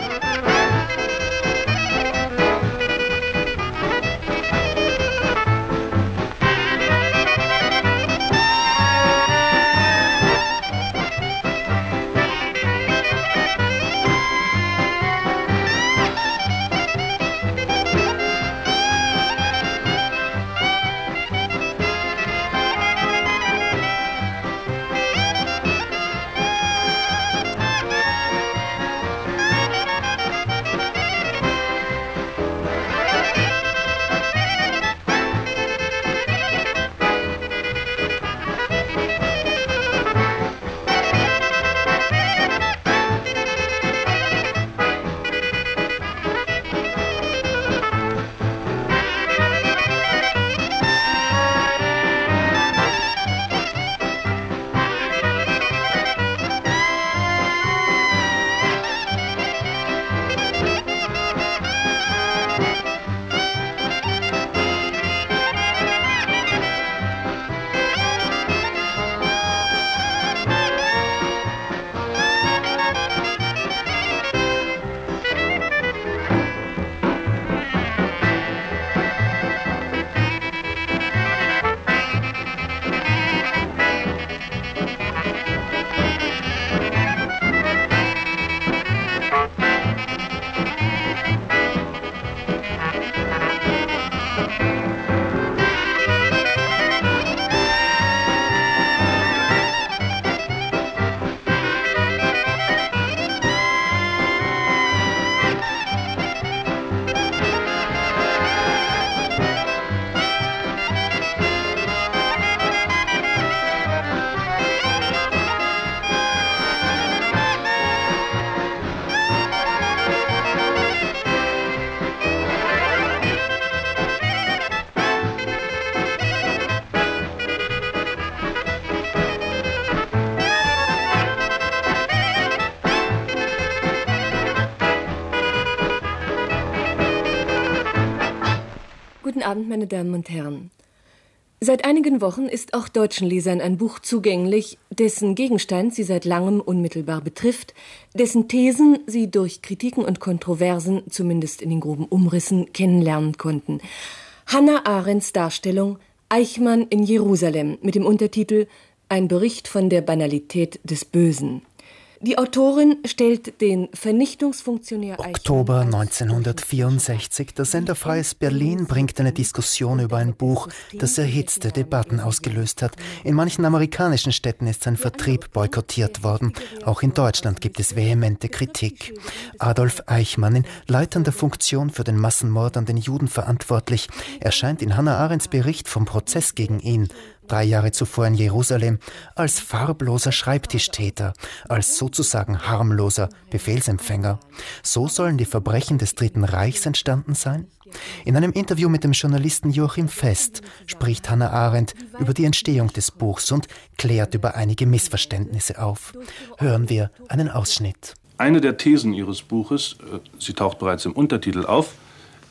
Guten Abend, meine Damen und Herren. Seit einigen Wochen ist auch deutschen Lesern ein Buch zugänglich, dessen Gegenstand sie seit langem unmittelbar betrifft, dessen Thesen sie durch Kritiken und Kontroversen, zumindest in den groben Umrissen, kennenlernen konnten. Hannah Arendts Darstellung Eichmann in Jerusalem mit dem Untertitel Ein Bericht von der Banalität des Bösen. Die Autorin stellt den Vernichtungsfunktionär Oktober neunzehnhundertvierundsechzig. Der Sender Freies Berlin bringt eine Diskussion über ein Buch, das erhitzte Debatten ausgelöst hat. In manchen amerikanischen Städten ist sein Vertrieb boykottiert worden. Auch in Deutschland gibt es vehemente Kritik. Adolf Eichmann, in leitender Funktion für den Massenmord an den Juden verantwortlich, erscheint in Hannah Arendts Bericht vom Prozess gegen ihn, drei Jahre zuvor in Jerusalem, als farbloser Schreibtischtäter, als sozusagen harmloser Befehlsempfänger. So sollen die Verbrechen des Dritten Reichs entstanden sein? In einem Interview mit dem Journalisten Joachim Fest spricht Hannah Arendt über die Entstehung des Buchs und klärt über einige Missverständnisse auf. Hören wir einen Ausschnitt. Eine der Thesen ihres Buches, sie taucht bereits im Untertitel auf,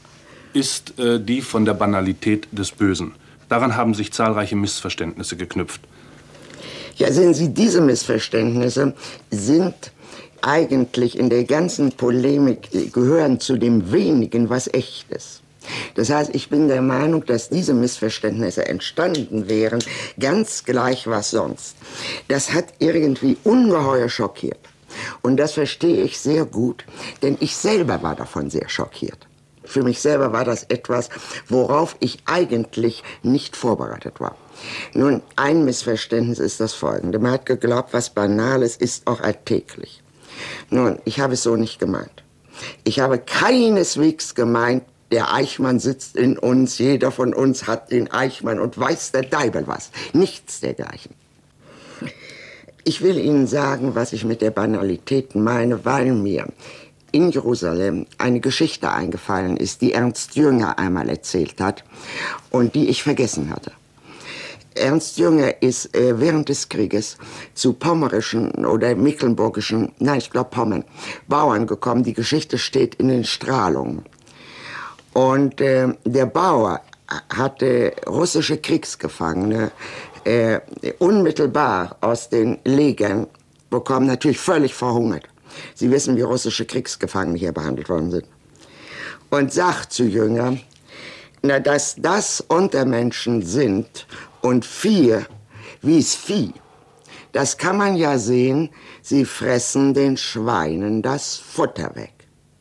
ist äh, die von der Banalität des Bösen. Daran haben sich zahlreiche Missverständnisse geknüpft. Ja, sehen Sie, diese Missverständnisse sind eigentlich in der ganzen Polemik, gehören zu dem wenigen, was echt ist. Das heißt, ich bin der Meinung, dass diese Missverständnisse entstanden wären, ganz gleich was sonst. Das hat irgendwie ungeheuer schockiert. Und das verstehe ich sehr gut, denn ich selber war davon sehr schockiert. Für mich selber war das etwas, worauf ich eigentlich nicht vorbereitet war. Nun, ein Missverständnis ist das folgende. Man hat geglaubt, was Banales ist auch alltäglich. Nun, ich habe es so nicht gemeint. Ich habe keineswegs gemeint, der Eichmann sitzt in uns, jeder von uns hat den Eichmann und weiß der Deibel was. Nichts dergleichen. Ich will Ihnen sagen, was ich mit der Banalität meine, weil mir in Jerusalem eine Geschichte eingefallen ist, die Ernst Jünger einmal erzählt hat und die ich vergessen hatte. Ernst Jünger ist äh, während des Krieges zu pommerischen oder mecklenburgischen, nein, ich glaube Pommern, Bauern gekommen. Die Geschichte steht in den Strahlungen. Und äh, der Bauer hatte russische Kriegsgefangene äh, unmittelbar aus den Legern bekommen, natürlich völlig verhungert. Sie wissen, wie russische Kriegsgefangene hier behandelt worden sind. Und sagt zu Jünger, na, dass das Untermenschen sind und Vieh, wie's Vieh, das kann man ja sehen, sie fressen den Schweinen das Futter weg.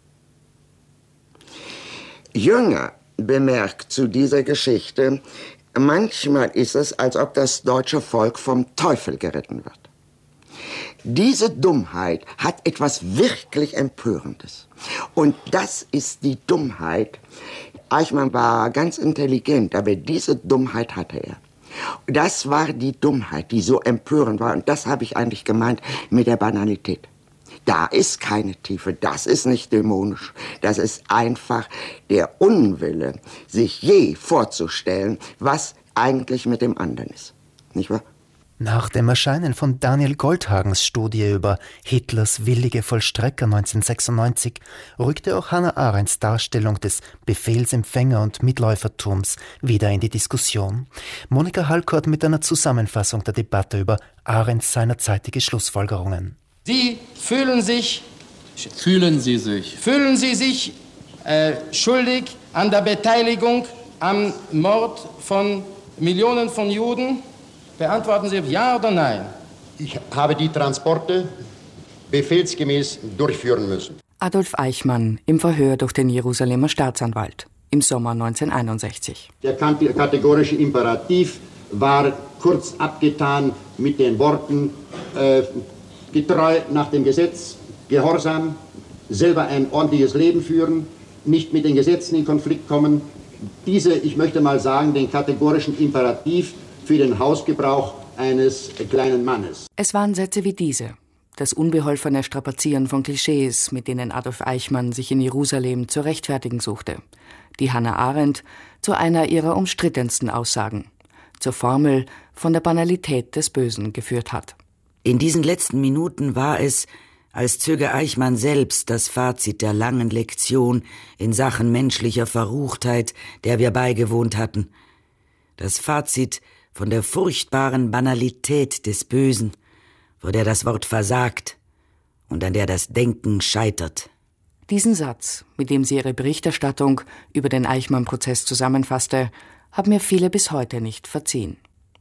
Jünger bemerkt zu dieser Geschichte, manchmal ist es, als ob das deutsche Volk vom Teufel geritten wird. Diese Dummheit hat etwas wirklich Empörendes. Und das ist die Dummheit. Eichmann war ganz intelligent, aber diese Dummheit hatte er. Das war die Dummheit, die so empörend war. Und das habe ich eigentlich gemeint mit der Banalität. Da ist keine Tiefe, das ist nicht dämonisch. Das ist einfach der Unwille, sich je vorzustellen, was eigentlich mit dem anderen ist. Nicht wahr? Nach dem Erscheinen von Daniel Goldhagens Studie über Hitlers willige Vollstrecker neunzehnhundertsechsundneunzig rückte auch Hannah Arendts Darstellung des Befehlsempfänger- und Mitläufertums wieder in die Diskussion. Monika Halkort mit einer Zusammenfassung der Debatte über Arendts seinerzeitige Schlussfolgerungen. Sie fühlen sich, fühlen Sie sich, fühlen Sie sich äh, schuldig an der Beteiligung am Mord von Millionen von Juden? Beantworten Sie ja oder nein. Ich habe die Transporte befehlsgemäß durchführen müssen. Adolf Eichmann im Verhör durch den Jerusalemer Staatsanwalt im Sommer neunzehnhunderteinundsechzig. Der kategorische Imperativ war kurz abgetan mit den Worten äh, getreu nach dem Gesetz, gehorsam, selber ein ordentliches Leben führen, nicht mit den Gesetzen in Konflikt kommen. Diese, ich möchte mal sagen, den kategorischen Imperativ für den Hausgebrauch eines kleinen Mannes. Es waren Sätze wie diese, das unbeholfene Strapazieren von Klischees, mit denen Adolf Eichmann sich in Jerusalem zu rechtfertigen suchte, die Hannah Arendt zu einer ihrer umstrittensten Aussagen, zur Formel von der Banalität des Bösen geführt hat. In diesen letzten Minuten war es, als zöge Eichmann selbst das Fazit der langen Lektion in Sachen menschlicher Verruchtheit, der wir beigewohnt hatten. Das Fazit von der furchtbaren Banalität des Bösen, vor der das Wort versagt und an der das Denken scheitert. Diesen Satz, mit dem sie ihre Berichterstattung über den Eichmann-Prozess zusammenfasste, haben mir viele bis heute nicht verziehen.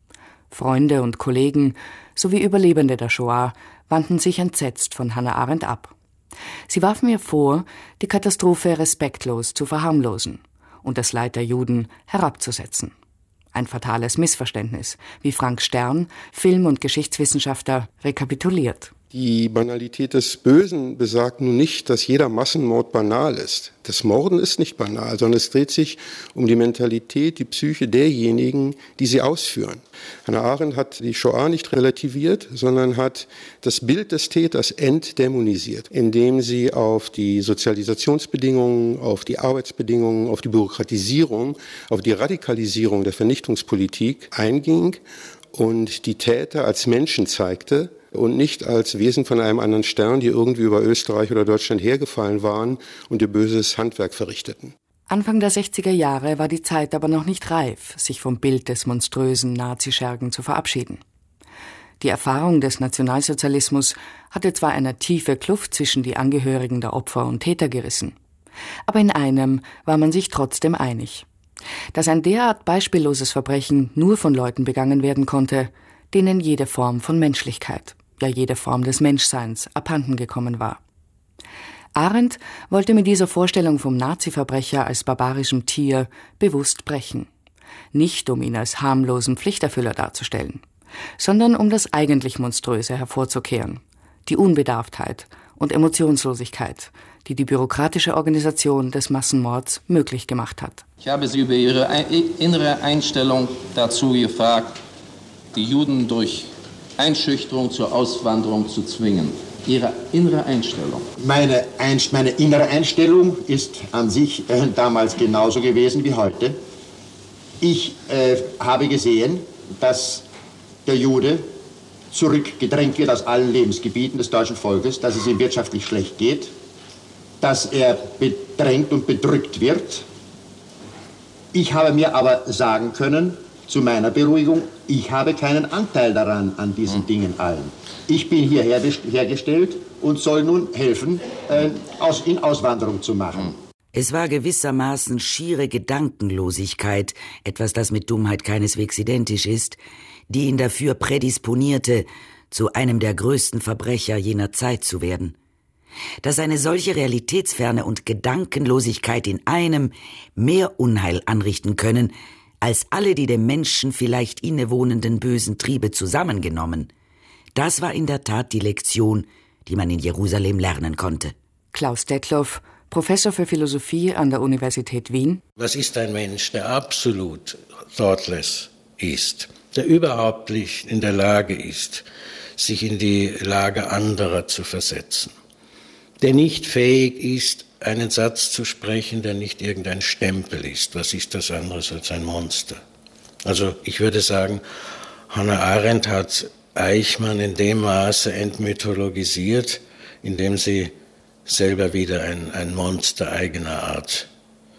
Freunde und Kollegen sowie Überlebende der Shoah wandten sich entsetzt von Hannah Arendt ab. Sie warfen ihr vor, die Katastrophe respektlos zu verharmlosen und das Leid der Juden herabzusetzen. Ein fatales Missverständnis, wie Frank Stern, Film- und Geschichtswissenschaftler, rekapituliert. Die Banalität des Bösen besagt nun nicht, dass jeder Massenmord banal ist. Das Morden ist nicht banal, sondern es dreht sich um die Mentalität, die Psyche derjenigen, die sie ausführen. Hannah Arendt hat die Shoah nicht relativiert, sondern hat das Bild des Täters entdämonisiert, indem sie auf die Sozialisationsbedingungen, auf die Arbeitsbedingungen, auf die Bürokratisierung, auf die Radikalisierung der Vernichtungspolitik einging und die Täter als Menschen zeigte, und nicht als Wesen von einem anderen Stern, die irgendwie über Österreich oder Deutschland hergefallen waren und ihr böses Handwerk verrichteten. Anfang der sechziger Jahre war die Zeit aber noch nicht reif, sich vom Bild des monströsen Nazischergen zu verabschieden. Die Erfahrung des Nationalsozialismus hatte zwar eine tiefe Kluft zwischen die Angehörigen der Opfer und Täter gerissen, aber in einem war man sich trotzdem einig: dass ein derart beispielloses Verbrechen nur von Leuten begangen werden konnte, denen jede Form von Menschlichkeit, ja jede Form des Menschseins abhanden gekommen war. Arendt wollte mit dieser Vorstellung vom Nazi-Verbrecher als barbarischem Tier bewusst brechen. Nicht um ihn als harmlosen Pflichterfüller darzustellen, sondern um das eigentlich Monströse hervorzukehren: die Unbedarftheit und Emotionslosigkeit, die die bürokratische Organisation des Massenmords möglich gemacht hat. Ich habe Sie über Ihre innere Einstellung dazu gefragt, die Juden durch Einschüchterung zur Auswanderung zu zwingen. Ihre innere Einstellung? Meine, Einst- meine innere Einstellung ist an sich äh, damals genauso gewesen wie heute. Ich äh, habe gesehen, dass der Jude zurückgedrängt wird aus allen Lebensgebieten des deutschen Volkes, dass es ihm wirtschaftlich schlecht geht, dass er bedrängt und bedrückt wird. Ich habe mir aber sagen können, zu meiner Beruhigung, ich habe keinen Anteil daran, an diesen Dingen allen. Ich bin hier hergestellt und soll nun helfen, äh, aus, in Auswanderung zu machen. Es war gewissermaßen schiere Gedankenlosigkeit, etwas, das mit Dummheit keineswegs identisch ist, die ihn dafür prädisponierte, zu einem der größten Verbrecher jener Zeit zu werden. Dass eine solche Realitätsferne und Gedankenlosigkeit in einem mehr Unheil anrichten können, als alle die dem Menschen vielleicht innewohnenden bösen Triebe zusammengenommen, das war in der Tat die Lektion, die man in Jerusalem lernen konnte. Klaus Detloff, Professor für Philosophie an der Universität Wien. Was ist ein Mensch, der absolut thoughtless ist, der überhaupt nicht in der Lage ist, sich in die Lage anderer zu versetzen, der nicht fähig ist, einen Satz zu sprechen, der nicht irgendein Stempel ist? Was ist das anderes als ein Monster? Also ich würde sagen, Hannah Arendt hat Eichmann in dem Maße entmythologisiert, indem sie selber wieder ein, ein Monster eigener Art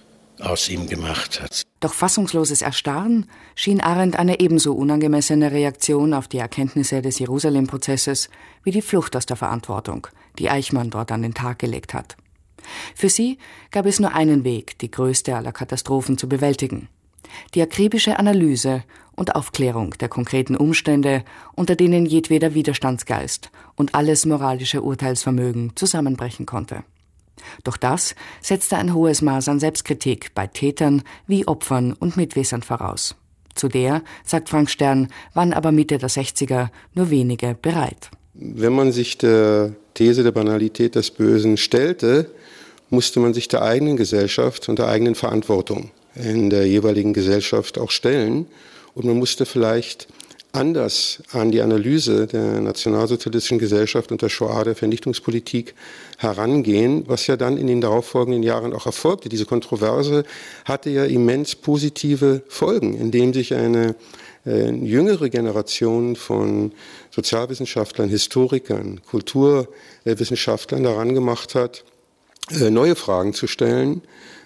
aus ihm gemacht hat. Doch fassungsloses Erstarren schien Arendt eine ebenso unangemessene Reaktion auf die Erkenntnisse des Jerusalem-Prozesses wie die Flucht aus der Verantwortung, die Eichmann dort an den Tag gelegt hat. Für sie gab es nur einen Weg, die größte aller Katastrophen zu bewältigen: die akribische Analyse und Aufklärung der konkreten Umstände, unter denen jedweder Widerstandsgeist und alles moralische Urteilsvermögen zusammenbrechen konnte. Doch das setzte ein hohes Maß an Selbstkritik bei Tätern wie Opfern und Mitwissern voraus. Zu der, sagt Frank Stern, waren aber Mitte der sechziger nur wenige bereit. Wenn man sich der These der Banalität des Bösen stellte, musste man sich der eigenen Gesellschaft und der eigenen Verantwortung in der jeweiligen Gesellschaft auch stellen. Und man musste vielleicht anders an die Analyse der nationalsozialistischen Gesellschaft und der Shoah, der Vernichtungspolitik herangehen, was ja dann in den darauffolgenden Jahren auch erfolgte. Diese Kontroverse hatte ja immens positive Folgen, indem sich eine äh, jüngere Generation von Sozialwissenschaftlern, Historikern, Kulturwissenschaftlern daran gemacht hat, äh, neue Fragen zu stellen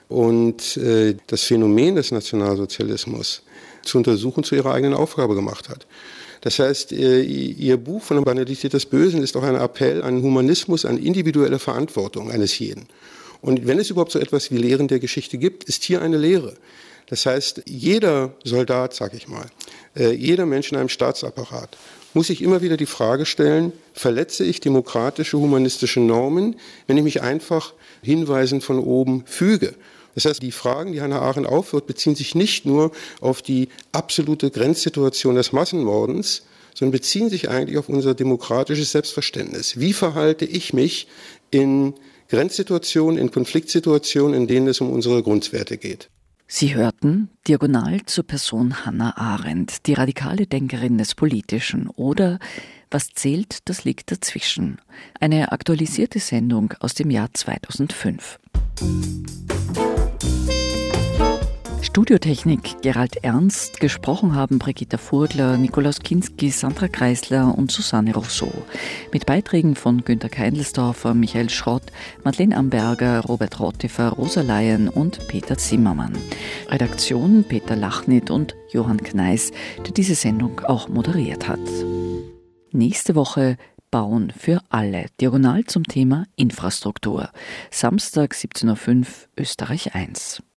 und äh, das Phänomen des Nationalsozialismus zu untersuchen, zu ihrer eigenen Aufgabe gemacht hat. Das heißt, ihr Buch von der Banalität des Bösen ist auch ein Appell an Humanismus, an individuelle Verantwortung eines jeden. Und wenn es überhaupt so etwas wie Lehren der Geschichte gibt, ist hier eine Lehre. Das heißt, jeder Soldat, sag ich mal, jeder Mensch in einem Staatsapparat muss sich immer wieder die Frage stellen, verletze ich demokratische, humanistische Normen, wenn ich mich einfach Hinweisen von oben füge? Das heißt, die Fragen, die Hannah Arendt aufwirft, beziehen sich nicht nur auf die absolute Grenzsituation des Massenmordens, sondern beziehen sich eigentlich auf unser demokratisches Selbstverständnis. Wie verhalte ich mich in Grenzsituationen, in Konfliktsituationen, in denen es um unsere Grundwerte geht? Sie hörten Diagonal zur Person Hannah Arendt, die radikale Denkerin des Politischen, oder Was zählt, das liegt dazwischen. Eine aktualisierte Sendung aus dem Jahr zweitausendfünf. Studiotechnik Gerald Ernst, gesprochen haben Brigitta Furgler, Nikolaus Kinski, Sandra Kreisler und Susanne Rousseau. Mit Beiträgen von Günter Keindelsdorfer, Michael Schrott, Madeleine Amberger, Robert Rottifer, Rosa Laien und Peter Zimmermann. Redaktion Peter Lachnit und Johann Kneis, der diese Sendung auch moderiert hat. Nächste Woche Bauen für alle. Diagonal zum Thema Infrastruktur. Samstag siebzehn Uhr fünf, Österreich eins.